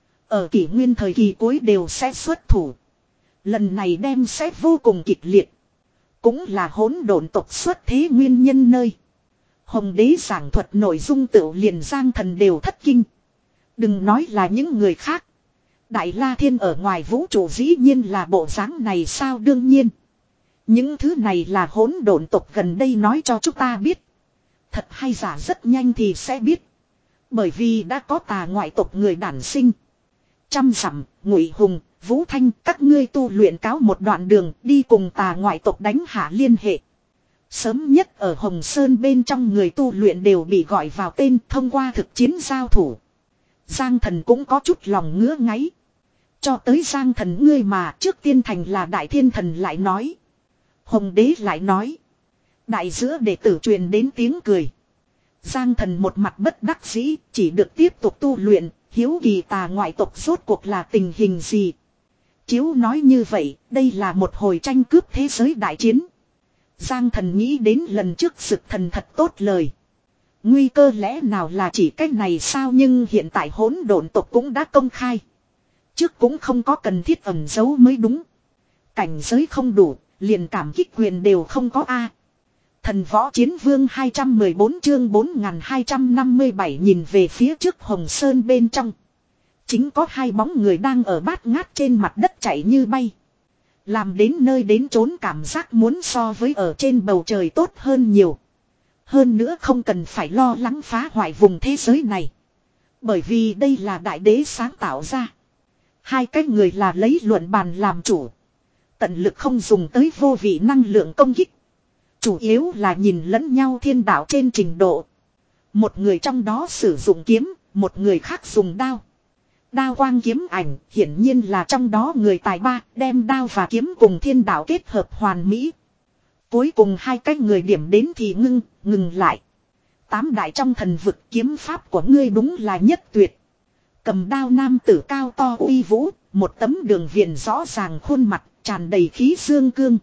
Ở kỷ nguyên thời kỳ cuối đều sẽ xuất thủ. Lần này đem sẽ vô cùng kịch liệt. Cũng là hỗn độn tộc xuất thế nguyên nhân nơi. Hồng Đế giảng thuật nội dung tựu liền Giang Thần đều thất kinh. Đừng nói là những người khác. Đại La Thiên ở ngoài vũ trụ dĩ nhiên là bộ dáng này sao đương nhiên. Những thứ này là hỗn độn tộc gần đây nói cho chúng ta biết. Thật hay giả rất nhanh thì sẽ biết. Bởi vì đã có tà ngoại tộc người đản sinh. Trăm dặm, Ngụy Hùng, Vũ Thanh các ngươi tu luyện cáo một đoạn đường đi cùng tà ngoại tộc đánh hạ liên hệ. Sớm nhất ở Hồng Sơn bên trong người tu luyện đều bị gọi vào tên thông qua thực chiến giao thủ. Giang Thần cũng có chút lòng ngứa ngáy. Cho tới Giang Thần ngươi mà trước tiên thành là Đại Thiên Thần lại nói. Hồng Đế lại nói. Đại giữa đệ tử truyền đến tiếng cười. Giang Thần một mặt bất đắc dĩ chỉ được tiếp tục tu luyện. Hiếu kỳ tà ngoại tộc rốt cuộc là tình hình gì. Chiếu nói như vậy đây là một hồi tranh cướp thế giới đại chiến. Giang Thần nghĩ đến lần trước Dực Thần thật tốt lời. Nguy cơ lẽ nào là chỉ cách này sao nhưng hiện tại hỗn độn tộc cũng đã công khai. Trước cũng không có cần thiết ẩn giấu mới đúng. Cảnh giới không đủ, liền cảm kích quyền đều không có a. Thần Võ Chiến Vương hai trăm mười bốn chương bốn nghìn hai trăm năm mươi bảy nhìn về phía trước Hồng Sơn bên trong. Chính có hai bóng người đang ở bát ngát trên mặt đất chạy như bay. Làm đến nơi đến chốn cảm giác muốn so với ở trên bầu trời tốt hơn nhiều. Hơn nữa không cần phải lo lắng phá hoại vùng thế giới này. Bởi vì đây là đại đế sáng tạo ra. Hai cái người là lấy luận bàn làm chủ. Tận lực không dùng tới vô vị năng lượng công kích. Chủ yếu là nhìn lẫn nhau thiên đạo trên trình độ. Một người trong đó sử dụng kiếm, một người khác dùng đao. Đao quang kiếm ảnh hiển nhiên là trong đó người tài ba đem đao và kiếm cùng thiên đạo kết hợp hoàn mỹ. Cuối cùng hai cái người điểm đến thì ngưng, ngừng lại. Tám đại trong thần vực kiếm pháp của ngươi đúng là nhất tuyệt. Cầm đao nam tử cao to uy vũ, một tấm đường viền rõ ràng khuôn mặt, tràn đầy khí dương cương.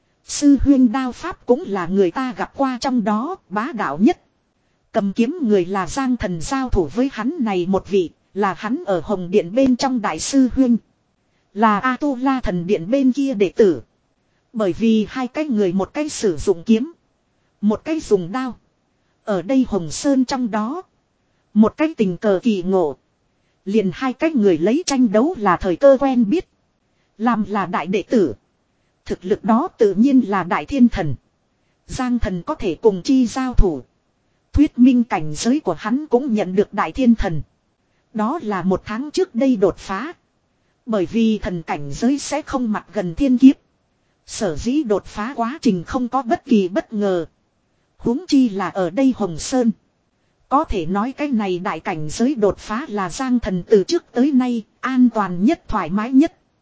Sư huyên đao pháp cũng là người ta gặp qua trong đó, bá đạo nhất. Cầm kiếm người là Giang Thần giao thủ với hắn này một vị, là hắn ở Hồng Điện bên trong đại sư huyên. Là A-tu-la thần điện bên kia đệ tử. Bởi vì hai cái người một cái sử dụng kiếm, một cái dùng đao. Ở đây Hồng Sơn trong đó, một cái tình cờ kỳ ngộ. Liền hai cái người lấy tranh đấu là thời cơ quen biết. Làm là đại đệ tử. Thực lực đó tự nhiên là đại thiên thần. Giang Thần có thể cùng chi giao thủ. Thuyết minh cảnh giới của hắn cũng nhận được đại thiên thần. Đó là một tháng trước đây đột phá. Bởi vì thần cảnh giới sẽ không mặc gần thiên kiếp. Sở dĩ đột phá quá trình không có bất kỳ bất ngờ. Huống chi là ở đây Hồng Sơn. Có thể nói cái này đại cảnh giới đột phá là Giang Thần từ trước tới nay an toàn nhất thoải mái nhất.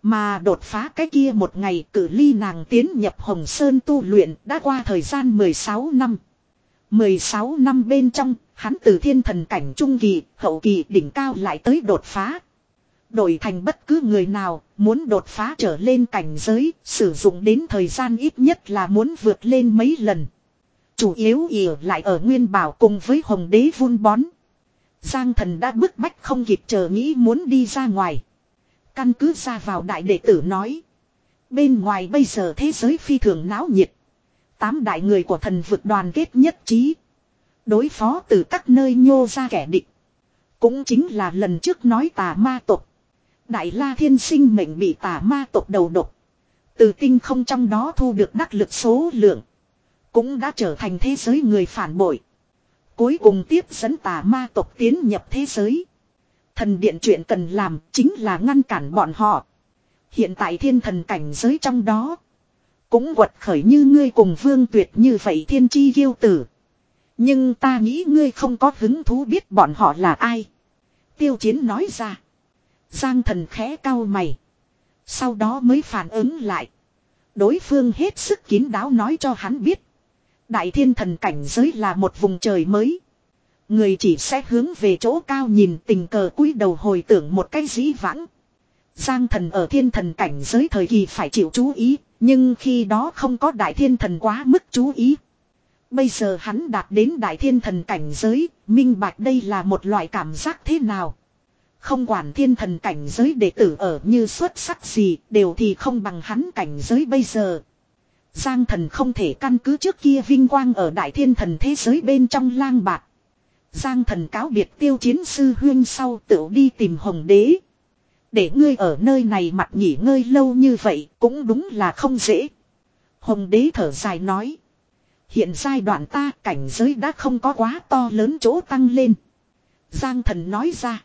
Mà đột phá cái kia một ngày cử ly nàng tiến nhập Hồng Sơn tu luyện đã qua thời gian mười sáu năm. mười sáu năm bên trong, hắn từ thiên thần cảnh trung kỳ, hậu kỳ đỉnh cao lại tới đột phá. Đổi thành bất cứ người nào, muốn đột phá trở lên cảnh giới, sử dụng đến thời gian ít nhất là muốn vượt lên mấy lần. Chủ yếu ỉ lại ở Nguyên Bảo cùng với Hồng Đế vun bón. Giang Thần đã bức bách không kịp chờ nghĩ muốn đi ra ngoài. Căn cứ ra vào đại đệ tử nói. Bên ngoài bây giờ thế giới phi thường náo nhiệt. Tám đại người của thần vực đoàn kết nhất trí. Đối phó từ các nơi nhô ra kẻ địch. Cũng chính là lần trước nói tà ma tộc. Đại La Thiên sinh mệnh bị tà ma tộc đầu độc. Từ tinh không trong đó thu được đắc lực số lượng. Cũng đã trở thành thế giới người phản bội. Cuối cùng tiếp dẫn tà ma tộc tiến nhập thế giới. Thần điện chuyện cần làm chính là ngăn cản bọn họ. Hiện tại thiên thần cảnh giới trong đó. Cũng quật khởi như ngươi cùng Vương Tuyệt như vậy thiên chi kiêu tử. Nhưng ta nghĩ ngươi không có hứng thú biết bọn họ là ai. Tiêu Chiến nói ra. Giang Thần khẽ cau mày. Sau đó mới phản ứng lại. Đối phương hết sức kín đáo nói cho hắn biết. Đại thiên thần cảnh giới là một vùng trời mới. Người chỉ sẽ hướng về chỗ cao nhìn tình cờ cúi đầu hồi tưởng một cái dĩ vãng. Giang Thần ở thiên thần cảnh giới thời kỳ phải chịu chú ý. Nhưng khi đó không có đại thiên thần quá mức chú ý. Bây giờ hắn đạt đến đại thiên thần cảnh giới. Minh bạch đây là một loại cảm giác thế nào. Không quản thiên thần cảnh giới đệ tử ở như xuất sắc gì. Đều thì không bằng hắn cảnh giới bây giờ. Giang Thần không thể căn cứ trước kia vinh quang ở đại thiên thần thế giới bên trong lang bạc. Giang Thần cáo biệt Tiêu Chiến sư huyên sau tự đi tìm Hồng Đế. Để ngươi ở nơi này mặt nghỉ ngơi lâu như vậy cũng đúng là không dễ. Hồng Đế thở dài nói. Hiện giai đoạn ta cảnh giới đã không có quá to lớn chỗ tăng lên. Giang Thần nói ra.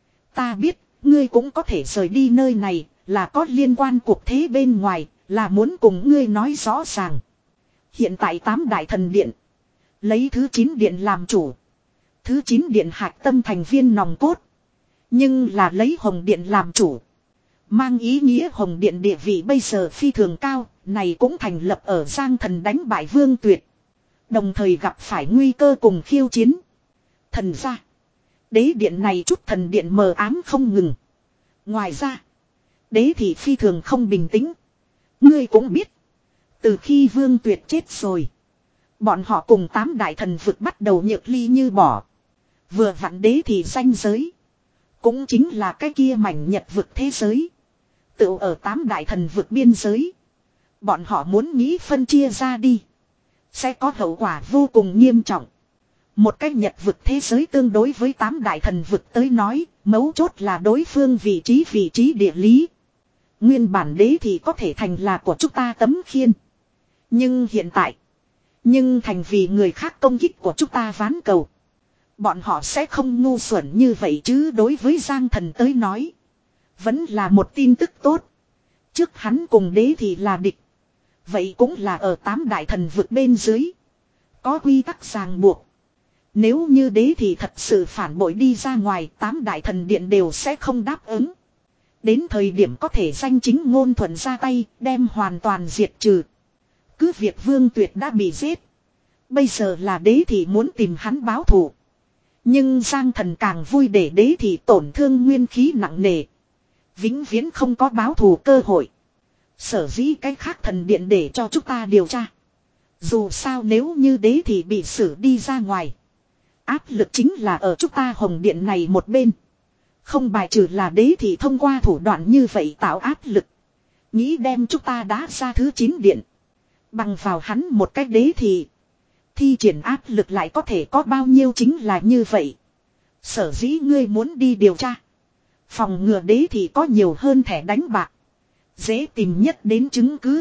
Ta biết ngươi cũng có thể rời đi nơi này là có liên quan cuộc thế bên ngoài. Là muốn cùng ngươi nói rõ ràng. Hiện tại tám đại thần điện. Lấy thứ chín điện làm chủ. Thứ chín điện hạch tâm thành viên nòng cốt. Nhưng là lấy Hồng Điện làm chủ. Mang ý nghĩa Hồng Điện địa vị bây giờ phi thường cao. Này cũng thành lập ở Giang Thần đánh bại Vương Tuyệt. Đồng thời gặp phải nguy cơ cùng khiêu chiến. Thần ra. Đế điện này chút thần điện mờ ám không ngừng. Ngoài ra. Đế thì phi thường không bình tĩnh. Ngươi cũng biết. Từ khi Vương Tuyệt chết rồi. Bọn họ cùng tám đại thần vực bắt đầu nhược ly như bỏ. Vừa vặn đế thì danh giới. Cũng chính là cái kia mảnh nhật vực thế giới. Tự ở tám đại thần vực biên giới. Bọn họ muốn nghĩ phân chia ra đi. Sẽ có hậu quả vô cùng nghiêm trọng. Một cái nhật vực thế giới tương đối với tám đại thần vực tới nói. Mấu chốt là đối phương vị trí vị trí địa lý. Nguyên bản đế thì có thể thành là của chúng ta tấm khiên. Nhưng hiện tại. Nhưng thành vì người khác công kích của chúng ta ván cầu. Bọn họ sẽ không ngu xuẩn như vậy chứ đối với Giang Thần tới nói. Vẫn là một tin tức tốt. Trước hắn cùng đế thì là địch. Vậy cũng là ở tám đại thần vực bên dưới. Có quy tắc ràng buộc. Nếu như đế thì thật sự phản bội đi ra ngoài, tám đại thần điện đều sẽ không đáp ứng. Đến thời điểm có thể danh chính ngôn thuận ra tay, đem hoàn toàn diệt trừ. Cứ việc Vương Tuyệt đã bị giết. Bây giờ là đế thì muốn tìm hắn báo thù. Nhưng Giang Thần càng vui để đế thì tổn thương nguyên khí nặng nề. Vĩnh viễn không có báo thù cơ hội. Sở dĩ cái khác thần điện để cho chúng ta điều tra. Dù sao nếu như đế thì bị xử đi ra ngoài. Áp lực chính là ở chúng ta Hồng Điện này một bên. Không bài trừ là đế thì thông qua thủ đoạn như vậy tạo áp lực. Nghĩ đem chúng ta đá ra thứ chín điện. Bằng vào hắn một cách đế thì. Thi triển áp lực lại có thể có bao nhiêu chính là như vậy. Sở dĩ ngươi muốn đi điều tra. Phòng ngừa đế thì có nhiều hơn thẻ đánh bạc. Dễ tìm nhất đến chứng cứ.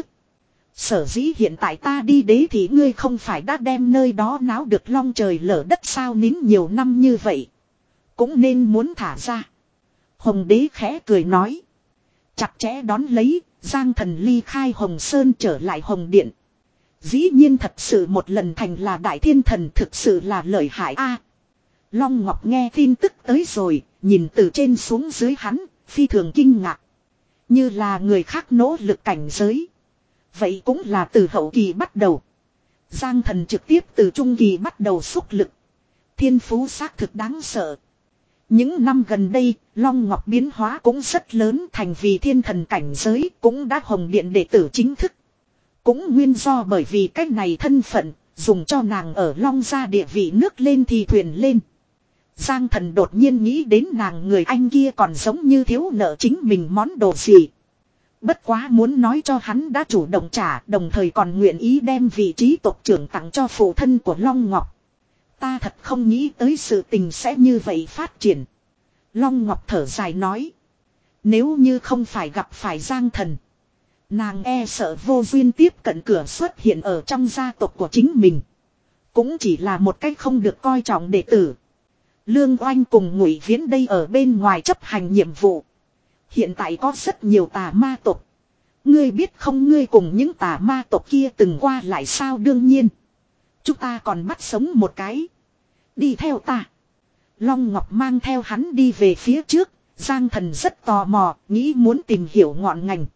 Sở dĩ hiện tại ta đi đế thì ngươi không phải đã đem nơi đó náo được long trời lở đất sao nín nhiều năm như vậy. Cũng nên muốn thả ra. Hồng đế khẽ cười nói. Chặt chẽ đón lấy, Giang Thần ly khai Hồng Sơn trở lại Hồng Điện. Dĩ nhiên thật sự một lần thành là đại thiên thần thực sự là lợi hại a. Long Ngọc nghe tin tức tới rồi, nhìn từ trên xuống dưới hắn, phi thường kinh ngạc. Như là người khác nỗ lực cảnh giới. Vậy cũng là từ hậu kỳ bắt đầu. Giang thần trực tiếp từ trung kỳ bắt đầu xúc lực. Thiên phú xác thực đáng sợ. Những năm gần đây, Long Ngọc biến hóa cũng rất lớn, thành vì thiên thần cảnh giới, cũng đã hồng điện đệ tử chính thức. Cũng nguyên do bởi vì cách này thân phận, dùng cho nàng ở Long gia địa vị nước lên thì thuyền lên. Giang thần đột nhiên nghĩ đến nàng người anh kia còn giống như thiếu nợ chính mình món đồ gì. Bất quá muốn nói cho hắn đã chủ động trả, đồng thời còn nguyện ý đem vị trí tộc trưởng tặng cho phụ thân của Long Ngọc. Ta thật không nghĩ tới sự tình sẽ như vậy phát triển. Long Ngọc thở dài nói. Nếu như không phải gặp phải Giang thần, nàng e sợ vô duyên tiếp cận cửa xuất hiện ở trong gia tộc của chính mình. Cũng chỉ là một cách không được coi trọng đệ tử. Lương Oanh cùng Ngụy Viễn đây ở bên ngoài chấp hành nhiệm vụ. Hiện tại có rất nhiều tà ma tộc. Ngươi biết không, ngươi cùng những tà ma tộc kia từng qua lại sao? Đương nhiên. Chúng ta còn bắt sống một cái. Đi theo ta. Long Ngọc mang theo hắn đi về phía trước. Giang thần rất tò mò, nghĩ muốn tìm hiểu ngọn ngành.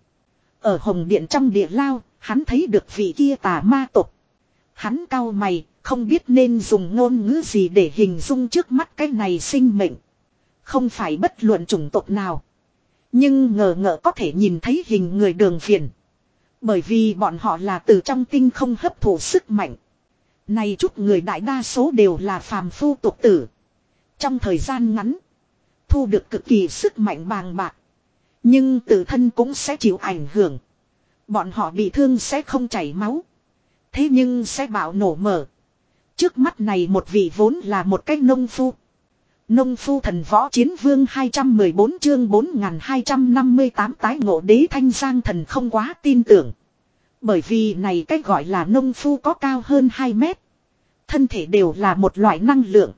Ở Hồng Điện trong địa lao, hắn thấy được vị kia tà ma tộc. Hắn cau mày, không biết nên dùng ngôn ngữ gì để hình dung trước mắt cái này sinh mệnh. Không phải bất luận chủng tộc nào. Nhưng ngờ ngợ có thể nhìn thấy hình người Đường Viền. Bởi vì bọn họ là từ trong tinh không hấp thụ sức mạnh. Này chút người đại đa số đều là phàm phu tục tử. Trong thời gian ngắn, thu được cực kỳ sức mạnh bàng bạc. Nhưng tự thân cũng sẽ chịu ảnh hưởng. Bọn họ bị thương sẽ không chảy máu. Thế nhưng sẽ bạo nổ mở. Trước mắt này một vị vốn là một cái nông phu. Nông phu thần võ chiến vương hai trăm mười bốn chương bốn nghìn hai trăm năm mươi tám tái ngộ đế thanh. Giang thần không quá tin tưởng. Bởi vì này cách gọi là nông phu có cao hơn hai mét. Thân thể đều là một loại năng lượng.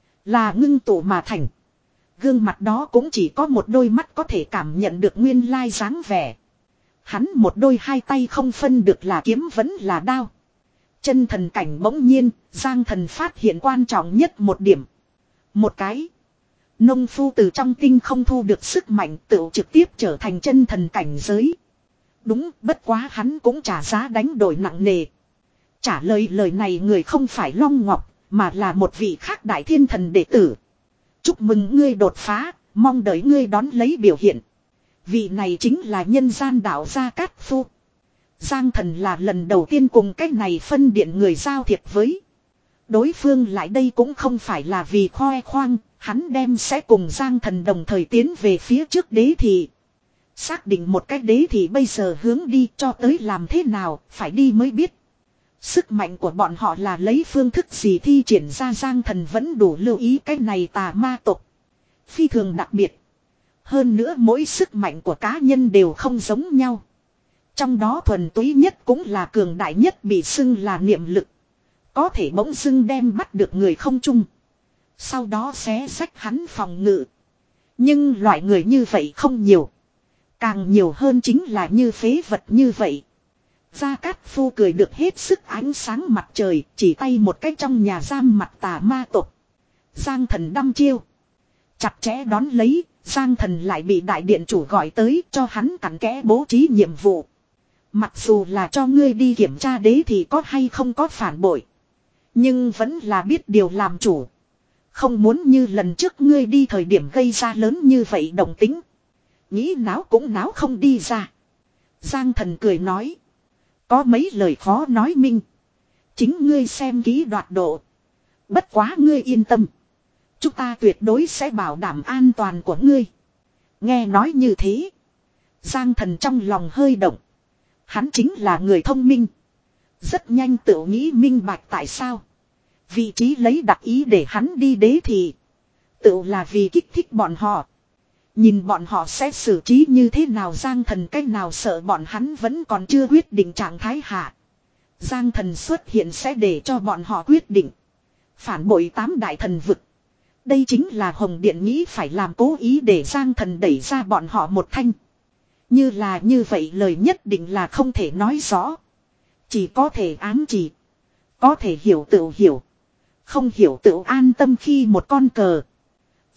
Là ngưng tụ mà thành. Gương mặt đó cũng chỉ có một đôi mắt có thể cảm nhận được nguyên lai dáng vẻ. Hắn một đôi hai tay không phân được là kiếm vẫn là đao. Chân thần cảnh bỗng nhiên, Giang thần phát hiện quan trọng nhất một điểm. Một cái. Nông phu từ trong tinh không thu được sức mạnh tự trực tiếp trở thành chân thần cảnh giới. Đúng, bất quá hắn cũng trả giá đánh đổi nặng nề. Trả lời lời này người không phải Long Ngọc, mà là một vị khác đại thiên thần đệ tử. Chúc mừng ngươi đột phá, mong đợi ngươi đón lấy biểu hiện. Vị này chính là nhân gian đạo Gia Cát Phu. Giang thần là lần đầu tiên cùng cái này phân điện người giao thiệp với. Đối phương lại đây cũng không phải là vì khoe khoang, hắn đem sẽ cùng Giang thần đồng thời tiến về phía trước đế thị. Xác định một cái đế thị bây giờ hướng đi cho tới làm thế nào, phải đi mới biết. Sức mạnh của bọn họ là lấy phương thức gì thi triển ra. Giang thần vẫn đủ lưu ý cái này tà ma tộc. Phi thường đặc biệt. Hơn nữa mỗi sức mạnh của cá nhân đều không giống nhau. Trong đó thuần túy nhất cũng là cường đại nhất bị xưng là niệm lực. Có thể bỗng dưng đem bắt được người không chung. Sau đó xé rách hắn phòng ngự. Nhưng loại người như vậy không nhiều. Càng nhiều hơn chính là như phế vật như vậy. Gia Cát Phu cười được hết sức ánh sáng mặt trời, chỉ tay một cách trong nhà giam mặt tà ma tộc. Giang thần đăm chiêu. Chặt chẽ đón lấy, Giang thần lại bị đại điện chủ gọi tới cho hắn cặn kẽ bố trí nhiệm vụ. Mặc dù là cho ngươi đi kiểm tra đế thì có hay không có phản bội. Nhưng vẫn là biết điều làm chủ. Không muốn như lần trước ngươi đi thời điểm gây ra lớn như vậy động tính. Nghĩ náo cũng náo không đi ra. Giang thần cười nói. Có mấy lời khó nói minh. Chính ngươi xem kỹ đoạt độ. Bất quá ngươi yên tâm. Chúng ta tuyệt đối sẽ bảo đảm an toàn của ngươi. Nghe nói như thế. Giang thần trong lòng hơi động. Hắn chính là người thông minh. Rất nhanh tự nghĩ minh bạch tại sao. Vị trí lấy đặc ý để hắn đi đế thì. Tự là vì kích thích bọn họ. Nhìn bọn họ sẽ xử trí như thế nào. Giang thần cách nào sợ bọn hắn vẫn còn chưa quyết định trạng thái hạ. Giang thần xuất hiện sẽ để cho bọn họ quyết định. Phản bội tám đại thần vực. Đây chính là Hồng Điện nghĩ phải làm, cố ý để Giang thần đẩy ra bọn họ một thanh. Như là như vậy lời nhất định là không thể nói rõ. Chỉ có thể ám chỉ. Có thể hiểu tự hiểu. Không hiểu tự an tâm khi một con cờ.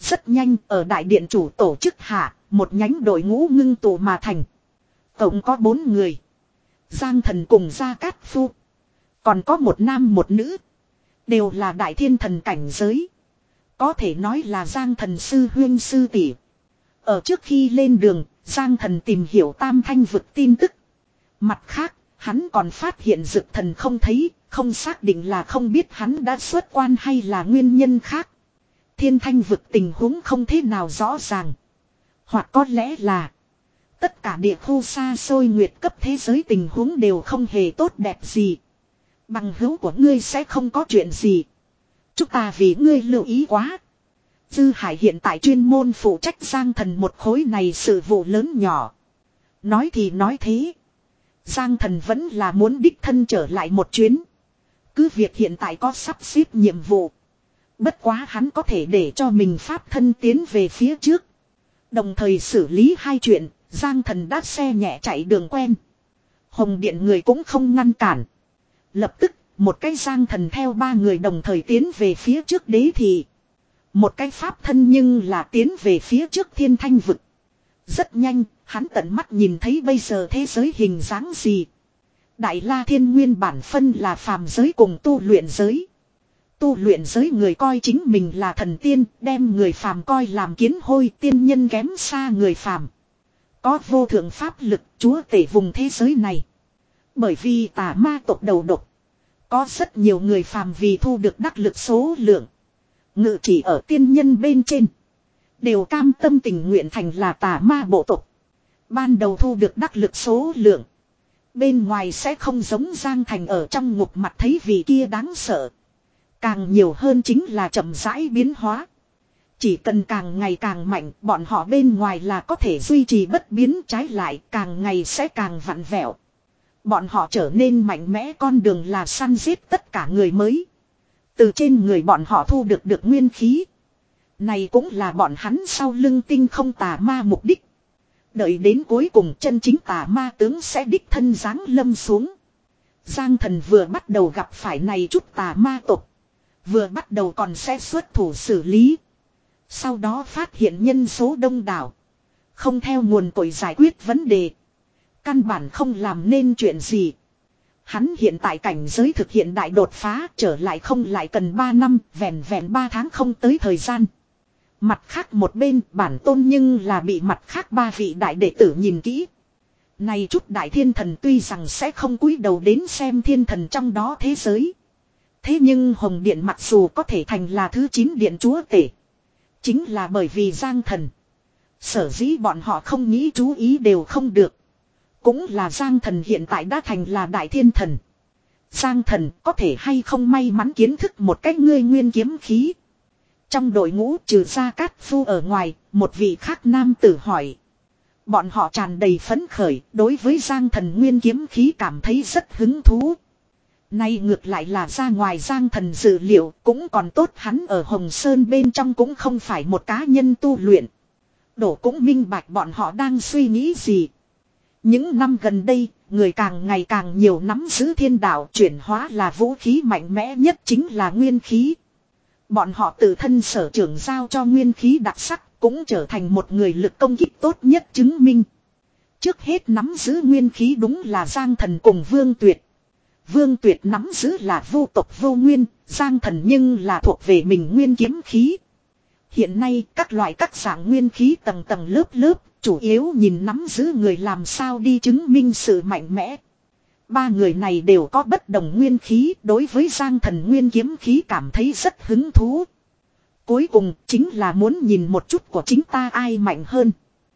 Rất nhanh ở đại điện chủ tổ chức hạ, một nhánh đội ngũ ngưng tụ mà thành. Tổng có bốn người. Giang Thần cùng Gia Cát Phu. Còn có một nam một nữ. Đều là đại thiên thần cảnh giới. Có thể nói là Giang Thần sư huyên sư tỷ. Ở trước khi lên đường, Giang Thần tìm hiểu tam thanh vực tin tức. Mặt khác, hắn còn phát hiện Dực Thần không thấy, không xác định là không biết hắn đã xuất quan hay là nguyên nhân khác. Thiên thanh vực tình huống không thế nào rõ ràng. Hoặc có lẽ là tất cả địa khu xa xôi nguyệt cấp thế giới tình huống đều không hề tốt đẹp gì. Bằng hữu của ngươi sẽ không có chuyện gì. Chúng ta vì ngươi lưu ý quá. Dư Hải hiện tại chuyên môn phụ trách Giang Thần một khối này sự vụ lớn nhỏ. Nói thì nói thế. Giang Thần vẫn là muốn đích thân trở lại một chuyến. Cứ việc hiện tại có sắp xếp nhiệm vụ. Bất quá hắn có thể để cho mình pháp thân tiến về phía trước. Đồng thời xử lý hai chuyện, Giang Thần đã xe nhẹ chạy đường quen. Hồng Điện người cũng không ngăn cản. Lập tức, một cái Giang Thần theo ba người đồng thời tiến về phía trước đế thị. Một cái pháp thân nhưng là tiến về phía trước thiên thanh vực. Rất nhanh, hắn tận mắt nhìn thấy bây giờ thế giới hình dáng gì. Đại La Thiên nguyên bản phân là phàm giới cùng tu luyện giới. Tu luyện giới người coi chính mình là thần tiên, đem người phàm coi làm kiến hôi, tiên nhân kém xa người phàm. Có vô thượng pháp lực chúa tể vùng thế giới này. Bởi vì tà ma tộc đầu độc. Có rất nhiều người phàm vì thu được đắc lực số lượng. Ngự chỉ ở tiên nhân bên trên. Đều cam tâm tình nguyện thành là tà ma bộ tộc. Ban đầu thu được đắc lực số lượng. Bên ngoài sẽ không giống Giang Thành ở trong ngục mặt thấy vị kia đáng sợ. Càng nhiều hơn chính là chậm rãi biến hóa. Chỉ cần càng ngày càng mạnh, bọn họ bên ngoài là có thể duy trì bất biến, trái lại càng ngày sẽ càng vặn vẹo. Bọn họ trở nên mạnh mẽ, con đường là săn giết tất cả người mới. Từ trên người bọn họ thu được được nguyên khí. Này cũng là bọn hắn sau lưng tinh không tà ma mục đích. Đợi đến cuối cùng chân chính tà ma tướng sẽ đích thân giáng lâm xuống. Giang Thần vừa bắt đầu gặp phải này chút tà ma tộc. Vừa bắt đầu còn sẽ xuất thủ xử lý. Sau đó phát hiện nhân số đông đảo. Không theo nguồn cội giải quyết vấn đề. Căn bản không làm nên chuyện gì. Hắn hiện tại cảnh giới thực hiện đại đột phá, trở lại không lại cần ba năm, vẹn vẹn ba tháng không tới thời gian. Mặt khác một bên bản tôn nhưng là bị mặt khác ba vị đại đệ tử nhìn kỹ. Này chút đại thiên thần tuy rằng sẽ không cúi đầu đến xem thiên thần trong đó thế giới. Thế nhưng Hồng Điện mặc dù có thể thành là thứ chín điện chúa tể. Chính là bởi vì Giang Thần. Sở dĩ bọn họ không nghĩ chú ý đều không được. Cũng là Giang Thần hiện tại đã thành là đại thiên thần. Giang Thần có thể hay không may mắn kiến thức một cách ngươi nguyên kiếm khí. Trong đội ngũ trừ Gia Cát Phu ở ngoài, một vị khác nam tử hỏi. Bọn họ tràn đầy phấn khởi, đối với Giang Thần nguyên kiếm khí cảm thấy rất hứng thú. Nay ngược lại là ra ngoài Giang Thần dự liệu, cũng còn tốt, hắn ở Hồng Sơn bên trong cũng không phải một cá nhân tu luyện. Đổ cũng minh bạch bọn họ đang suy nghĩ gì. Những năm gần đây, người càng ngày càng nhiều nắm giữ thiên đạo, chuyển hóa là vũ khí mạnh mẽ nhất chính là nguyên khí. Bọn họ tự thân sở trưởng giao cho nguyên khí đặc sắc, cũng trở thành một người lực công kích tốt nhất chứng minh. Trước hết nắm giữ nguyên khí đúng là Giang Thần cùng Vương Tuyệt. Vương Tuyệt nắm giữ là vô tộc vô nguyên, Giang Thần nhưng là thuộc về mình nguyên kiếm khí. Hiện nay các loại các dạng nguyên khí tầng tầng lớp lớp, chủ yếu nhìn nắm giữ người làm sao đi chứng minh sự mạnh mẽ. Ba người này đều có bất đồng nguyên khí, đối với Giang Thần nguyên kiếm khí cảm thấy rất hứng thú. Cuối cùng chính là muốn nhìn một chút của chính ta ai mạnh hơn.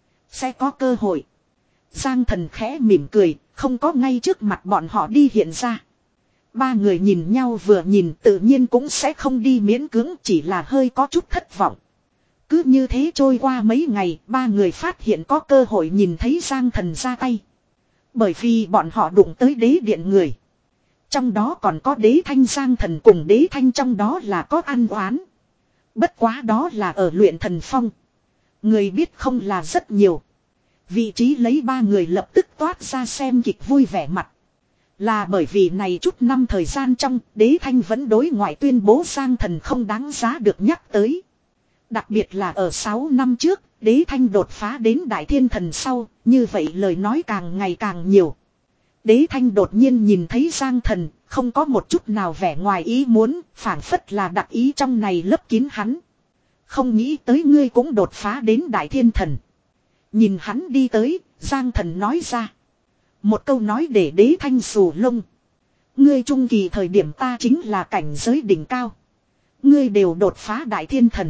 Sẽ có cơ hội. Giang Thần khẽ mỉm cười, không có ngay trước mặt bọn họ đi hiện ra. Ba người nhìn nhau vừa nhìn tự nhiên cũng sẽ không đi miễn cưỡng, chỉ là hơi có chút thất vọng. Cứ như thế trôi qua mấy ngày, ba người phát hiện có cơ hội nhìn thấy Giang Thần ra tay. Bởi vì bọn họ đụng tới đế điện người. Trong đó còn có đế thanh, Giang Thần cùng đế thanh trong đó là có ăn oán. Bất quá đó là ở luyện thần phong. Người biết không là rất nhiều. Vị trí lấy ba người lập tức toát ra xem kịch vui vẻ mặt. Là bởi vì này chút năm thời gian trong, đế thanh vẫn đối ngoại tuyên bố Giang Thần không đáng giá được nhắc tới. Đặc biệt là ở sáu năm trước, Đế Thanh đột phá đến Đại Thiên Thần sau, như vậy lời nói càng ngày càng nhiều. Đế Thanh đột nhiên nhìn thấy Giang Thần, không có một chút nào vẻ ngoài ý muốn, phảng phất là đặc ý trong này lấp kín hắn. Không nghĩ tới ngươi cũng đột phá đến Đại Thiên Thần. Nhìn hắn đi tới, Giang Thần nói ra. Một câu nói để Đế Thanh xù lông. Ngươi trung kỳ thời điểm ta chính là cảnh giới đỉnh cao. Ngươi đều đột phá Đại Thiên Thần.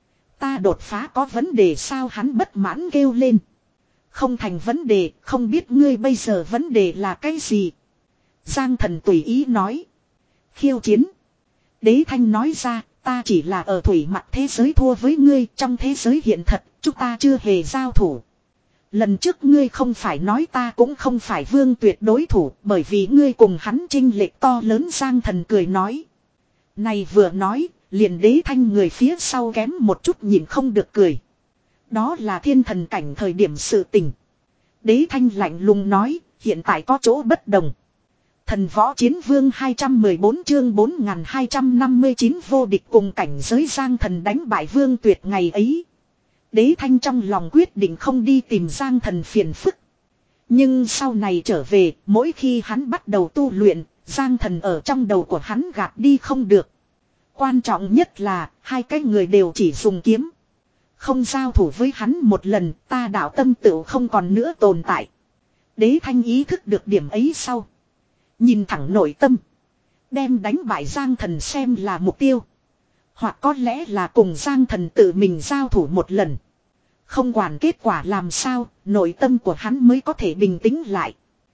Ta đột phá có vấn đề sao, hắn bất mãn kêu lên. Không thành vấn đề, không biết ngươi bây giờ vấn đề là cái gì. Giang Thần tùy ý nói. Khiêu chiến. Đế Thanh nói ra, ta chỉ là ở thủy mặt thế giới thua với ngươi, trong thế giới hiện thật, chúng ta chưa hề giao thủ. Lần trước ngươi không phải nói ta cũng không phải Vương Tuyệt đối thủ, bởi vì ngươi cùng hắn chênh lệch to lớn. Giang Thần cười nói. Này vừa nói, liền Đế Thanh người phía sau kém một chút nhìn không được cười. Đó là thiên thần cảnh thời điểm sự tình. Đế Thanh lạnh lùng nói, hiện tại có chỗ bất đồng. Thần Võ Chiến Vương hai trăm mười bốn chương bốn nghìn hai trăm năm mươi chín vô địch cùng cảnh giới. Giang Thần đánh bại Vương Tuyệt ngày ấy. Đế Thanh trong lòng quyết định không đi tìm Giang Thần phiền phức. Nhưng sau này trở về, mỗi khi hắn bắt đầu tu luyện, Giang Thần ở trong đầu của hắn gạt đi không được. Quan trọng nhất là, hai cái người đều chỉ dùng kiếm. Không giao thủ với hắn một lần, ta đạo tâm tựu không còn nữa tồn tại. Đế Thanh ý thức được điểm ấy sau. Nhìn thẳng nội tâm. Đem đánh bại Giang Thần xem là mục tiêu. Hoặc có lẽ là cùng Giang Thần tự mình giao thủ một lần. Không quản kết quả làm sao, nội tâm của hắn mới có thể bình tĩnh lại.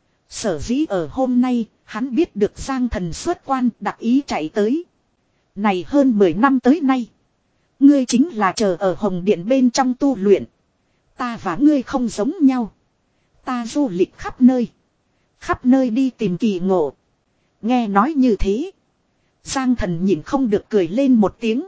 Sở dĩ ở hôm nay, hắn biết được Giang Thần xuất quan, đặc ý chạy tới. Này hơn mười năm tới nay. Ngươi chính là chờ ở Hồng Điện bên trong tu luyện. Ta và ngươi không giống nhau. Ta du lịch khắp nơi. Khắp nơi đi tìm kỳ ngộ. Nghe nói như thế. Giang Thần nhìn không được cười lên một tiếng.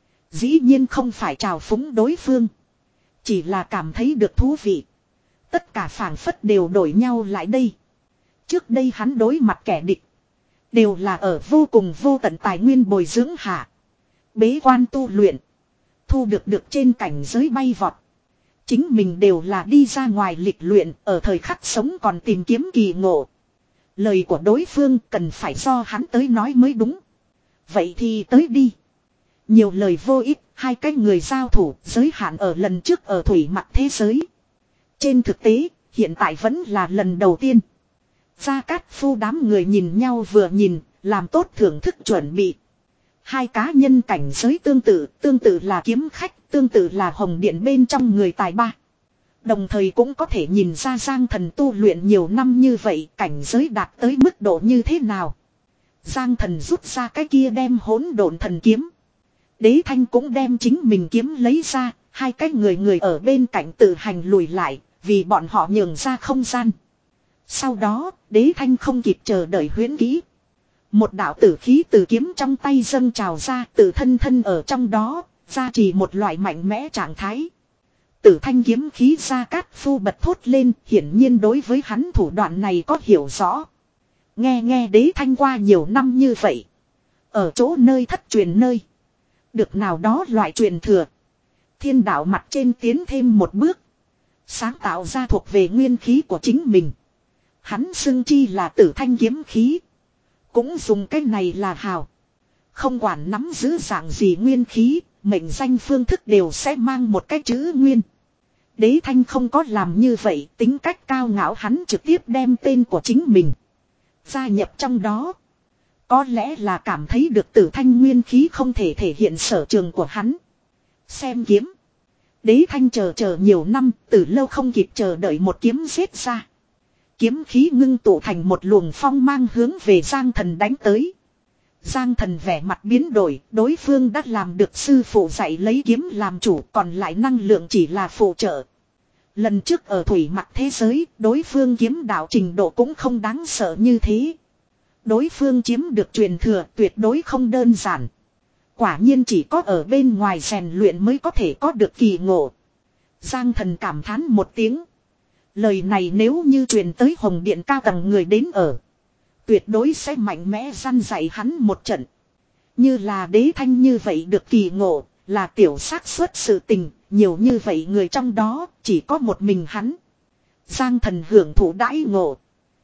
Dĩ nhiên không phải trào phúng đối phương. Chỉ là cảm thấy được thú vị. Tất cả phảng phất đều đổi nhau lại đây. Trước đây hắn đối mặt kẻ địch. Đều là ở vô cùng vô tận tài nguyên bồi dưỡng hạ. Bế quan tu luyện. Thu được được trên cảnh giới bay vọt. Chính mình đều là đi ra ngoài lịch luyện, ở thời khắc sống còn tìm kiếm kỳ ngộ. Lời của đối phương cần phải do hắn tới nói mới đúng. Vậy thì tới đi. Nhiều lời vô ích, hai cái người giao thủ giới hạn ở lần trước ở thủy mặt thế giới. Trên thực tế, hiện tại vẫn là lần đầu tiên. Gia Cát Phu đám người nhìn nhau vừa nhìn, làm tốt thưởng thức chuẩn bị. Hai cá nhân cảnh giới tương tự, tương tự là kiếm khách, tương tự là Hồng Điện bên trong người tài ba. Đồng thời cũng có thể nhìn ra Giang Thần tu luyện nhiều năm như vậy, cảnh giới đạt tới mức độ như thế nào. Giang Thần rút ra cái kia đem hỗn độn thần kiếm. Đế Thanh cũng đem chính mình kiếm lấy ra, hai cái người người ở bên cạnh tự hành lùi lại, vì bọn họ nhường ra không gian. Sau đó, Đế Thanh không kịp chờ đợi huyễn kỹ. Một đạo tử khí từ kiếm trong tay dâng trào ra, tự thân thân ở trong đó, gia trì một loại mạnh mẽ trạng thái. Tử thanh kiếm khí Gia Cát Phu bật thốt lên, hiển nhiên đối với hắn thủ đoạn này có hiểu rõ. Nghe nghe Đế Thanh qua nhiều năm như vậy. Ở chỗ nơi thất truyền nơi. Được nào đó loại truyền thừa. Thiên đạo mặt trên tiến thêm một bước. Sáng tạo ra thuộc về nguyên khí của chính mình. Hắn xưng chi là tử thanh kiếm khí. Cũng dùng cái này là hào. Không quản nắm giữ dạng gì nguyên khí, mệnh danh phương thức đều sẽ mang một cái chữ nguyên. Đế Thanh không có làm như vậy, tính cách cao ngạo hắn trực tiếp đem tên của chính mình gia nhập trong đó. Có lẽ là cảm thấy được tử thanh nguyên khí không thể thể hiện sở trường của hắn. Xem kiếm. Đế Thanh chờ chờ nhiều năm, từ lâu không kịp chờ đợi một kiếm giết ra. Kiếm khí ngưng tụ thành một luồng phong mang hướng về Giang Thần đánh tới. Giang Thần vẻ mặt biến đổi, đối phương đã làm được sư phụ dạy lấy kiếm làm chủ, còn lại năng lượng chỉ là phụ trợ. Lần trước ở thủy mặt thế giới, đối phương kiếm đạo trình độ cũng không đáng sợ như thế. Đối phương chiếm được truyền thừa tuyệt đối không đơn giản. Quả nhiên chỉ có ở bên ngoài rèn luyện mới có thể có được kỳ ngộ. Giang Thần cảm thán một tiếng. Lời này nếu như truyền tới Hồng Điện cao tầng người đến ở. Tuyệt đối sẽ mạnh mẽ răn dạy hắn một trận. Như là Đế Thanh như vậy được kỳ ngộ, là tiểu xác suất sự tình, nhiều như vậy người trong đó, chỉ có một mình hắn. Giang Thần hưởng thụ đãi ngộ.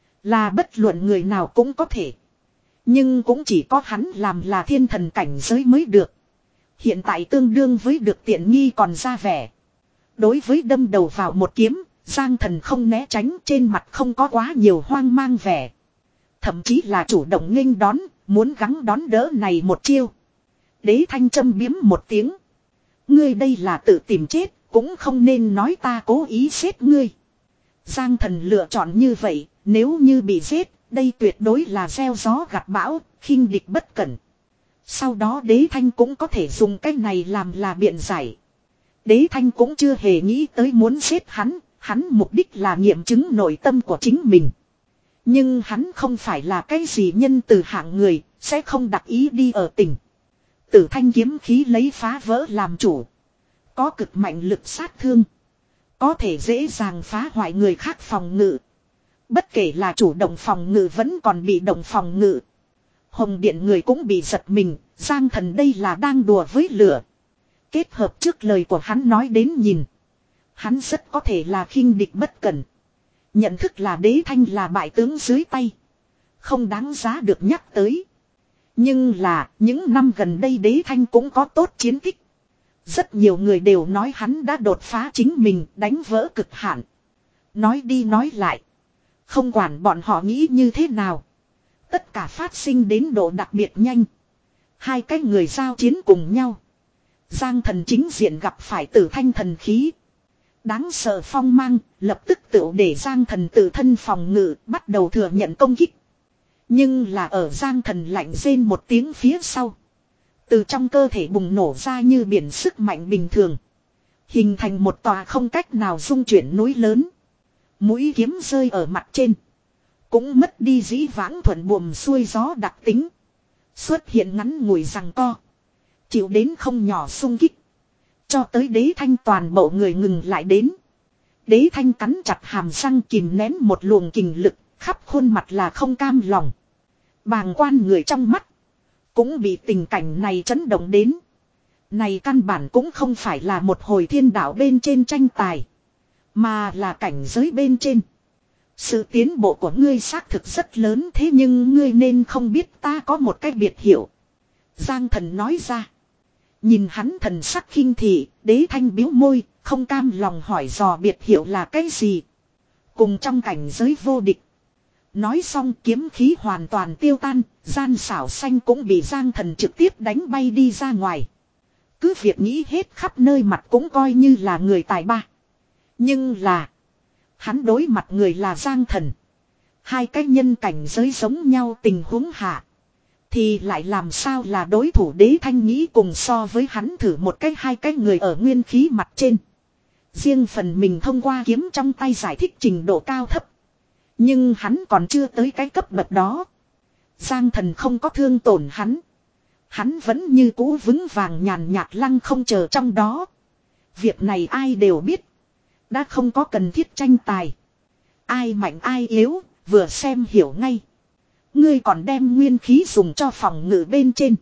Là bất luận người nào cũng có thể. Nhưng cũng chỉ có hắn làm là thiên thần cảnh giới mới được. Hiện tại tương đương với được tiện nghi còn ra vẻ. Đối với đâm đầu vào một kiếm, Giang Thần không né tránh, trên mặt không có quá nhiều hoang mang vẻ. Thậm chí là chủ động nghênh đón, muốn gắng đón đỡ này một chiêu. Đế Thanh châm biếm một tiếng. Ngươi đây là tự tìm chết, cũng không nên nói ta cố ý giết ngươi. Giang Thần lựa chọn như vậy, nếu như bị giết, đây tuyệt đối là gieo gió gặt bão, khinh địch bất cẩn. Sau đó Đế Thanh cũng có thể dùng cái này làm là biện giải. Đế Thanh cũng chưa hề nghĩ tới muốn giết hắn, hắn mục đích là nghiệm chứng nội tâm của chính mình. Nhưng hắn không phải là cái gì nhân từ hạng người, sẽ không đặc ý đi ở tình. Tử thanh kiếm khí lấy phá vỡ làm chủ. Có cực mạnh lực sát thương. Có thể dễ dàng phá hoại người khác phòng ngự. Bất kể là chủ động phòng ngự vẫn còn bị động phòng ngự. Hồng Điện người cũng bị giật mình, Giang Thần đây là đang đùa với lửa. Kết hợp trước lời của hắn nói đến nhìn. Hắn rất có thể là khinh địch bất cẩn. Nhận thức là Đế Thanh là bại tướng dưới tay. Không đáng giá được nhắc tới. Nhưng là những năm gần đây Đế Thanh cũng có tốt chiến tích. Rất nhiều người đều nói hắn đã đột phá chính mình, đánh vỡ cực hạn. Nói đi nói lại. Không quản bọn họ nghĩ như thế nào. Tất cả phát sinh đến độ đặc biệt nhanh. Hai cái người giao chiến cùng nhau. Giang Thần chính diện gặp phải Tử Thanh thần khí. Đáng sợ phong mang, lập tức tự để Giang Thần tự thân phòng ngự, bắt đầu thừa nhận công kích. Nhưng là ở Giang Thần lạnh rên một tiếng phía sau. Từ trong cơ thể bùng nổ ra như biển sức mạnh bình thường. Hình thành một tòa không cách nào dung chuyển núi lớn. Mũi kiếm rơi ở mặt trên. Cũng mất đi dĩ vãng thuận buồm xuôi gió đặc tính. Xuất hiện ngắn ngủi rằng co. Chịu đến không nhỏ xung kích. Cho tới Đế Thanh toàn bộ người ngừng lại đến. Đế Thanh cắn chặt hàm răng kìm nén một luồng kình lực. Khắp khuôn mặt là không cam lòng. Bàng quan người trong mắt. Cũng bị tình cảnh này chấn động đến. Này căn bản cũng không phải là một hồi thiên đạo bên trên tranh tài. Mà là cảnh giới bên trên. Sự tiến bộ của ngươi xác thực rất lớn, thế nhưng ngươi nên không biết ta có một cái biệt hiệu. Giang Thần nói ra. Nhìn hắn thần sắc khinh thị, Đế Thanh biếu môi, không cam lòng hỏi dò biệt hiệu là cái gì. Cùng trong cảnh giới vô địch. Nói xong kiếm khí hoàn toàn tiêu tan, gian xảo xanh cũng bị Giang Thần trực tiếp đánh bay đi ra ngoài. Cứ việc nghĩ hết khắp nơi mặt cũng coi như là người tài ba. Nhưng là hắn đối mặt người là Giang Thần. Hai cái nhân cảnh giới giống nhau tình huống hạ. Thì lại làm sao là đối thủ Đế Thanh nghĩ cùng so với hắn thử một cái hai cái người ở nguyên khí mặt trên. Riêng phần mình thông qua kiếm trong tay giải thích trình độ cao thấp. Nhưng hắn còn chưa tới cái cấp bậc đó. Giang Thần không có thương tổn hắn. Hắn vẫn như cũ vững vàng nhàn nhạt lăng không chờ trong đó. Việc này ai đều biết. Đã không có cần thiết tranh tài. Ai mạnh ai yếu, vừa xem hiểu ngay. Ngươi còn đem nguyên khí dùng cho phòng ngự bên trên.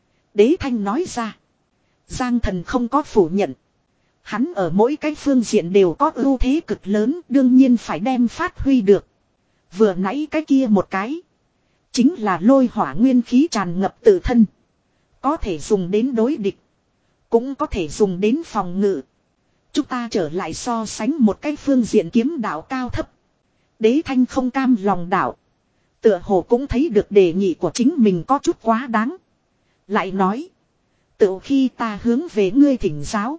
Đế Thanh nói ra. Giang Thần không có phủ nhận. Hắn ở mỗi cái phương diện đều có ưu thế cực lớn, đương nhiên phải đem phát huy được. Vừa nãy cái kia một cái. Chính là lôi hỏa nguyên khí tràn ngập tự thân. Có thể dùng đến đối địch. Cũng có thể dùng đến phòng ngự. Chúng ta trở lại so sánh một cái phương diện kiếm đạo cao thấp. Đế Thanh không cam lòng đạo. Tựa hồ cũng thấy được đề nghị của chính mình có chút quá đáng. Lại nói. Tự khi ta hướng về ngươi thỉnh giáo.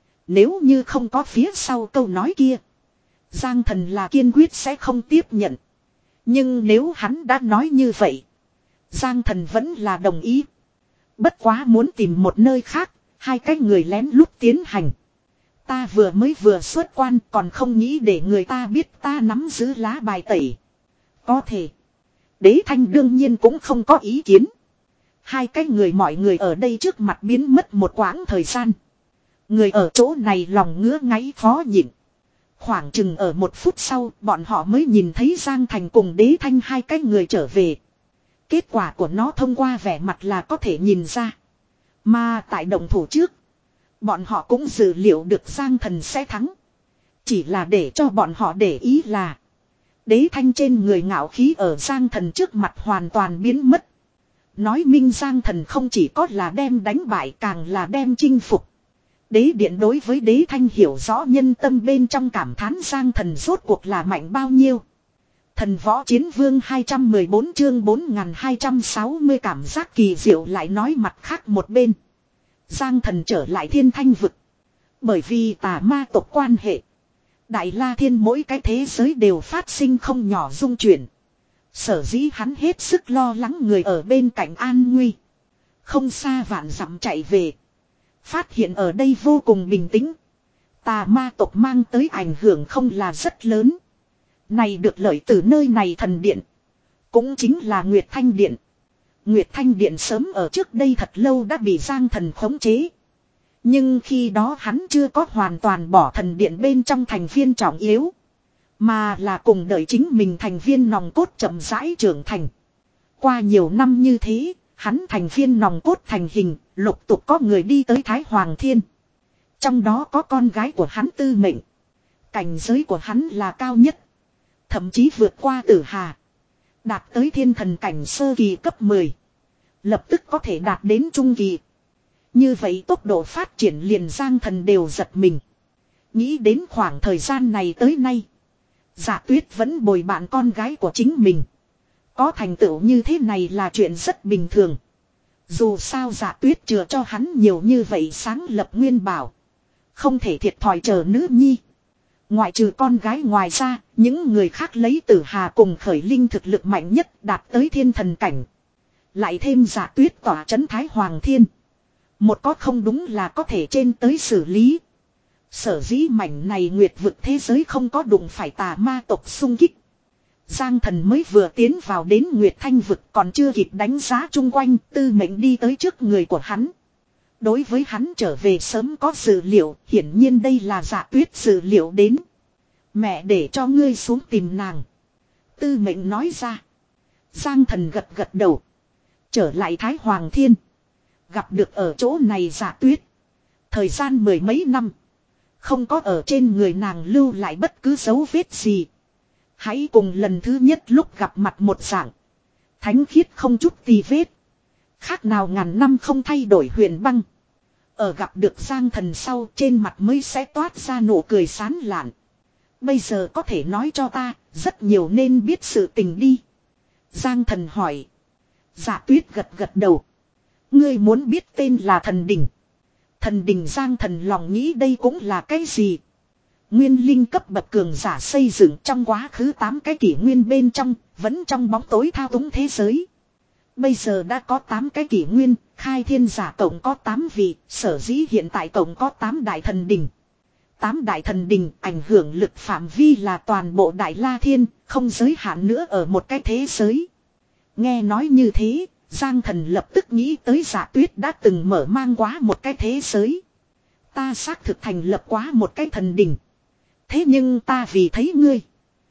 Nếu như không có phía sau câu nói kia. Giang Thần là kiên quyết sẽ không tiếp nhận. Nhưng nếu hắn đã nói như vậy. Giang Thần vẫn là đồng ý. Bất quá muốn tìm một nơi khác. Hai cái người lén lút tiến hành. Ta vừa mới vừa xuất quan còn không nghĩ để người ta biết ta nắm giữ lá bài tẩy. Có thể. Đế Thanh đương nhiên cũng không có ý kiến. Hai cái người mọi người ở đây trước mặt biến mất một quãng thời gian. Người ở chỗ này lòng ngứa ngáy khó nhịn. Khoảng chừng ở một phút sau bọn họ mới nhìn thấy Giang Thành cùng Đế Thanh hai cái người trở về. Kết quả của nó thông qua vẻ mặt là có thể nhìn ra. Mà tại động thủ trước. Bọn họ cũng dự liệu được Giang Thần sẽ thắng. Chỉ là để cho bọn họ để ý là Đế Thanh trên người ngạo khí ở Giang Thần trước mặt hoàn toàn biến mất. Nói minh Giang Thần không chỉ có là đem đánh bại càng là đem chinh phục. Đế Điện đối với Đế Thanh hiểu rõ nhân tâm bên trong cảm thán Giang Thần rốt cuộc là mạnh bao nhiêu. Thần Võ Chiến Vương hai trăm mười bốn chương bốn nghìn hai trăm sáu mươi cảm giác kỳ diệu lại nói mặt khác một bên. Giang Thần trở lại Thiên Thanh vực. Bởi vì tà ma tộc quan hệ. Đại La Thiên mỗi cái thế giới đều phát sinh không nhỏ dung chuyển. Sở dĩ hắn hết sức lo lắng người ở bên cạnh an nguy. Không xa vạn dặm chạy về. Phát hiện ở đây vô cùng bình tĩnh. Tà ma tộc mang tới ảnh hưởng không là rất lớn. Này được lợi từ nơi này thần điện. Cũng chính là Nguyệt Thanh Điện. Nguyệt Thanh Điện sớm ở trước đây thật lâu đã bị Giang Thần khống chế. Nhưng khi đó hắn chưa có hoàn toàn bỏ thần điện bên trong thành viên trọng yếu. Mà là cùng đợi chính mình thành viên nòng cốt chậm rãi trưởng thành. Qua nhiều năm như thế, hắn thành viên nòng cốt thành hình, lục tục có người đi tới Thái Hoàng Thiên. Trong đó có con gái của hắn Tư Mệnh. Cảnh giới của hắn là cao nhất. Thậm chí vượt qua Tử Hà. Đạt tới thiên thần cảnh sơ kỳ cấp mười. Lập tức có thể đạt đến trung kỳ. Như vậy tốc độ phát triển liền Giang Thần đều giật mình. Nghĩ đến khoảng thời gian này tới nay. Dạ Tuyết vẫn bồi bạn con gái của chính mình. Có thành tựu như thế này là chuyện rất bình thường. Dù sao Dạ Tuyết chừa cho hắn nhiều như vậy sáng lập nguyên bảo. Không thể thiệt thòi chờ nữ nhi. Ngoại trừ con gái ngoài ra, những người khác lấy Tử Hà cùng Khởi Linh thực lực mạnh nhất đạt tới thiên thần cảnh. Lại thêm Dạ Tuyết tỏa trấn Thái Hoàng Thiên. Một có không đúng là có thể trên tới xử lý. Sở dĩ mảnh này nguyệt vực thế giới không có đụng phải tà ma tộc xung kích. Giang Thần mới vừa tiến vào đến Nguyệt Thanh vực còn chưa kịp đánh giá chung quanh, Tư Mệnh đi tới trước người của hắn. Đối với hắn trở về sớm có dự liệu, hiển nhiên đây là Dạ Tuyết dự liệu đến. Mẹ để cho ngươi xuống tìm nàng. Tư Mệnh nói ra. Giang Thần gật gật đầu. Trở lại Thái Hoàng Thiên. Gặp được ở chỗ này Dạ Tuyết. Thời gian mười mấy năm. Không có ở trên người nàng lưu lại bất cứ dấu vết gì. Hãy cùng lần thứ nhất lúc gặp mặt một dạng. Thánh khiết không chút tì vết. Khác nào ngàn năm không thay đổi huyền băng. Ở gặp được Giang Thần sau trên mặt mới sẽ toát ra nụ cười sán lạn. Bây giờ có thể nói cho ta, rất nhiều nên biết sự tình đi. Giang Thần hỏi. Dạ Tuyết gật gật đầu. Ngươi muốn biết tên là Thần Đình. Thần Đình Giang Thần lòng nghĩ đây cũng là cái gì? Nguyên linh cấp bậc cường giả xây dựng trong quá khứ tám cái kỷ nguyên bên trong, vẫn trong bóng tối thao túng thế giới. Bây giờ đã có tám cái kỷ nguyên, khai thiên giả cộng có tám vị, sở dĩ hiện tại cộng có tám đại thần đình. tám đại thần đình ảnh hưởng lực phạm vi là toàn bộ Đại La Thiên, không giới hạn nữa ở một cái thế giới. Nghe nói như thế, Giang Thần lập tức nghĩ tới Dạ Tuyết đã từng mở mang quá một cái thế giới. Ta xác thực thành lập quá một cái thần đình. Thế nhưng ta vì thấy ngươi.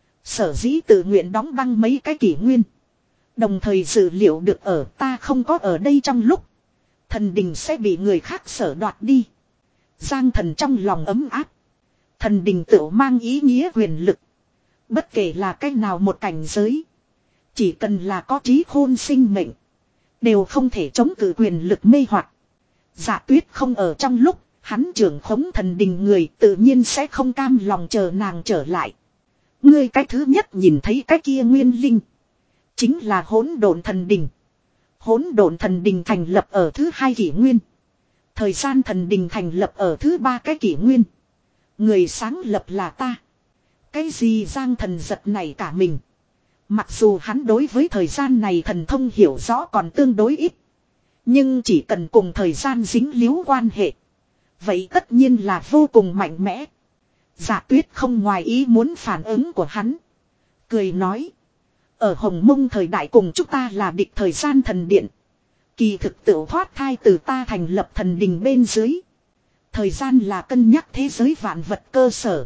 Sở dĩ tự nguyện đóng băng mấy cái kỷ nguyên. Đồng thời dự liệu được ở ta không có ở đây trong lúc. Thần đình sẽ bị người khác sở đoạt đi. Giang Thần trong lòng ấm áp. Thần đình tự mang ý nghĩa quyền lực. Bất kể là cách nào một cảnh giới. Chỉ cần là có trí khôn sinh mệnh. Đều không thể chống cự quyền lực mê hoặc. Dạ Tuyết không ở trong lúc. Hắn trưởng khống thần đình người tự nhiên sẽ không cam lòng chờ nàng trở lại. Ngươi cái thứ nhất nhìn thấy cái kia nguyên linh. Chính là hỗn độn thần đình. Hỗn độn thần đình thành lập ở thứ hai kỷ nguyên. Thời gian thần đình thành lập ở thứ ba cái kỷ nguyên. Người sáng lập là ta. Cái gì Giang Thần giật này cả mình. Mặc dù hắn đối với thời gian này thần thông hiểu rõ còn tương đối ít. Nhưng chỉ cần cùng thời gian dính líu quan hệ. Vậy tất nhiên là vô cùng mạnh mẽ. Dạ Tuyết không ngoài ý muốn phản ứng của hắn. Cười nói. Ở Hồng Mông thời đại cùng chúng ta là địch thời gian thần điện. Kỳ thực tự thoát thai từ ta thành lập thần đình bên dưới. Thời gian là cân nhắc thế giới vạn vật cơ sở.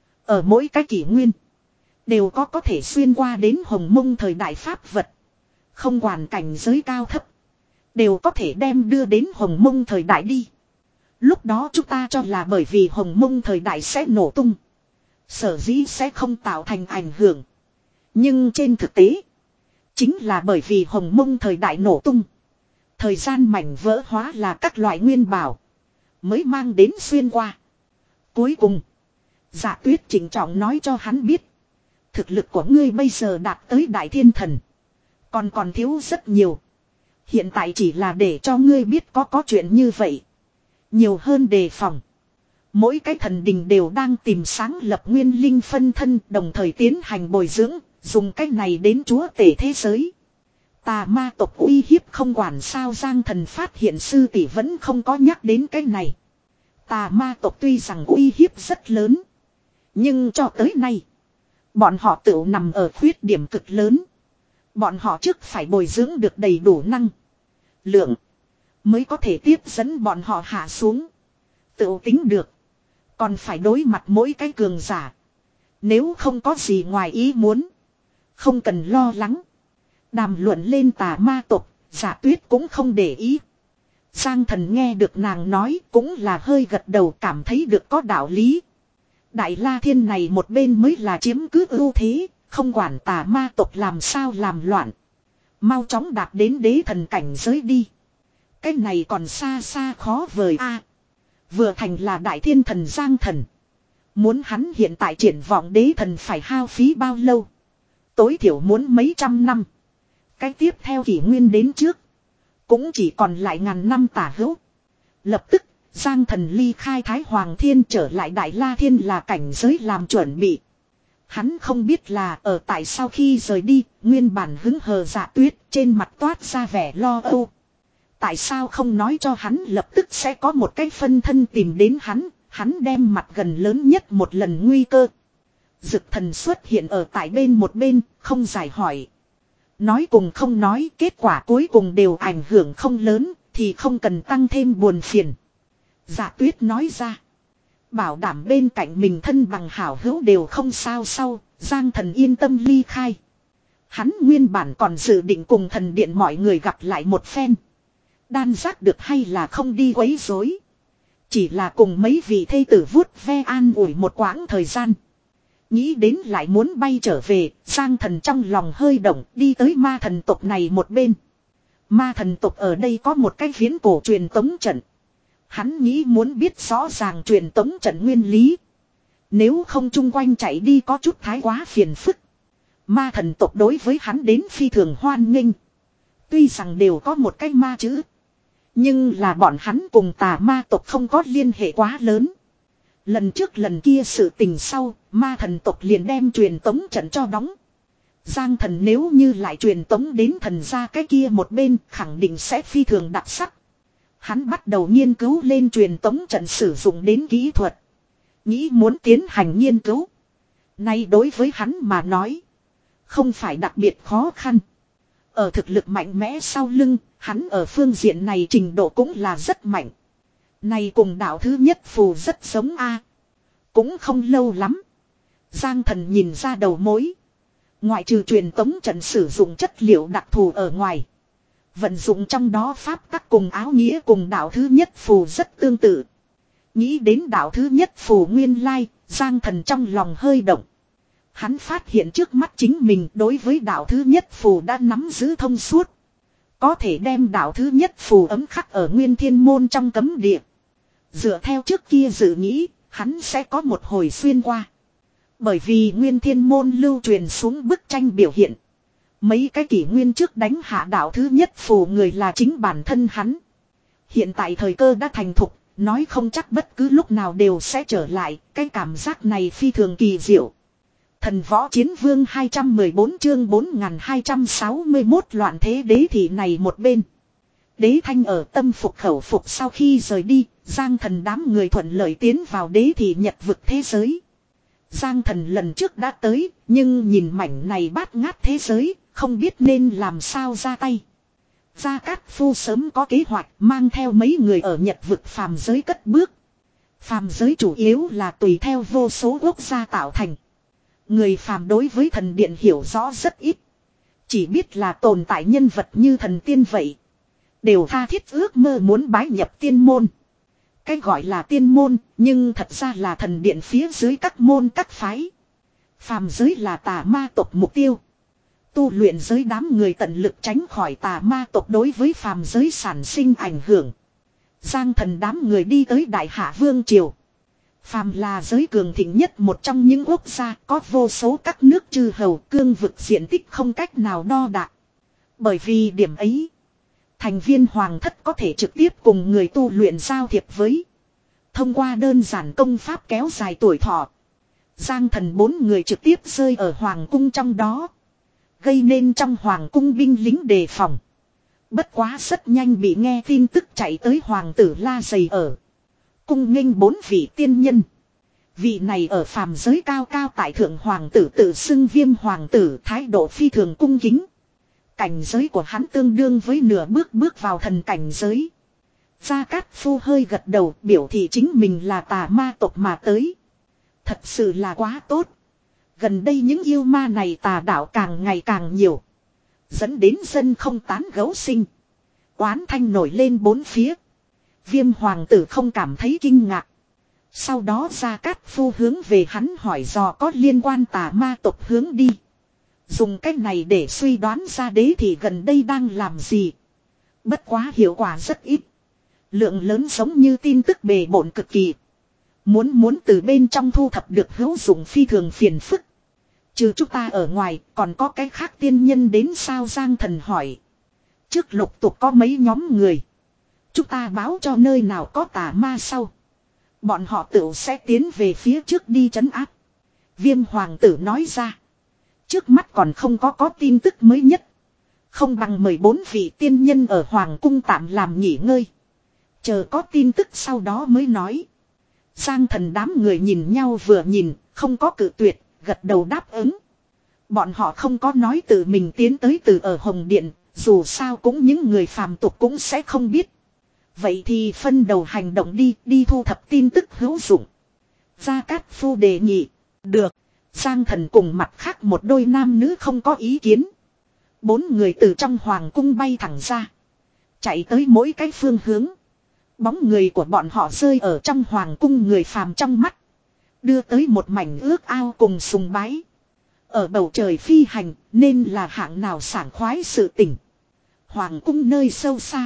Ở mỗi cái kỷ nguyên. Đều có có thể xuyên qua đến Hồng Mông thời đại pháp vật. Không quản cảnh giới cao thấp. Đều có thể đem đưa đến Hồng Mông thời đại đi. Lúc đó chúng ta cho là bởi vì Hồng Mông thời đại sẽ nổ tung. Sở dĩ sẽ không tạo thành ảnh hưởng. Nhưng trên thực tế. Chính là bởi vì Hồng Mông thời đại nổ tung. Thời gian mảnh vỡ hóa là các loại nguyên bảo. Mới mang đến xuyên qua. Cuối cùng. Dạ Tuyết chỉnh trọng nói cho hắn biết. Thực lực của ngươi bây giờ đạt tới đại thiên thần. Còn còn thiếu rất nhiều. Hiện tại chỉ là để cho ngươi biết có có chuyện như vậy. Nhiều hơn đề phòng. Mỗi cái thần đình đều đang tìm sáng lập nguyên linh phân thân, đồng thời tiến hành bồi dưỡng, dùng cách này đến chúa tể thế giới. Tà ma tộc uy hiếp không quản sao. Giang Thần phát hiện sư tỷ vẫn không có nhắc đến cái này. Tà ma tộc tuy rằng uy hiếp rất lớn. Nhưng cho tới nay. Bọn họ tự nằm ở khuyết điểm cực lớn. Bọn họ trước phải bồi dưỡng được đầy đủ năng lượng. Mới có thể tiếp dẫn bọn họ hạ xuống. Tự tính được. Còn phải đối mặt mỗi cái cường giả. Nếu không có gì ngoài ý muốn. Không cần lo lắng. Đàm luận lên tà ma tộc. Dạ Tuyết cũng không để ý. Giang Thần nghe được nàng nói cũng là hơi gật đầu, cảm thấy được có đạo lý. Đại La Thiên này một bên mới là chiếm cứ ưu thế. Không quản tà ma tộc làm sao làm loạn. Mau chóng đạt đến đế thần cảnh giới đi. Cái này còn xa xa khó vời a. À, vừa thành là đại thiên thần Giang Thần. Muốn hắn hiện tại triển vọng đế thần phải hao phí bao lâu? Tối thiểu muốn mấy trăm năm. Cái tiếp theo kỷ nguyên đến trước. Cũng chỉ còn lại ngàn năm tả hữu. Lập tức, Giang Thần ly khai Thái Hoàng Thiên trở lại Đại La Thiên là cảnh giới làm chuẩn bị. Hắn không biết là ở tại sau khi rời đi, nguyên bản hứng hờ Dạ Tuyết trên mặt toát ra vẻ lo âu. Tại sao không nói cho hắn lập tức sẽ có một cái phân thân tìm đến hắn, hắn đem mặt gần lớn nhất một lần nguy cơ. Dực Thần xuất hiện ở tại bên một bên, không giải hỏi. Nói cùng không nói, kết quả cuối cùng đều ảnh hưởng không lớn, thì không cần tăng thêm buồn phiền. Dạ Tuyết nói ra. Bảo đảm bên cạnh mình thân bằng hảo hữu đều không sao sau, Giang Thần yên tâm ly khai. Hắn nguyên bản còn dự định cùng thần điện mọi người gặp lại một phen. Đan giác được hay là không đi quấy rối. Chỉ là cùng mấy vị thê tử vuốt ve an ủi một quãng thời gian. Nghĩ đến lại muốn bay trở về, Giang Thần trong lòng hơi động đi tới ma thần tộc này một bên. Ma thần tộc ở đây có một cái viễn cổ truyền tống trận. Hắn nghĩ muốn biết rõ ràng truyền tống trận nguyên lý. Nếu không chung quanh chạy đi có chút thái quá phiền phức. Ma thần tộc đối với hắn đến phi thường hoan nghênh. Tuy rằng đều có một cái ma chữ. Nhưng là bọn hắn cùng tà ma tộc không có liên hệ quá lớn. Lần trước lần kia sự tình sau, ma thần tộc liền đem truyền tống trận cho đóng. Giang Thần nếu như lại truyền tống đến thần gia cái kia một bên, khẳng định sẽ phi thường đặc sắc. Hắn bắt đầu nghiên cứu lên truyền tống trận sử dụng đến kỹ thuật. Nghĩ muốn tiến hành nghiên cứu. Nay đối với hắn mà nói, không phải đặc biệt khó khăn. Ở thực lực mạnh mẽ sau lưng, hắn ở phương diện này trình độ cũng là rất mạnh. Này cùng đạo thứ nhất phù rất giống a. Cũng không lâu lắm. Giang Thần nhìn ra đầu mối. Ngoại trừ truyền tống trận sử dụng chất liệu đặc thù ở ngoài. Vận dụng trong đó pháp tắc cùng áo nghĩa cùng đạo thứ nhất phù rất tương tự. Nghĩ đến đạo thứ nhất phù nguyên lai, Giang Thần trong lòng hơi động. Hắn phát hiện trước mắt chính mình đối với đạo thứ nhất phù đã nắm giữ thông suốt. Có thể đem đạo thứ nhất phù ấm khắc ở Nguyên Thiên Môn trong cấm địa. Dựa theo trước kia dự nghĩ, hắn sẽ có một hồi xuyên qua. Bởi vì Nguyên Thiên Môn lưu truyền xuống bức tranh biểu hiện. Mấy cái kỷ nguyên trước đánh hạ đạo thứ nhất phù người là chính bản thân hắn. Hiện tại thời cơ đã thành thục, nói không chắc bất cứ lúc nào đều sẽ trở lại, cái cảm giác này phi thường kỳ diệu. Thần Võ Chiến Vương hai trăm mười bốn chương bốn nghìn hai trăm sáu mươi mốt loạn thế đế thị này một bên. Đế Thanh ở tâm phục khẩu phục sau khi rời đi, Giang Thần đám người thuận lợi tiến vào đế thị Nhật vực thế giới. Giang Thần lần trước đã tới, nhưng nhìn mảnh này bát ngát thế giới, không biết nên làm sao ra tay. Gia Cát Phu sớm có kế hoạch mang theo mấy người ở Nhật vực phàm giới cất bước. Phàm giới chủ yếu là tùy theo vô số quốc gia tạo thành. Người phàm đối với thần điện hiểu rõ rất ít. Chỉ biết là tồn tại nhân vật như thần tiên vậy. Đều tha thiết ước mơ muốn bái nhập tiên môn. cái gọi là tiên môn, nhưng thật ra là thần điện phía dưới các môn các phái. Phàm giới là tà ma tộc mục tiêu. Tu luyện giới đám người tận lực tránh khỏi tà ma tộc đối với phàm giới sản sinh ảnh hưởng. Giang thần đám người đi tới Đại Hạ Vương Triều. Phàm là giới cường thịnh nhất một trong những quốc gia có vô số các nước chư hầu, cương vực diện tích không cách nào đo đạc. Bởi vì điểm ấy, thành viên hoàng thất có thể trực tiếp cùng người tu luyện giao thiệp với. Thông qua đơn giản công pháp kéo dài tuổi thọ. Giang thần bốn người trực tiếp rơi ở hoàng cung trong đó. Gây nên trong hoàng cung binh lính đề phòng. Bất quá rất nhanh bị nghe tin tức chạy tới hoàng tử la dày ở. Cung nghênh bốn vị tiên nhân. Vị này ở phàm giới cao cao tại thượng hoàng tử tự xưng Viêm hoàng tử, thái độ phi thường cung kính. Cảnh giới của hắn tương đương với nửa bước bước vào thần cảnh giới. Gia Cát Phu hơi gật đầu biểu thị chính mình là tà ma tộc mà tới. Thật sự là quá tốt. Gần đây những yêu ma này tà đạo càng ngày càng nhiều. Dẫn đến dân không tán gấu sinh. Oán thanh nổi lên bốn phía. Viêm hoàng tử không cảm thấy kinh ngạc. Sau đó Gia Cát Phu hướng về hắn hỏi dò có liên quan tà ma tộc hướng đi. Dùng cách này để suy đoán ra đế thì gần đây đang làm gì. Bất quá hiệu quả rất ít. Lượng lớn giống như tin tức bề bộn cực kỳ. Muốn muốn từ bên trong thu thập được hữu dụng phi thường phiền phức. Trừ chúng ta ở ngoài còn có cái khác tiên nhân đến sao Giang thần hỏi. Trước lục tục có mấy nhóm người. Chúng ta báo cho nơi nào có tà ma sau. Bọn họ tự sẽ tiến về phía trước đi trấn áp. Viêm hoàng tử nói ra. Trước mắt còn không có có tin tức mới nhất. Không bằng mười bốn vị tiên nhân ở hoàng cung tạm làm nghỉ ngơi. Chờ có tin tức sau đó mới nói. Giang thần đám người nhìn nhau vừa nhìn, không có cự tuyệt, gật đầu đáp ứng. Bọn họ không có nói tự mình tiến tới từ ở Hồng Điện, dù sao cũng những người phàm tục cũng sẽ không biết. Vậy thì phân đầu hành động đi, đi thu thập tin tức hữu dụng. Gia Cát Phu đề nghị, được. Giang thần cùng mặt khác một đôi nam nữ không có ý kiến. Bốn người từ trong hoàng cung bay thẳng ra. Chạy tới mỗi cái phương hướng. Bóng người của bọn họ rơi ở trong hoàng cung người phàm trong mắt. Đưa tới một mảnh ước ao cùng sùng bái. Ở bầu trời phi hành nên là hạng nào sảng khoái sự tỉnh. Hoàng cung nơi sâu xa.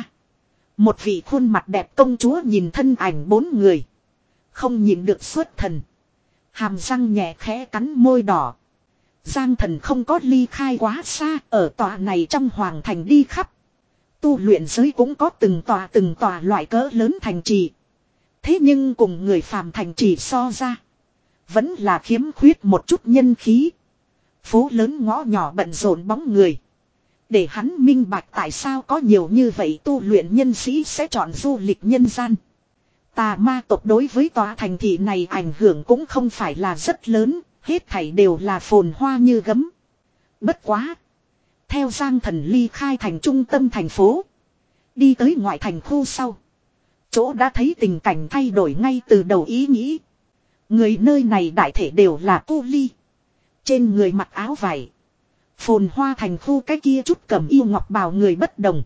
Một vị khuôn mặt đẹp công chúa nhìn thân ảnh bốn người. Không nhìn được xuất thần. Hàm răng nhẹ khẽ cắn môi đỏ. Giang thần không có ly khai quá xa ở tòa này trong hoàng thành đi khắp. Tu luyện giới cũng có từng tòa từng tòa loại cỡ lớn thành trì. Thế nhưng cùng người phàm thành trì so ra. Vẫn là khiếm khuyết một chút nhân khí. Phố lớn ngõ nhỏ bận rộn bóng người. Để hắn minh bạch tại sao có nhiều như vậy tu luyện nhân sĩ sẽ chọn du lịch nhân gian. Tà ma tộc đối với tòa thành thị này ảnh hưởng cũng không phải là rất lớn. Hết thảy đều là phồn hoa như gấm. Bất quá. Theo Giang thần ly khai thành trung tâm thành phố. Đi tới ngoại thành khu sau. Chỗ đã thấy tình cảnh thay đổi ngay từ đầu ý nghĩ. Người nơi này đại thể đều là cu ly. Trên người mặc áo vải. Phồn hoa thành khu cái kia chút cầm yêu ngọc bào người bất đồng.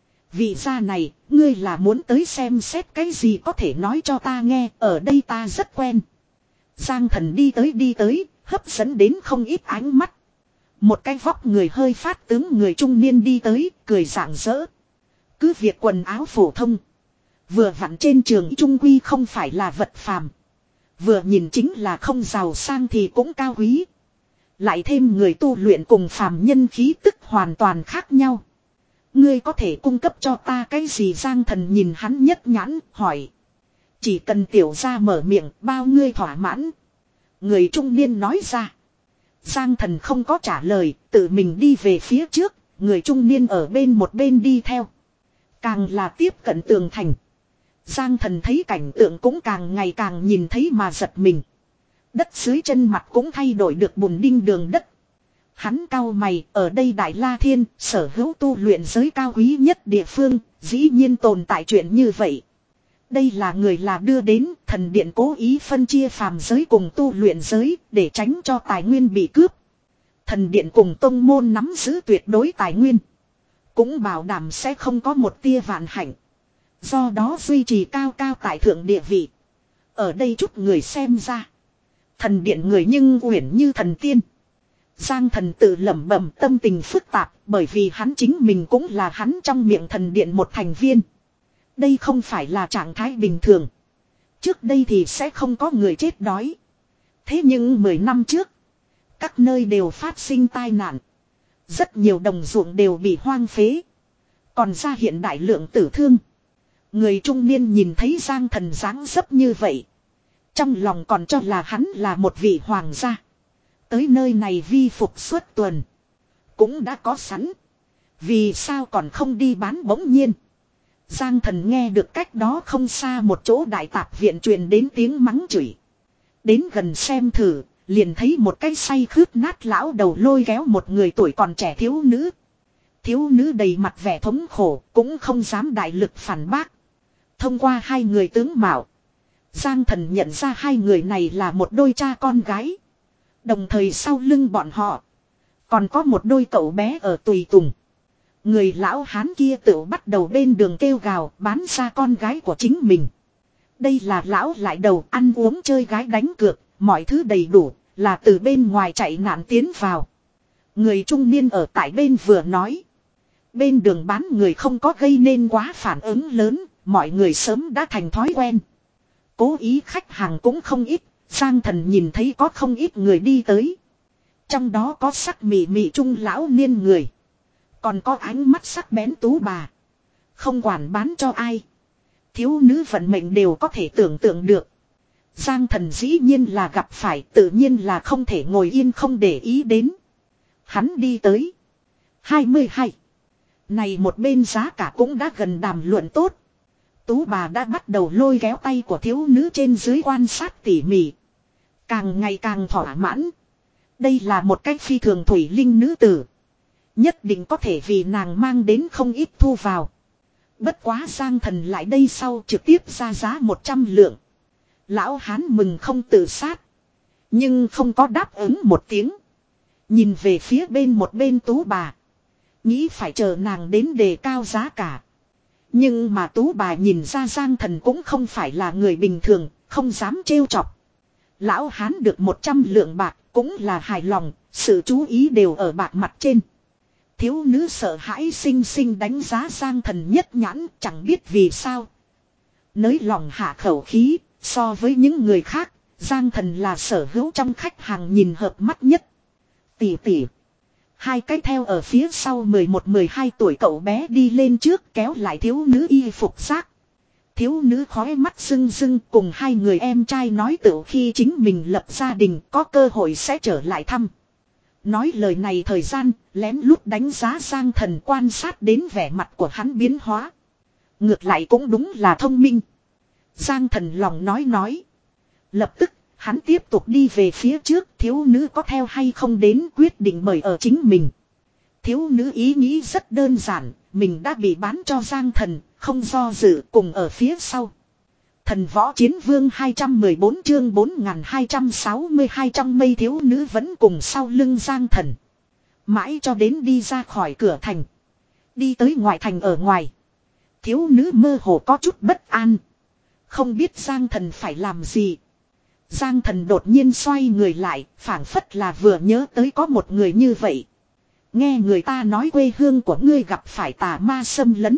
Vị gia này, ngươi là muốn tới xem xét cái gì có thể nói cho ta nghe, ở đây ta rất quen. Giang thần đi tới đi tới, hấp dẫn đến không ít ánh mắt. Một cái vóc người hơi phát tướng người trung niên đi tới, cười rạng rỡ. Cứ việc quần áo phổ thông. Vừa vặn trên trường trung quy không phải là vật phàm. Vừa nhìn chính là không giàu sang thì cũng cao quý. Lại thêm người tu luyện cùng phàm nhân khí tức hoàn toàn khác nhau. Ngươi có thể cung cấp cho ta cái gì Giang thần nhìn hắn nhất nhãn, hỏi. Chỉ cần tiểu gia mở miệng, bao ngươi thỏa mãn. Người trung niên nói ra. Giang thần không có trả lời, tự mình đi về phía trước, người trung niên ở bên một bên đi theo. Càng là tiếp cận tường thành. Giang thần thấy cảnh tượng cũng càng ngày càng nhìn thấy mà giật mình. Đất dưới chân mặt cũng thay đổi được bùn đinh đường đất. Hắn cau mày, ở đây Đại La Thiên, sở hữu tu luyện giới cao quý nhất địa phương, dĩ nhiên tồn tại chuyện như vậy. Đây là người là đưa đến, thần điện cố ý phân chia phàm giới cùng tu luyện giới, để tránh cho tài nguyên bị cướp. Thần điện cùng tông môn nắm giữ tuyệt đối tài nguyên. Cũng bảo đảm sẽ không có một tia vạn hạnh. Do đó duy trì cao cao tại thượng địa vị. Ở đây chút người xem ra. Thần điện người nhưng uyển như thần tiên. Giang Thần tự lẩm bẩm, tâm tình phức tạp, bởi vì hắn chính mình cũng là hắn trong miệng thần điện một thành viên. Đây không phải là trạng thái bình thường. Trước đây thì sẽ không có người chết đói. Thế nhưng mười năm trước, các nơi đều phát sinh tai nạn. Rất nhiều đồng ruộng đều bị hoang phế. Còn ra hiện đại lượng tử thương. Người trung niên nhìn thấy Giang Thần dáng dấp như vậy. Trong lòng còn cho là hắn là một vị hoàng gia. Tới nơi này vi phục suốt tuần. Cũng đã có sẵn. Vì sao còn không đi bán bỗng nhiên. Giang Thần nghe được cách đó không xa một chỗ đại tạp viện truyền đến tiếng mắng chửi. Đến gần xem thử, liền thấy một cái say khướt nát lão đầu lôi kéo một người tuổi còn trẻ thiếu nữ. Thiếu nữ đầy mặt vẻ thống khổ, cũng không dám đại lực phản bác. Thông qua hai người tướng mạo, Giang Thần nhận ra hai người này là một đôi cha con gái. Đồng thời sau lưng bọn họ, còn có một đôi cậu bé ở tùy tùng. Người lão hán kia tự bắt đầu bên đường kêu gào bán ra con gái của chính mình. Đây là lão lại đầu ăn uống chơi gái đánh cược, mọi thứ đầy đủ, là từ bên ngoài chạy nạn tiến vào. Người trung niên ở tại bên vừa nói. Bên đường bán người không có gây nên quá phản ứng lớn, mọi người sớm đã thành thói quen. Cố ý khách hàng cũng không ít, Giang Thần nhìn thấy có không ít người đi tới. Trong đó có sắc mị mị trung lão niên người. Còn có ánh mắt sắc bén tú bà. Không quản bán cho ai. Thiếu nữ vận mệnh đều có thể tưởng tượng được. Giang Thần dĩ nhiên là gặp phải, tự nhiên là không thể ngồi yên không để ý đến. Hắn đi tới. hai mươi hai. Này một bên giá cả cũng đã gần đàm luận tốt. Tú bà đã bắt đầu lôi kéo tay của thiếu nữ trên dưới quan sát tỉ mỉ. Càng ngày càng thỏa mãn. Đây là một cách phi thường thủy linh nữ tử. Nhất định có thể vì nàng mang đến không ít thu vào. Bất quá Giang Thần lại đây sau trực tiếp ra giá một trăm lượng. Lão hán mừng không tự sát. Nhưng không có đáp ứng một tiếng. Nhìn về phía bên một bên tú bà. Nghĩ phải chờ nàng đến đề cao giá cả. Nhưng mà tú bà nhìn ra Giang Thần cũng không phải là người bình thường, không dám trêu chọc. Lão hán được một trăm lượng bạc cũng là hài lòng, sự chú ý đều ở bạc mặt trên. Thiếu nữ sợ hãi xinh xinh đánh giá Giang Thần nhất nhãn, chẳng biết vì sao. Nới lòng hạ khẩu khí, so với những người khác, Giang Thần là sở hữu trong khách hàng nhìn hợp mắt nhất. Tỷ tỷ. Hai cái theo ở phía sau mười một mười hai tuổi cậu bé đi lên trước kéo lại thiếu nữ y phục xác. Thiếu nữ khói mắt rưng rưng cùng hai người em trai nói tự khi chính mình lập gia đình có cơ hội sẽ trở lại thăm. Nói lời này thời gian, lén lút đánh giá Giang Thần quan sát đến vẻ mặt của hắn biến hóa. Ngược lại cũng đúng là thông minh. Giang Thần lòng nói nói. Lập tức, hắn tiếp tục đi về phía trước, thiếu nữ có theo hay không đến quyết định bởi ở chính mình. Thiếu nữ ý nghĩ rất đơn giản, mình đã bị bán cho Giang Thần, không do dự cùng ở phía sau. Thần võ chiến vương hai trăm mười bốn chương bốn nghìn hai trăm sáu mươi hai trong mây thiếu nữ vẫn cùng sau lưng Giang Thần. Mãi cho đến đi ra khỏi cửa thành. Đi tới ngoại thành ở ngoài. Thiếu nữ mơ hồ có chút bất an. Không biết Giang Thần phải làm gì. Giang Thần đột nhiên xoay người lại, phảng phất là vừa nhớ tới có một người như vậy. Nghe người ta nói quê hương của ngươi gặp phải tà ma xâm lấn.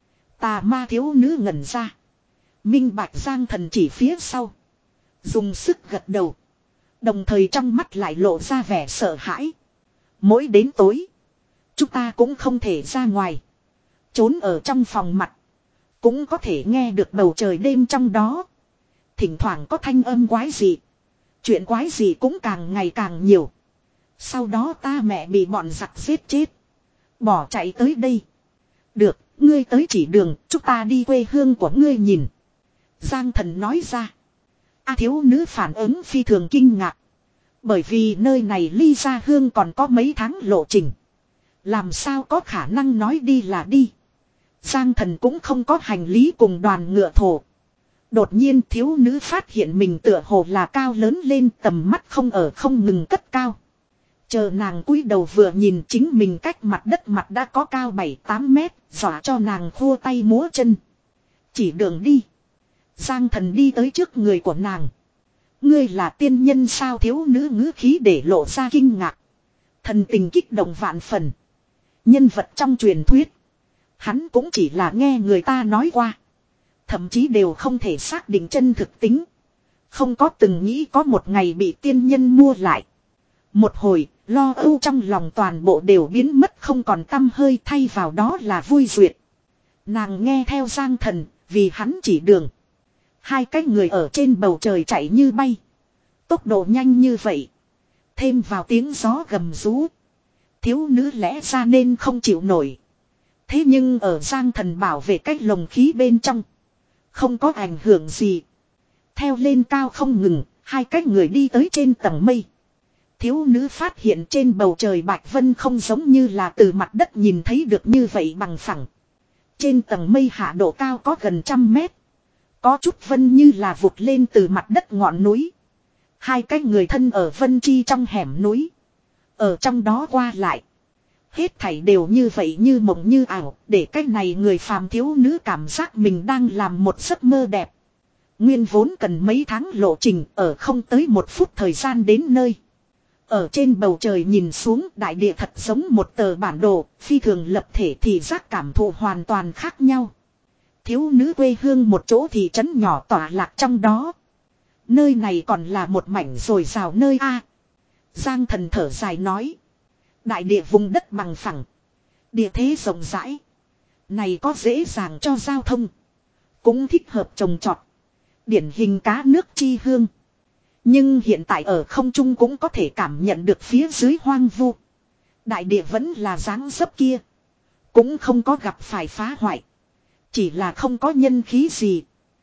Tà ma thiếu nữ ngẩn ra. Minh bạch Giang Thần chỉ phía sau. Dùng sức gật đầu. Đồng thời trong mắt lại lộ ra vẻ sợ hãi. Mỗi đến tối. Chúng ta cũng không thể ra ngoài. Trốn ở trong phòng mặt. Cũng có thể nghe được bầu trời đêm trong đó. Thỉnh thoảng có thanh âm quái dị. Chuyện quái dị cũng càng ngày càng nhiều. Sau đó ta mẹ bị bọn giặc giết chết. Bỏ chạy tới đây. Được, ngươi tới chỉ đường, chúng ta đi quê hương của ngươi nhìn. Giang Thần nói ra. A thiếu nữ phản ứng phi thường kinh ngạc. Bởi vì nơi này ly ra hương còn có mấy tháng lộ trình. Làm sao có khả năng nói đi là đi. Giang Thần cũng không có hành lý cùng đoàn ngựa thổ. Đột nhiên thiếu nữ phát hiện mình tựa hồ là cao lớn lên, tầm mắt không ở không ngừng cất cao. Chờ nàng cúi đầu vừa nhìn chính mình cách mặt đất mặt đã có cao bảy tám mét, dọa cho nàng khua tay múa chân. Chỉ đường đi. Giang thần đi tới trước người của nàng. Ngươi là tiên nhân sao? Thiếu nữ ngữ khí để lộ ra kinh ngạc. Thần tình kích động vạn phần. Nhân vật trong truyền thuyết. Hắn cũng chỉ là nghe người ta nói qua. Thậm chí đều không thể xác định chân thực tính. Không có từng nghĩ có một ngày bị tiên nhân mua lại. Một hồi, lo âu trong lòng toàn bộ đều biến mất không còn tăm hơi, thay vào đó là vui duyệt. Nàng nghe theo Giang thần, vì hắn chỉ đường. Hai cái người ở trên bầu trời chạy như bay. Tốc độ nhanh như vậy. Thêm vào tiếng gió gầm rú. Thiếu nữ lẽ ra nên không chịu nổi. Thế nhưng ở Giang thần bảo vệ cách lồng khí bên trong. Không có ảnh hưởng gì. Theo lên cao không ngừng, hai cái người đi tới trên tầng mây. Thiếu nữ phát hiện trên bầu trời bạch vân không giống như là từ mặt đất nhìn thấy được như vậy bằng phẳng. Trên tầng mây hạ độ cao có gần trăm mét. Có chút vân như là vụt lên từ mặt đất ngọn núi. Hai cái người thân ở vân chi trong hẻm núi. Ở trong đó qua lại. Hết thảy đều như vậy như mộng như ảo. Để cái này người phàm thiếu nữ cảm giác mình đang làm một giấc mơ đẹp. Nguyên vốn cần mấy tháng lộ trình, ở không tới một phút thời gian đến nơi. Ở trên bầu trời nhìn xuống, đại địa thật giống một tờ bản đồ, phi thường lập thể thì giác cảm thụ hoàn toàn khác nhau. Thiếu nữ quê hương một chỗ thị trấn nhỏ tỏa lạc trong đó. Nơi này còn là một mảnh dồi dào nơi a. Giang thần thở dài nói. Đại địa vùng đất bằng phẳng. Địa thế rộng rãi. Này có dễ dàng cho giao thông. Cũng thích hợp trồng trọt. Điển hình cá nước chi hương. Nhưng hiện tại ở không trung cũng có thể cảm nhận được phía dưới hoang vu. Đại địa vẫn là dáng dấp kia. Cũng không có gặp phải phá hoại. Chỉ là không có nhân khí gì.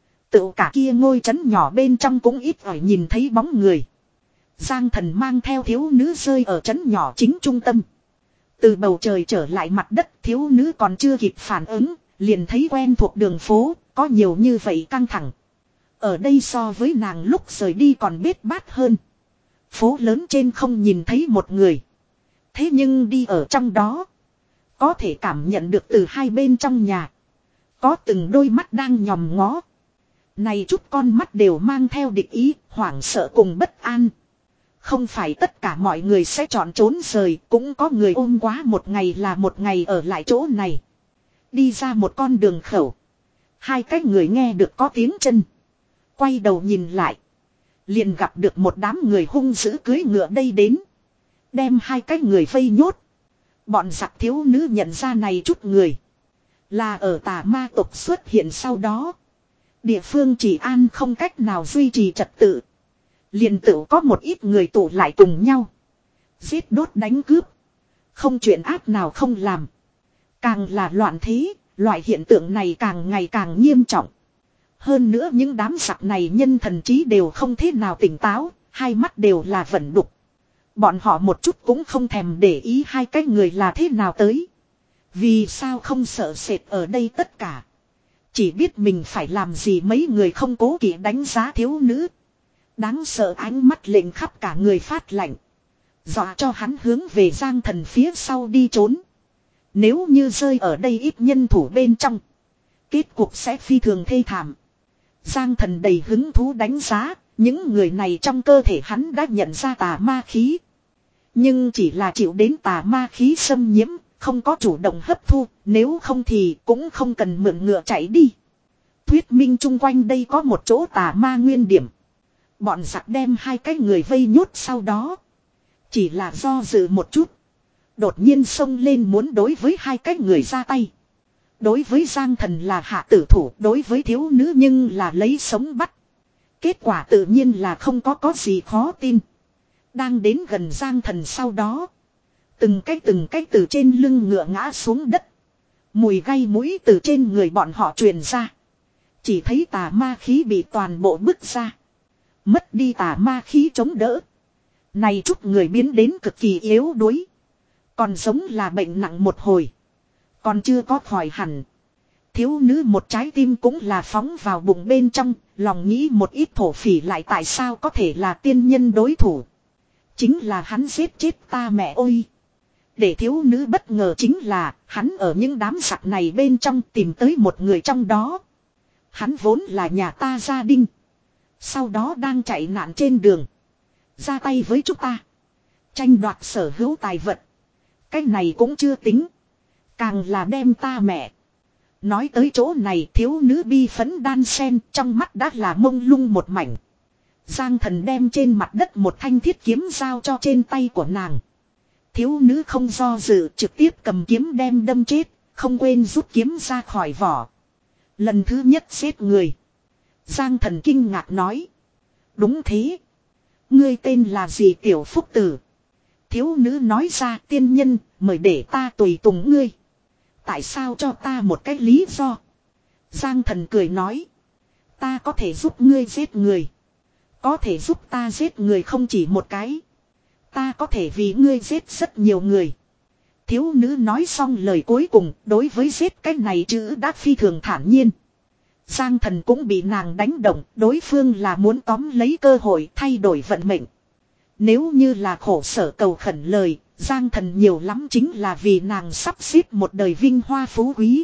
Tự cả kia ngôi trấn nhỏ bên trong cũng ít ỏi nhìn thấy bóng người. Giang thần mang theo thiếu nữ rơi ở trấn nhỏ chính trung tâm. Từ bầu trời trở lại mặt đất, thiếu nữ còn chưa kịp phản ứng, liền thấy quen thuộc đường phố, có nhiều như vậy căng thẳng. Ở đây so với nàng lúc rời đi còn bết bát hơn. Phố lớn trên không nhìn thấy một người. Thế nhưng đi ở trong đó. Có thể cảm nhận được từ hai bên trong nhà. Có từng đôi mắt đang nhòm ngó. Này chút con mắt đều mang theo địch ý, hoảng sợ cùng bất an. Không phải tất cả mọi người sẽ chọn trốn rời, cũng có người ôm quá một ngày là một ngày ở lại chỗ này. Đi ra một con đường khẩu. Hai cái người nghe được có tiếng chân. Quay đầu nhìn lại. Liền gặp được một đám người hung dữ cưới ngựa đây đến. Đem hai cái người vây nhốt. Bọn giặc thiếu nữ nhận ra này chút người. Là ở tà ma tộc xuất hiện sau đó. Địa phương chỉ an không cách nào duy trì trật tự. Liền tự có một ít người tụ lại cùng nhau. Giết đốt đánh cướp. Không chuyện ác nào không làm. Càng là loạn thế, loại hiện tượng này càng ngày càng nghiêm trọng. Hơn nữa những đám giặc này nhân thần trí đều không thế nào tỉnh táo, hai mắt đều là vẩn đục. Bọn họ một chút cũng không thèm để ý hai cái người là thế nào tới. Vì sao không sợ sệt ở đây tất cả. Chỉ biết mình phải làm gì, mấy người không cố kỵ đánh giá thiếu nữ. Đáng sợ ánh mắt lệnh khắp cả người phát lạnh. Dọa cho hắn hướng về Giang thần phía sau đi trốn. Nếu như rơi ở đây ít nhân thủ bên trong. Kết cục sẽ phi thường thê thảm. Giang thần đầy hứng thú đánh giá. Những người này trong cơ thể hắn đã nhận ra tà ma khí. Nhưng chỉ là chịu đến tà ma khí xâm nhiễm. Không có chủ động hấp thu. Nếu không thì cũng không cần mượn ngựa chạy đi. Thuyết minh chung quanh đây có một chỗ tà ma nguyên điểm. Bọn giặc đem hai cái người vây nhốt sau đó. Chỉ là do dự một chút. Đột nhiên xông lên muốn đối với hai cái người ra tay. Đối với Giang thần là hạ tử thủ. Đối với thiếu nữ nhưng là lấy sống bắt. Kết quả tự nhiên là không có có gì khó tin. Đang đến gần Giang thần sau đó. Từng cái từng cái từ trên lưng ngựa ngã xuống đất. Mùi gây mũi từ trên người bọn họ truyền ra. Chỉ thấy tà ma khí bị toàn bộ bức ra. Mất đi tà ma khí chống đỡ. Này chút người biến đến cực kỳ yếu đuối. Còn giống là bệnh nặng một hồi. Còn chưa có khỏi hẳn. Thiếu nữ một trái tim cũng là phóng vào bụng bên trong. Lòng nghĩ một ít thổ phỉ lại tại sao có thể là tiên nhân đối thủ. Chính là hắn giết chết ta mẹ ôi. Để thiếu nữ bất ngờ chính là hắn ở những đám giặc này bên trong tìm tới một người trong đó. Hắn vốn là nhà ta gia đình. Sau đó đang chạy nạn trên đường. Ra tay với chúng ta. Tranh đoạt sở hữu tài vật. Cái này cũng chưa tính. Càng là đem ta mẹ. Nói tới chỗ này thiếu nữ bi phấn đan sen trong mắt đã là mông lung một mảnh. Giang Thần đem trên mặt đất một thanh thiết kiếm giao cho trên tay của nàng. Thiếu nữ không do dự trực tiếp cầm kiếm đem đâm chết, không quên rút kiếm ra khỏi vỏ. Lần thứ nhất giết người. Giang Thần kinh ngạc nói. Đúng thế. Ngươi tên là gì tiểu phúc tử? Thiếu nữ nói ra tiên nhân mời để ta tùy tùng ngươi. Tại sao cho ta một cái lý do? Giang Thần cười nói. Ta có thể giúp ngươi giết người. Có thể giúp ta giết người không chỉ một cái. Ta có thể vì ngươi giết rất nhiều người. Thiếu nữ nói xong lời cuối cùng đối với giết cái này chữ đã phi thường thản nhiên. Giang Thần cũng bị nàng đánh động, đối phương là muốn tóm lấy cơ hội thay đổi vận mệnh. Nếu như là khổ sở cầu khẩn lời, Giang Thần nhiều lắm chính là vì nàng sắp xếp một đời vinh hoa phú quý.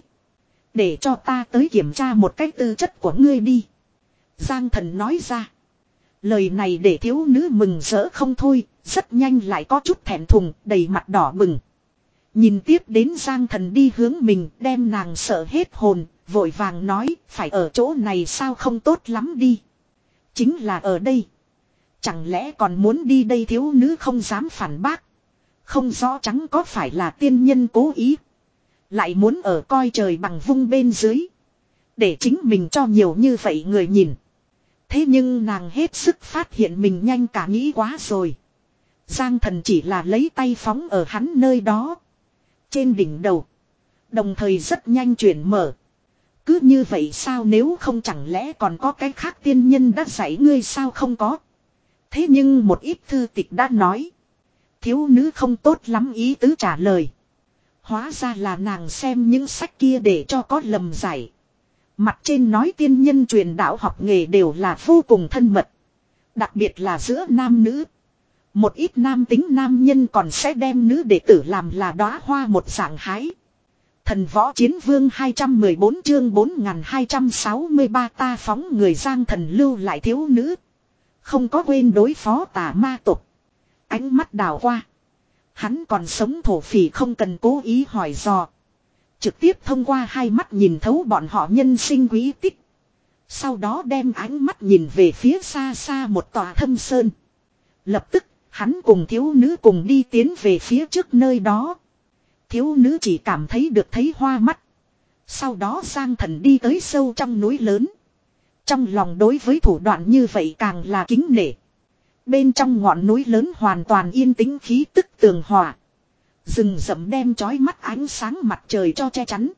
Để cho ta tới kiểm tra một cách tư chất của ngươi đi. Giang Thần nói ra. Lời này để thiếu nữ mừng rỡ không thôi, rất nhanh lại có chút thẹn thùng, đầy mặt đỏ bừng. Nhìn tiếp đến Giang Thần đi hướng mình, đem nàng sợ hết hồn, vội vàng nói, phải ở chỗ này sao không tốt lắm đi. Chính là ở đây. Chẳng lẽ còn muốn đi đây thiếu nữ không dám phản bác. Không rõ trắng có phải là tiên nhân cố ý. Lại muốn ở coi trời bằng vung bên dưới. Để chính mình cho nhiều như vậy người nhìn. Thế nhưng nàng hết sức phát hiện mình nhanh cả nghĩ quá rồi. Giang Thần chỉ là lấy tay phóng ở hắn nơi đó. Trên đỉnh đầu. Đồng thời rất nhanh chuyển mở. Cứ như vậy sao nếu không chẳng lẽ còn có cái khác tiên nhân đã dạy ngươi sao không có. Thế nhưng một ít thư tịch đã nói. Thiếu nữ không tốt lắm ý tứ trả lời. Hóa ra là nàng xem những sách kia để cho có lầm giải. Mặt trên nói tiên nhân truyền đạo học nghề đều là vô cùng thân mật. Đặc biệt là giữa nam nữ. Một ít nam tính nam nhân còn sẽ đem nữ đệ tử làm là đóa hoa một dạng hái. Thần võ chiến vương hai trăm mười bốn chương bốn nghìn hai trăm sáu mươi ba ta phóng người Giang Thần lưu lại thiếu nữ. Không có quên đối phó tà ma tục. Ánh mắt đảo qua. Hắn còn sống thổ phỉ không cần cố ý hỏi dò. Trực tiếp thông qua hai mắt nhìn thấu bọn họ nhân sinh quý tích. Sau đó đem ánh mắt nhìn về phía xa xa một tòa thâm sơn. Lập tức, hắn cùng thiếu nữ cùng đi tiến về phía trước nơi đó. Thiếu nữ chỉ cảm thấy được thấy hoa mắt. Sau đó Giang Thần đi tới sâu trong núi lớn. Trong lòng đối với thủ đoạn như vậy càng là kính nể. Bên trong ngọn núi lớn hoàn toàn yên tĩnh khí tức tường hòa. Rừng rậm đem chói mắt ánh sáng mặt trời cho che chắn.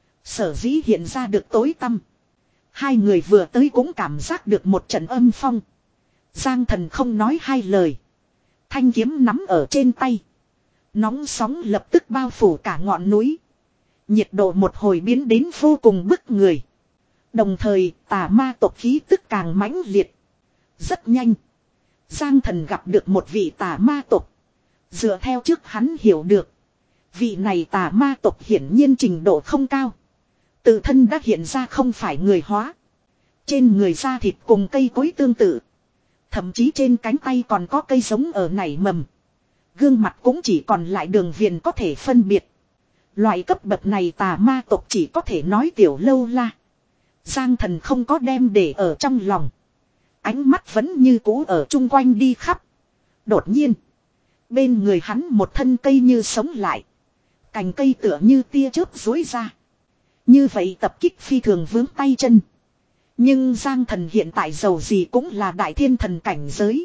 Sở dĩ hiện ra được tối tăm. Hai người vừa tới cũng cảm giác được một trận âm phong. Giang Thần không nói hai lời. Thanh kiếm nắm ở trên tay. Nóng sóng lập tức bao phủ cả ngọn núi. Nhiệt độ một hồi biến đến vô cùng bức người. Đồng thời tà ma tộc khí tức càng mãnh liệt. Rất nhanh. Giang Thần gặp được một vị tà ma tộc. Dựa theo trước hắn hiểu được. Vị này tà ma tộc hiển nhiên trình độ không cao. Tự thân đã hiện ra không phải người hóa. Trên người da thịt cùng cây cối tương tự. Thậm chí trên cánh tay còn có cây giống ở nảy mầm. Gương mặt cũng chỉ còn lại đường viền có thể phân biệt. Loại cấp bậc này tà ma tộc chỉ có thể nói tiểu lâu la. Giang Thần không có đem để ở trong lòng. Ánh mắt vẫn như cũ ở chung quanh đi khắp. Đột nhiên. Bên người hắn một thân cây như sống lại. Cành cây tựa như tia chớp rối ra. Như vậy tập kích phi thường vướng tay chân. Nhưng Giang Thần hiện tại dầu gì cũng là đại thiên thần cảnh giới.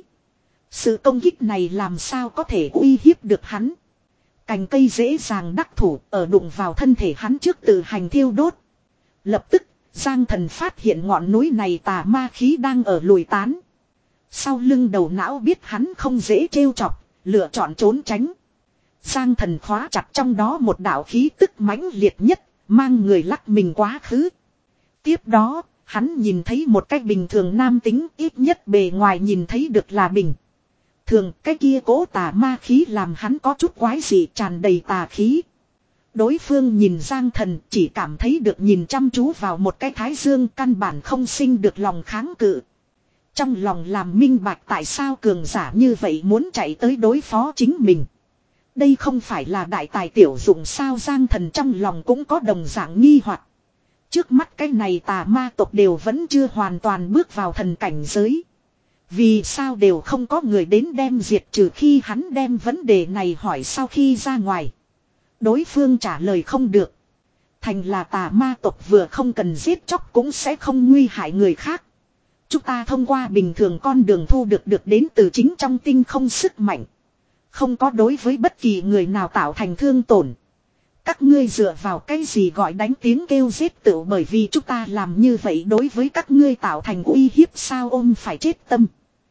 Sự công kích này làm sao có thể uy hiếp được hắn. Cành cây dễ dàng đắc thủ ở đụng vào thân thể hắn trước tự hành thiêu đốt. Lập tức Giang Thần phát hiện ngọn núi này tà ma khí đang ở lùi tán. Sau lưng đầu não biết hắn không dễ trêu chọc, lựa chọn trốn tránh. Giang Thần khóa chặt trong đó một đạo khí tức mãnh liệt nhất, mang người lắc mình quá khứ. Tiếp đó, hắn nhìn thấy một cách bình thường nam tính, ít nhất bề ngoài nhìn thấy được là bình thường. Cái kia cố tà ma khí làm hắn có chút quái dị, tràn đầy tà khí. Đối phương nhìn Giang Thần chỉ cảm thấy được nhìn chăm chú vào một cái thái dương căn bản không sinh được lòng kháng cự. Trong lòng làm minh bạch tại sao cường giả như vậy muốn chạy tới đối phó chính mình. Đây không phải là đại tài tiểu dụng sao? Giang Thần trong lòng cũng có đồng dạng nghi hoặc. Trước mắt cái này tà ma tộc đều vẫn chưa hoàn toàn bước vào thần cảnh giới. Vì sao đều không có người đến đem diệt trừ? Khi hắn đem vấn đề này hỏi sau khi ra ngoài, đối phương trả lời không được. Thành là tà ma tộc vừa không cần giết chóc cũng sẽ không nguy hại người khác. Chúng ta thông qua bình thường con đường thu được được đến từ chính trong tinh không sức mạnh. Không có đối với bất kỳ người nào tạo thành thương tổn. Các ngươi dựa vào cái gì gọi đánh tiếng kêu giết tự? Bởi vì chúng ta làm như vậy đối với các ngươi tạo thành uy hiếp sao? Ôm phải chết tâm.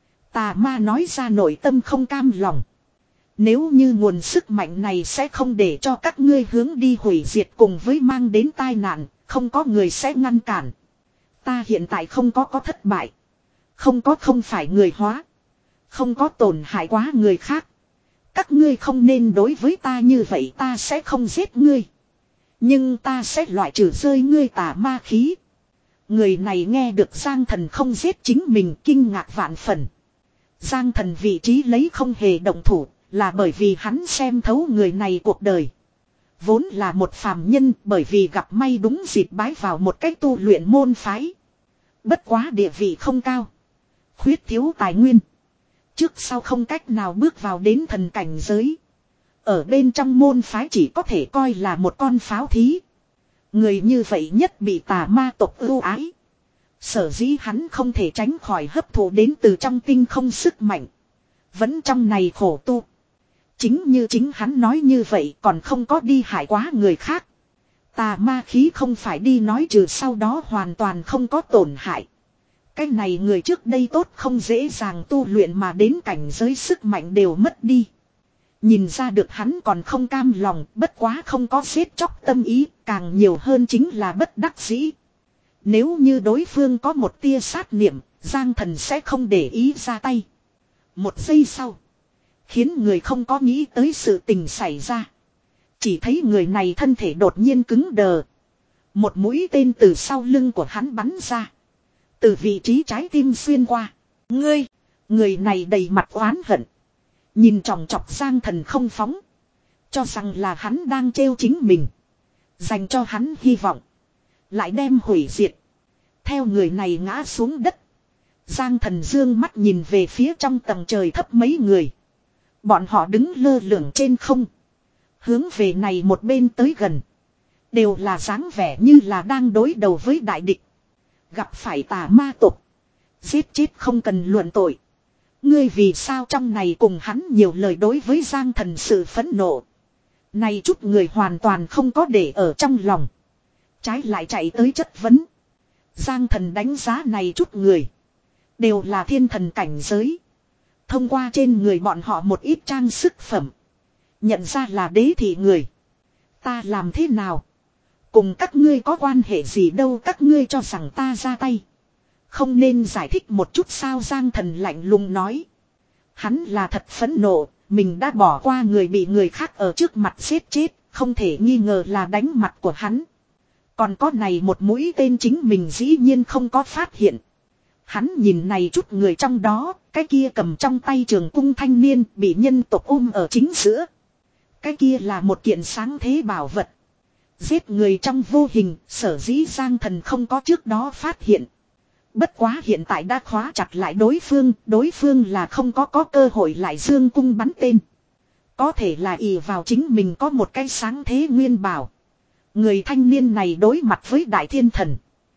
Tà ma nói ra nội tâm không cam lòng. Nếu như nguồn sức mạnh này sẽ không để cho các ngươi hướng đi hủy diệt cùng với mang đến tai nạn, không có người sẽ ngăn cản. Ta hiện tại không có có thất bại. Không có không phải người hóa. Không có tổn hại quá người khác. Các ngươi không nên đối với ta như vậy, ta sẽ không giết ngươi. Nhưng ta sẽ loại trừ rơi ngươi tà ma khí. Người này nghe được Giang Thần không giết chính mình kinh ngạc vạn phần. Giang Thần vị trí lấy không hề động thủ, là bởi vì hắn xem thấu người này cuộc đời. Vốn là một phàm nhân, bởi vì gặp may đúng dịp bái vào một cách tu luyện môn phái. Bất quá địa vị không cao. Khuyết thiếu tài nguyên. Trước sau không cách nào bước vào đến thần cảnh giới. Ở bên trong môn phái chỉ có thể coi là một con pháo thí. Người như vậy nhất bị tà ma tộc ưu ái. Sở dĩ hắn không thể tránh khỏi hấp thụ đến từ trong tinh không sức mạnh. Vẫn trong này khổ tu. Chính như chính hắn nói như vậy còn không có đi hại quá người khác. Tà ma khí không phải đi nói trừ sau đó hoàn toàn không có tổn hại. Cái này người trước đây tốt không dễ dàng tu luyện mà đến cảnh giới sức mạnh đều mất đi. Nhìn ra được hắn còn không cam lòng, bất quá không có giết chóc tâm ý, càng nhiều hơn chính là bất đắc dĩ. Nếu như đối phương có một tia sát niệm, Giang Thần sẽ không để ý ra tay. Một giây sau, khiến người không có nghĩ tới sự tình xảy ra. Chỉ thấy người này thân thể đột nhiên cứng đờ. Một mũi tên từ sau lưng của hắn bắn ra. Từ vị trí trái tim xuyên qua. Ngươi, người này đầy mặt oán hận. Nhìn tròng trọc Giang Thần không phóng. Cho rằng là hắn đang trêu chính mình. Dành cho hắn hy vọng. Lại đem hủy diệt. Theo người này ngã xuống đất. Giang Thần dương mắt nhìn về phía trong tầng trời thấp mấy người. Bọn họ đứng lơ lửng trên không. Hướng về này một bên tới gần. Đều là dáng vẻ như là đang đối đầu với đại địch. Gặp phải tà ma tộc. Giết chết không cần luận tội. Ngươi vì sao trong này cùng hắn nhiều lời? Đối với Giang Thần sự phẫn nộ. Này chút người hoàn toàn không có để ở trong lòng. Trái lại chạy tới chất vấn. Giang Thần đánh giá này chút người. Đều là thiên thần cảnh giới. Thông qua trên người bọn họ một ít trang sức phẩm. Nhận ra là đế thị người. Ta làm thế nào? Cùng các ngươi có quan hệ gì đâu? Các ngươi cho rằng ta ra tay. Không nên giải thích một chút sao? Giang Thần lạnh lùng nói. Hắn là thật phẫn nộ. Mình đã bỏ qua người bị người khác ở trước mặt giết chết. Không thể nghi ngờ là đánh mặt của hắn. Còn có này một mũi tên chính mình dĩ nhiên không có phát hiện. Hắn nhìn này chút người trong đó. Cái kia cầm trong tay trường cung thanh niên bị nhân tộc ôm ở chính giữa. Cái kia là một kiện sáng thế bảo vật. Giết người trong vô hình, sở dĩ Giang Thần không có trước đó phát hiện. Bất quá hiện tại đã khóa chặt lại đối phương, đối phương là không có có cơ hội lại dương cung bắn tên. Có thể là ỷ vào chính mình có một cái sáng thế nguyên bảo. Người thanh niên này đối mặt với đại thiên thần.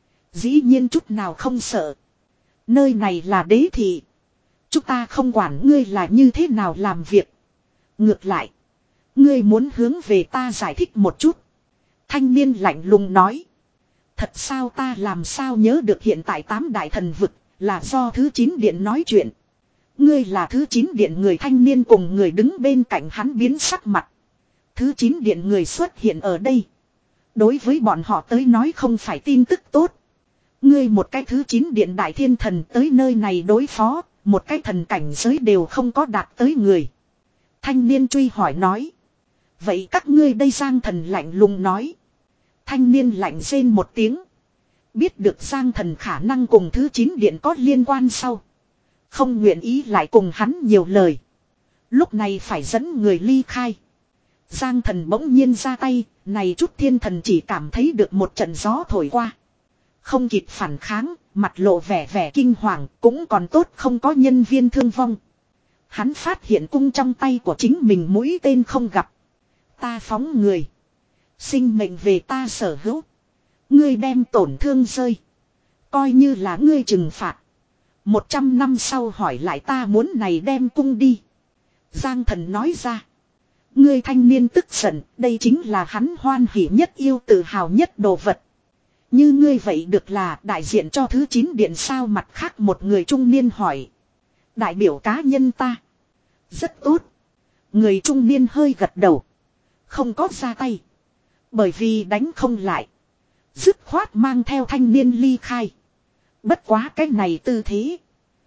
Dĩ nhiên chút nào không sợ. Nơi này là đế thị. Chúng ta không quản ngươi là như thế nào làm việc. Ngược lại, ngươi muốn hướng về ta giải thích một chút. Thanh niên lạnh lùng nói. Thật sao? Ta làm sao nhớ được hiện tại tám đại thần vực là do thứ chín điện nói chuyện. Ngươi là thứ chín điện người? Thanh niên cùng người đứng bên cạnh hắn biến sắc mặt. Thứ chín điện người xuất hiện ở đây. Đối với bọn họ tới nói không phải tin tức tốt. Ngươi một cái thứ chín điện đại thiên thần tới nơi này đối phó, một cái thần cảnh giới đều không có đạt tới người. Thanh niên truy hỏi nói. Vậy các ngươi đây Giang Thần lạnh lùng nói. Thanh niên lạnh rên một tiếng. Biết được Giang Thần khả năng cùng thứ chín điện có liên quan sau. Không nguyện ý lại cùng hắn nhiều lời. Lúc này phải dẫn người ly khai. Giang Thần bỗng nhiên ra tay, này chút thiên thần chỉ cảm thấy được một trận gió thổi qua. Không kịp phản kháng, mặt lộ vẻ vẻ kinh hoàng, cũng còn tốt không có nhân viên thương vong. Hắn phát hiện cung trong tay của chính mình mũi tên không gặp. Ta phóng người. Sinh mệnh về ta sở hữu. Ngươi đem tổn thương rơi. Coi như là ngươi trừng phạt. Một trăm năm sau hỏi lại ta muốn này đem cung đi. Giang Thần nói ra. Ngươi thanh niên tức giận, đây chính là hắn hoan hỉ nhất yêu tự hào nhất đồ vật. Như ngươi vậy được là đại diện cho thứ chín điện sao mặt khác một người trung niên hỏi. Đại biểu cá nhân ta. Rất tốt. Người trung niên hơi gật đầu. Không có ra tay. Bởi vì đánh không lại. Dứt khoát mang theo thanh niên ly khai. Bất quá cái này tư thế.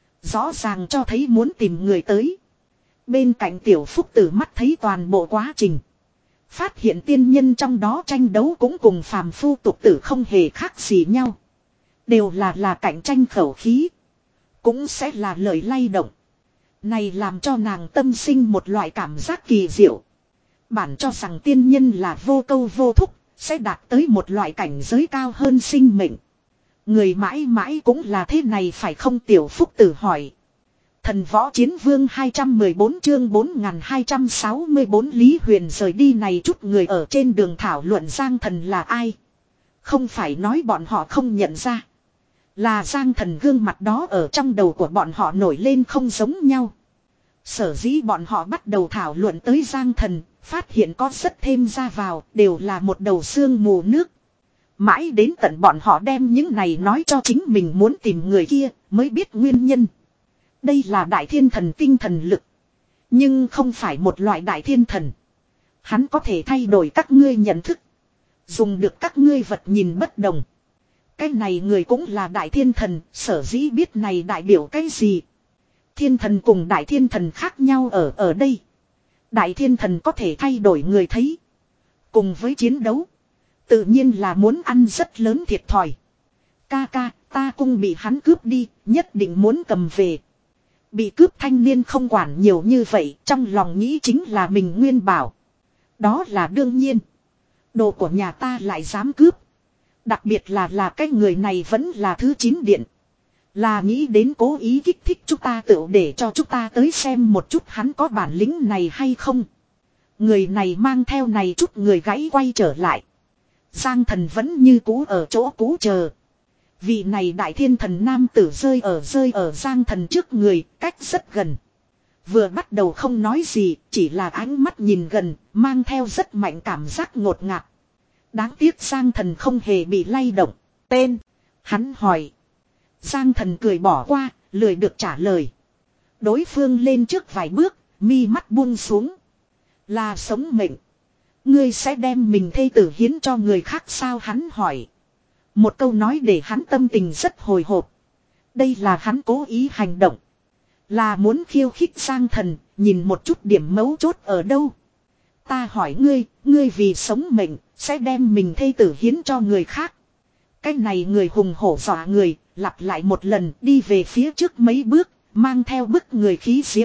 Rõ ràng cho thấy muốn tìm người tới. Bên cạnh tiểu phúc tử mắt thấy toàn bộ quá trình. Phát hiện tiên nhân trong đó tranh đấu cũng cùng phàm phu tục tử không hề khác gì nhau. Đều là là cạnh tranh khẩu khí. Cũng sẽ là lời lay động. Này làm cho nàng tâm sinh một loại cảm giác kỳ diệu. Bản cho rằng tiên nhân là vô câu vô thúc, sẽ đạt tới một loại cảnh giới cao hơn sinh mệnh. Người mãi mãi cũng là thế này phải không tiểu phúc tử hỏi. Thần võ chiến vương hai trăm mười bốn chương bốn nghìn hai trăm sáu mươi bốn Lý Huyền rời đi này chút người ở trên đường thảo luận Giang Thần là ai. Không phải nói bọn họ không nhận ra. Là Giang Thần gương mặt đó ở trong đầu của bọn họ nổi lên không giống nhau. Sở dĩ bọn họ bắt đầu thảo luận tới Giang Thần, phát hiện có rất thêm ra vào, đều là một đầu xương mù nước. Mãi đến tận bọn họ đem những này nói cho chính mình muốn tìm người kia, mới biết nguyên nhân. Đây là đại thiên thần tinh thần lực. Nhưng không phải một loại đại thiên thần. Hắn có thể thay đổi các ngươi nhận thức. Dùng được các ngươi vật nhìn bất đồng. Cái này người cũng là đại thiên thần, sở dĩ biết này đại biểu cái gì. Thiên thần cùng đại thiên thần khác nhau ở ở đây. Đại thiên thần có thể thay đổi người thấy. Cùng với chiến đấu. Tự nhiên là muốn ăn rất lớn thiệt thòi. Ca ca, ta cung bị hắn cướp đi, nhất định muốn cầm về. Bị cướp thanh niên không quản nhiều như vậy, trong lòng nghĩ chính là mình nguyên bảo. Đó là đương nhiên. Đồ của nhà ta lại dám cướp. Đặc biệt là là cái người này vẫn là thứ chín điện. Là nghĩ đến cố ý kích thích chúng ta tự để cho chúng ta tới xem một chút hắn có bản lĩnh này hay không. Người này mang theo này chút người gãy quay trở lại. Giang Thần vẫn như cũ ở chỗ cũ chờ. Vị này đại thiên thần nam tử rơi ở rơi ở Giang Thần trước người, cách rất gần. Vừa bắt đầu không nói gì, chỉ là ánh mắt nhìn gần, mang theo rất mạnh cảm giác ngột ngạt. Đáng tiếc Giang Thần không hề bị lay động. Tên, hắn hỏi. Giang Thần cười bỏ qua, lười được trả lời. Đối phương lên trước vài bước, mi mắt buông xuống. Là sống mệnh. Ngươi sẽ đem mình thê tử hiến cho người khác sao hắn hỏi. Một câu nói để hắn tâm tình rất hồi hộp. Đây là hắn cố ý hành động. Là muốn khiêu khích Giang Thần, nhìn một chút điểm mấu chốt ở đâu. Ta hỏi ngươi, ngươi vì sống mệnh, sẽ đem mình thê tử hiến cho người khác. Cái này người hùng hổ dọa người, lặp lại một lần đi về phía trước mấy bước, mang theo bức người khí diễm.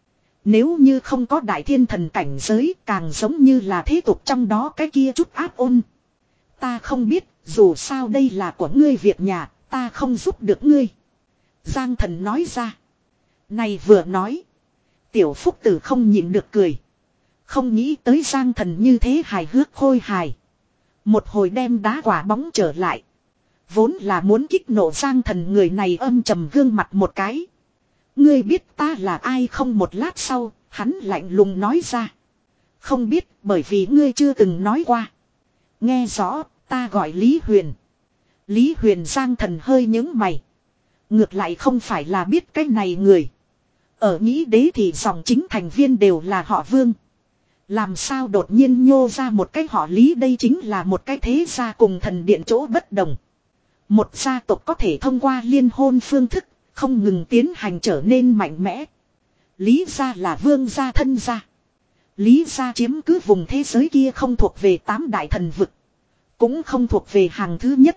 Nếu như không có đại thiên thần cảnh giới, càng giống như là thế tục trong đó cái kia chút áp ôn. Ta không biết, dù sao đây là của ngươi việc nhà, ta không giúp được ngươi. Giang Thần nói ra. Này vừa nói. Tiểu Phúc Tử không nhịn được cười. Không nghĩ tới Giang Thần như thế hài hước khôi hài. Một hồi đem đá quả bóng trở lại. Vốn là muốn kích nộ Giang Thần người này âm trầm gương mặt một cái. Ngươi biết ta là ai không một lát sau, hắn lạnh lùng nói ra. Không biết bởi vì ngươi chưa từng nói qua. Nghe rõ, ta gọi Lý Huyền. Lý Huyền Giang Thần hơi nhướng mày. Ngược lại không phải là biết cái này người. Ở nghĩ đế thì dòng chính thành viên đều là họ Vương. Làm sao đột nhiên nhô ra một cái họ Lý, đây chính là một cái thế gia cùng thần điện chỗ bất đồng. Một gia tộc có thể thông qua liên hôn phương thức, không ngừng tiến hành trở nên mạnh mẽ. Lý gia là Vương gia thân gia. Lý gia chiếm cứ vùng thế giới kia không thuộc về tám đại thần vực. Cũng không thuộc về hàng thứ nhất.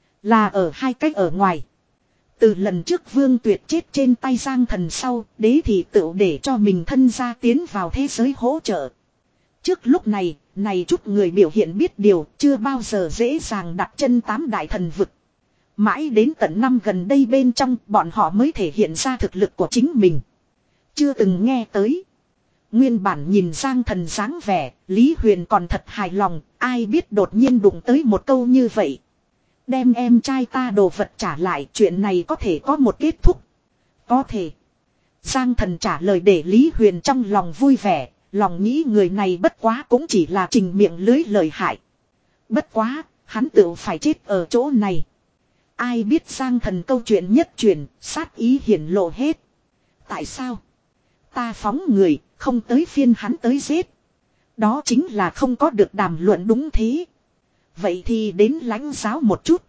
Là ở hai cách ở ngoài. Từ lần trước Vương Tuyệt chết trên tay Giang Thần sau, đế thị tự để cho mình thân gia tiến vào thế giới hỗ trợ. Trước lúc này, này chút người biểu hiện biết điều, chưa bao giờ dễ dàng đặt chân tám đại thần vực. Mãi đến tận năm gần đây bên trong, bọn họ mới thể hiện ra thực lực của chính mình. Chưa từng nghe tới. Nguyên bản nhìn Giang Thần dáng vẻ, Lý Huyền còn thật hài lòng, ai biết đột nhiên đụng tới một câu như vậy. Đem em trai ta đồ vật trả lại, chuyện này có thể có một kết thúc. Có thể. Giang Thần trả lời để Lý Huyền trong lòng vui vẻ, lòng nghĩ người này bất quá cũng chỉ là trình miệng lưới lời hại. Bất quá, hắn tự phải chết ở chỗ này. Ai biết Giang Thần câu chuyện nhất truyền, sát ý hiển lộ hết. Tại sao? Ta phóng người, không tới phiên hắn tới giết. Đó chính là không có được đàm luận đúng thế. Vậy thì đến lãnh giáo một chút.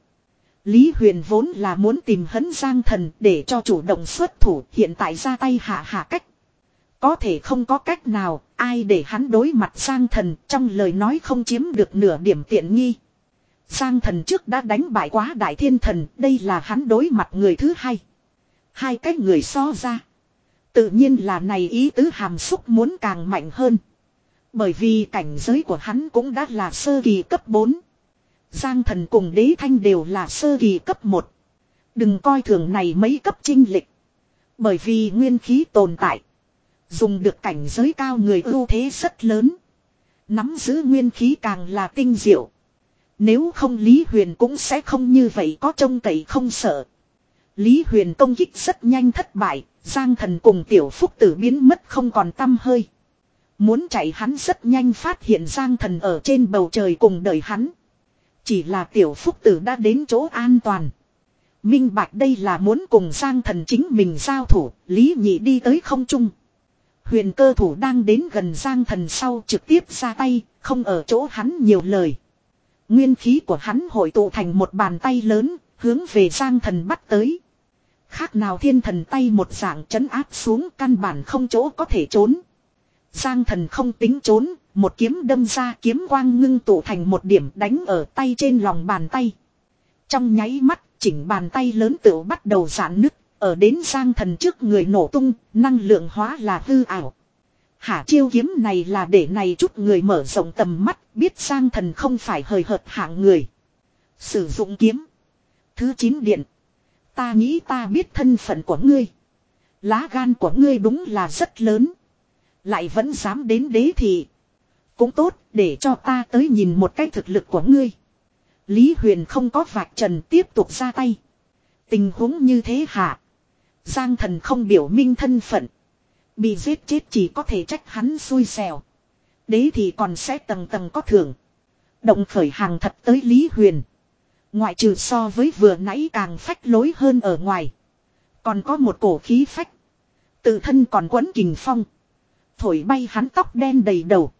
Lý Huyền vốn là muốn tìm hấn Giang Thần để cho chủ động xuất thủ, hiện tại ra tay hạ hạ cách. Có thể không có cách nào, ai để hắn đối mặt Giang Thần, trong lời nói không chiếm được nửa điểm tiện nghi. Giang Thần trước đã đánh bại quá Đại Thiên Thần, đây là hắn đối mặt người thứ hai. Hai cái người so ra. Tự nhiên là này ý tứ hàm xúc muốn càng mạnh hơn. Bởi vì cảnh giới của hắn cũng đã là sơ kỳ cấp bốn. Giang Thần cùng Đế Thanh đều là sơ kỳ cấp một. Đừng coi thường này mấy cấp chênh lệch. Bởi vì nguyên khí tồn tại. Dùng được cảnh giới cao người ưu thế rất lớn. Nắm giữ nguyên khí càng là tinh diệu. Nếu không Lý Huyền cũng sẽ không như vậy có trông cậy không sợ. Lý Huyền công kích rất nhanh thất bại. Giang Thần cùng Tiểu Phúc Tử biến mất không còn tăm hơi. Muốn chạy hắn rất nhanh phát hiện Giang Thần ở trên bầu trời cùng đợi hắn. Chỉ là Tiểu Phúc Tử đã đến chỗ an toàn. Minh bạch đây là muốn cùng Giang Thần chính mình giao thủ, Lý Nhị đi tới không trung. Huyền cơ thủ đang đến gần Giang Thần sau trực tiếp ra tay, không ở chỗ hắn nhiều lời. Nguyên khí của hắn hội tụ thành một bàn tay lớn, hướng về Giang Thần bắt tới. Khác nào thiên thần tay một dạng trấn áp xuống, căn bản không chỗ có thể trốn. Giang Thần không tính trốn, một kiếm đâm ra, kiếm quang ngưng tụ thành một điểm đánh ở tay trên lòng bàn tay. Trong nháy mắt, chỉnh bàn tay lớn tựu bắt đầu giãn nứt, ở đến Giang Thần trước người nổ tung, năng lượng hóa là hư ảo. Hả, chiêu kiếm này là để này chút người mở rộng tầm mắt, biết Giang Thần không phải hời hợt hạng người. Sử dụng kiếm. Thứ chín điện. Ta nghĩ ta biết thân phận của ngươi. Lá gan của ngươi đúng là rất lớn. Lại vẫn dám đến đế thị. Cũng tốt, để cho ta tới nhìn một cái thực lực của ngươi. Lý Huyền không có vạch trần, tiếp tục ra tay. Tình huống như thế hả? Giang Thần không biểu minh thân phận. Bị giết chết chỉ có thể trách hắn xui xẻo. Đế thì còn sẽ tầng tầng có thưởng. Động khởi hàng thật tới Lý Huyền. Ngoại trừ so với vừa nãy càng phách lối hơn ở ngoài. Còn có một cổ khí phách. Tự thân còn quấn kình phong. Thổi bay hắn tóc đen đầy đầu.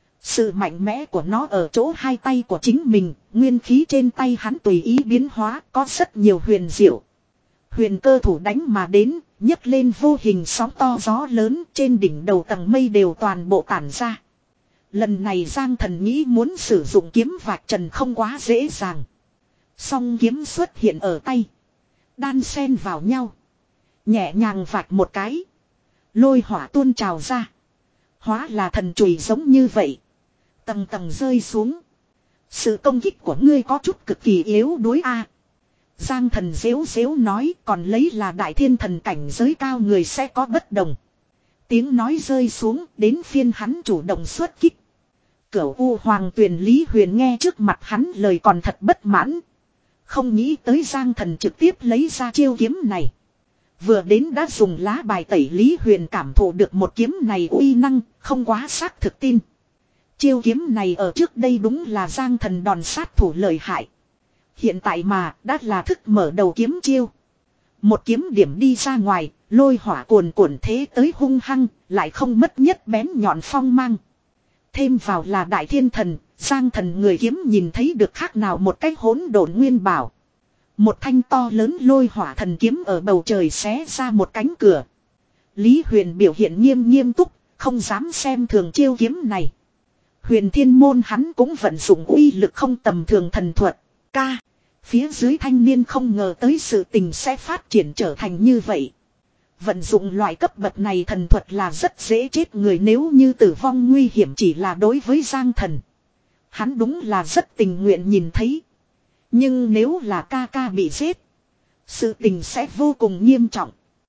Sự mạnh mẽ của nó ở chỗ hai tay của chính mình. Nguyên khí trên tay hắn tùy ý biến hóa, có rất nhiều huyền diệu. Huyền cơ thủ đánh mà đến, nhấc lên vô hình sóng to gió lớn, trên đỉnh đầu tầng mây đều toàn bộ tản ra. Lần này Giang Thần nghĩ muốn sử dụng kiếm vạch trần không quá dễ dàng. Song kiếm xuất hiện ở tay. Đan xen vào nhau. Nhẹ nhàng vạch một cái. Lôi hỏa tuôn trào ra. Hóa là thần chùy giống như vậy. Tầng tầng rơi xuống. Sự công kích của ngươi có chút cực kỳ yếu đuối a. Giang Thần dễu dễu nói, còn lấy là Đại Thiên Thần cảnh giới cao người sẽ có bất đồng. Tiếng nói rơi xuống, đến phiên hắn chủ động xuất kích. Cửu U Hoàng Tuyền Lý Huyền nghe trước mặt hắn lời còn thật bất mãn. Không nghĩ tới Giang Thần trực tiếp lấy ra chiêu kiếm này. Vừa đến đã dùng lá bài tẩy, Lý Huyền cảm thụ được một kiếm này uy năng, không quá xác thực tin. Chiêu kiếm này ở trước đây đúng là Giang Thần đòn sát thủ lợi hại. Hiện tại mà đã là thức mở đầu kiếm chiêu. Một kiếm điểm đi ra ngoài, lôi hỏa cuồn cuộn thế tới hung hăng, lại không mất nhất bén nhọn phong mang. Thêm vào là Đại Thiên Thần, Giang Thần người kiếm nhìn thấy được khác nào một cách hỗn độn nguyên bảo. Một thanh to lớn lôi hỏa thần kiếm ở bầu trời xé ra một cánh cửa. Lý Huyền biểu hiện nghiêm nghiêm túc, không dám xem thường chiêu kiếm này. Huyền thiên môn hắn cũng vận dụng uy lực không tầm thường thần thuật. Ca. Phía dưới thanh niên không ngờ tới sự tình sẽ phát triển trở thành như vậy. Vận dụng loại cấp bậc này thần thuật là rất dễ chết người, nếu như tử vong nguy hiểm chỉ là đối với Giang Thần. Hắn đúng là rất tình nguyện nhìn thấy. Nhưng nếu là ca ca bị giết, sự tình sẽ vô cùng nghiêm trọng.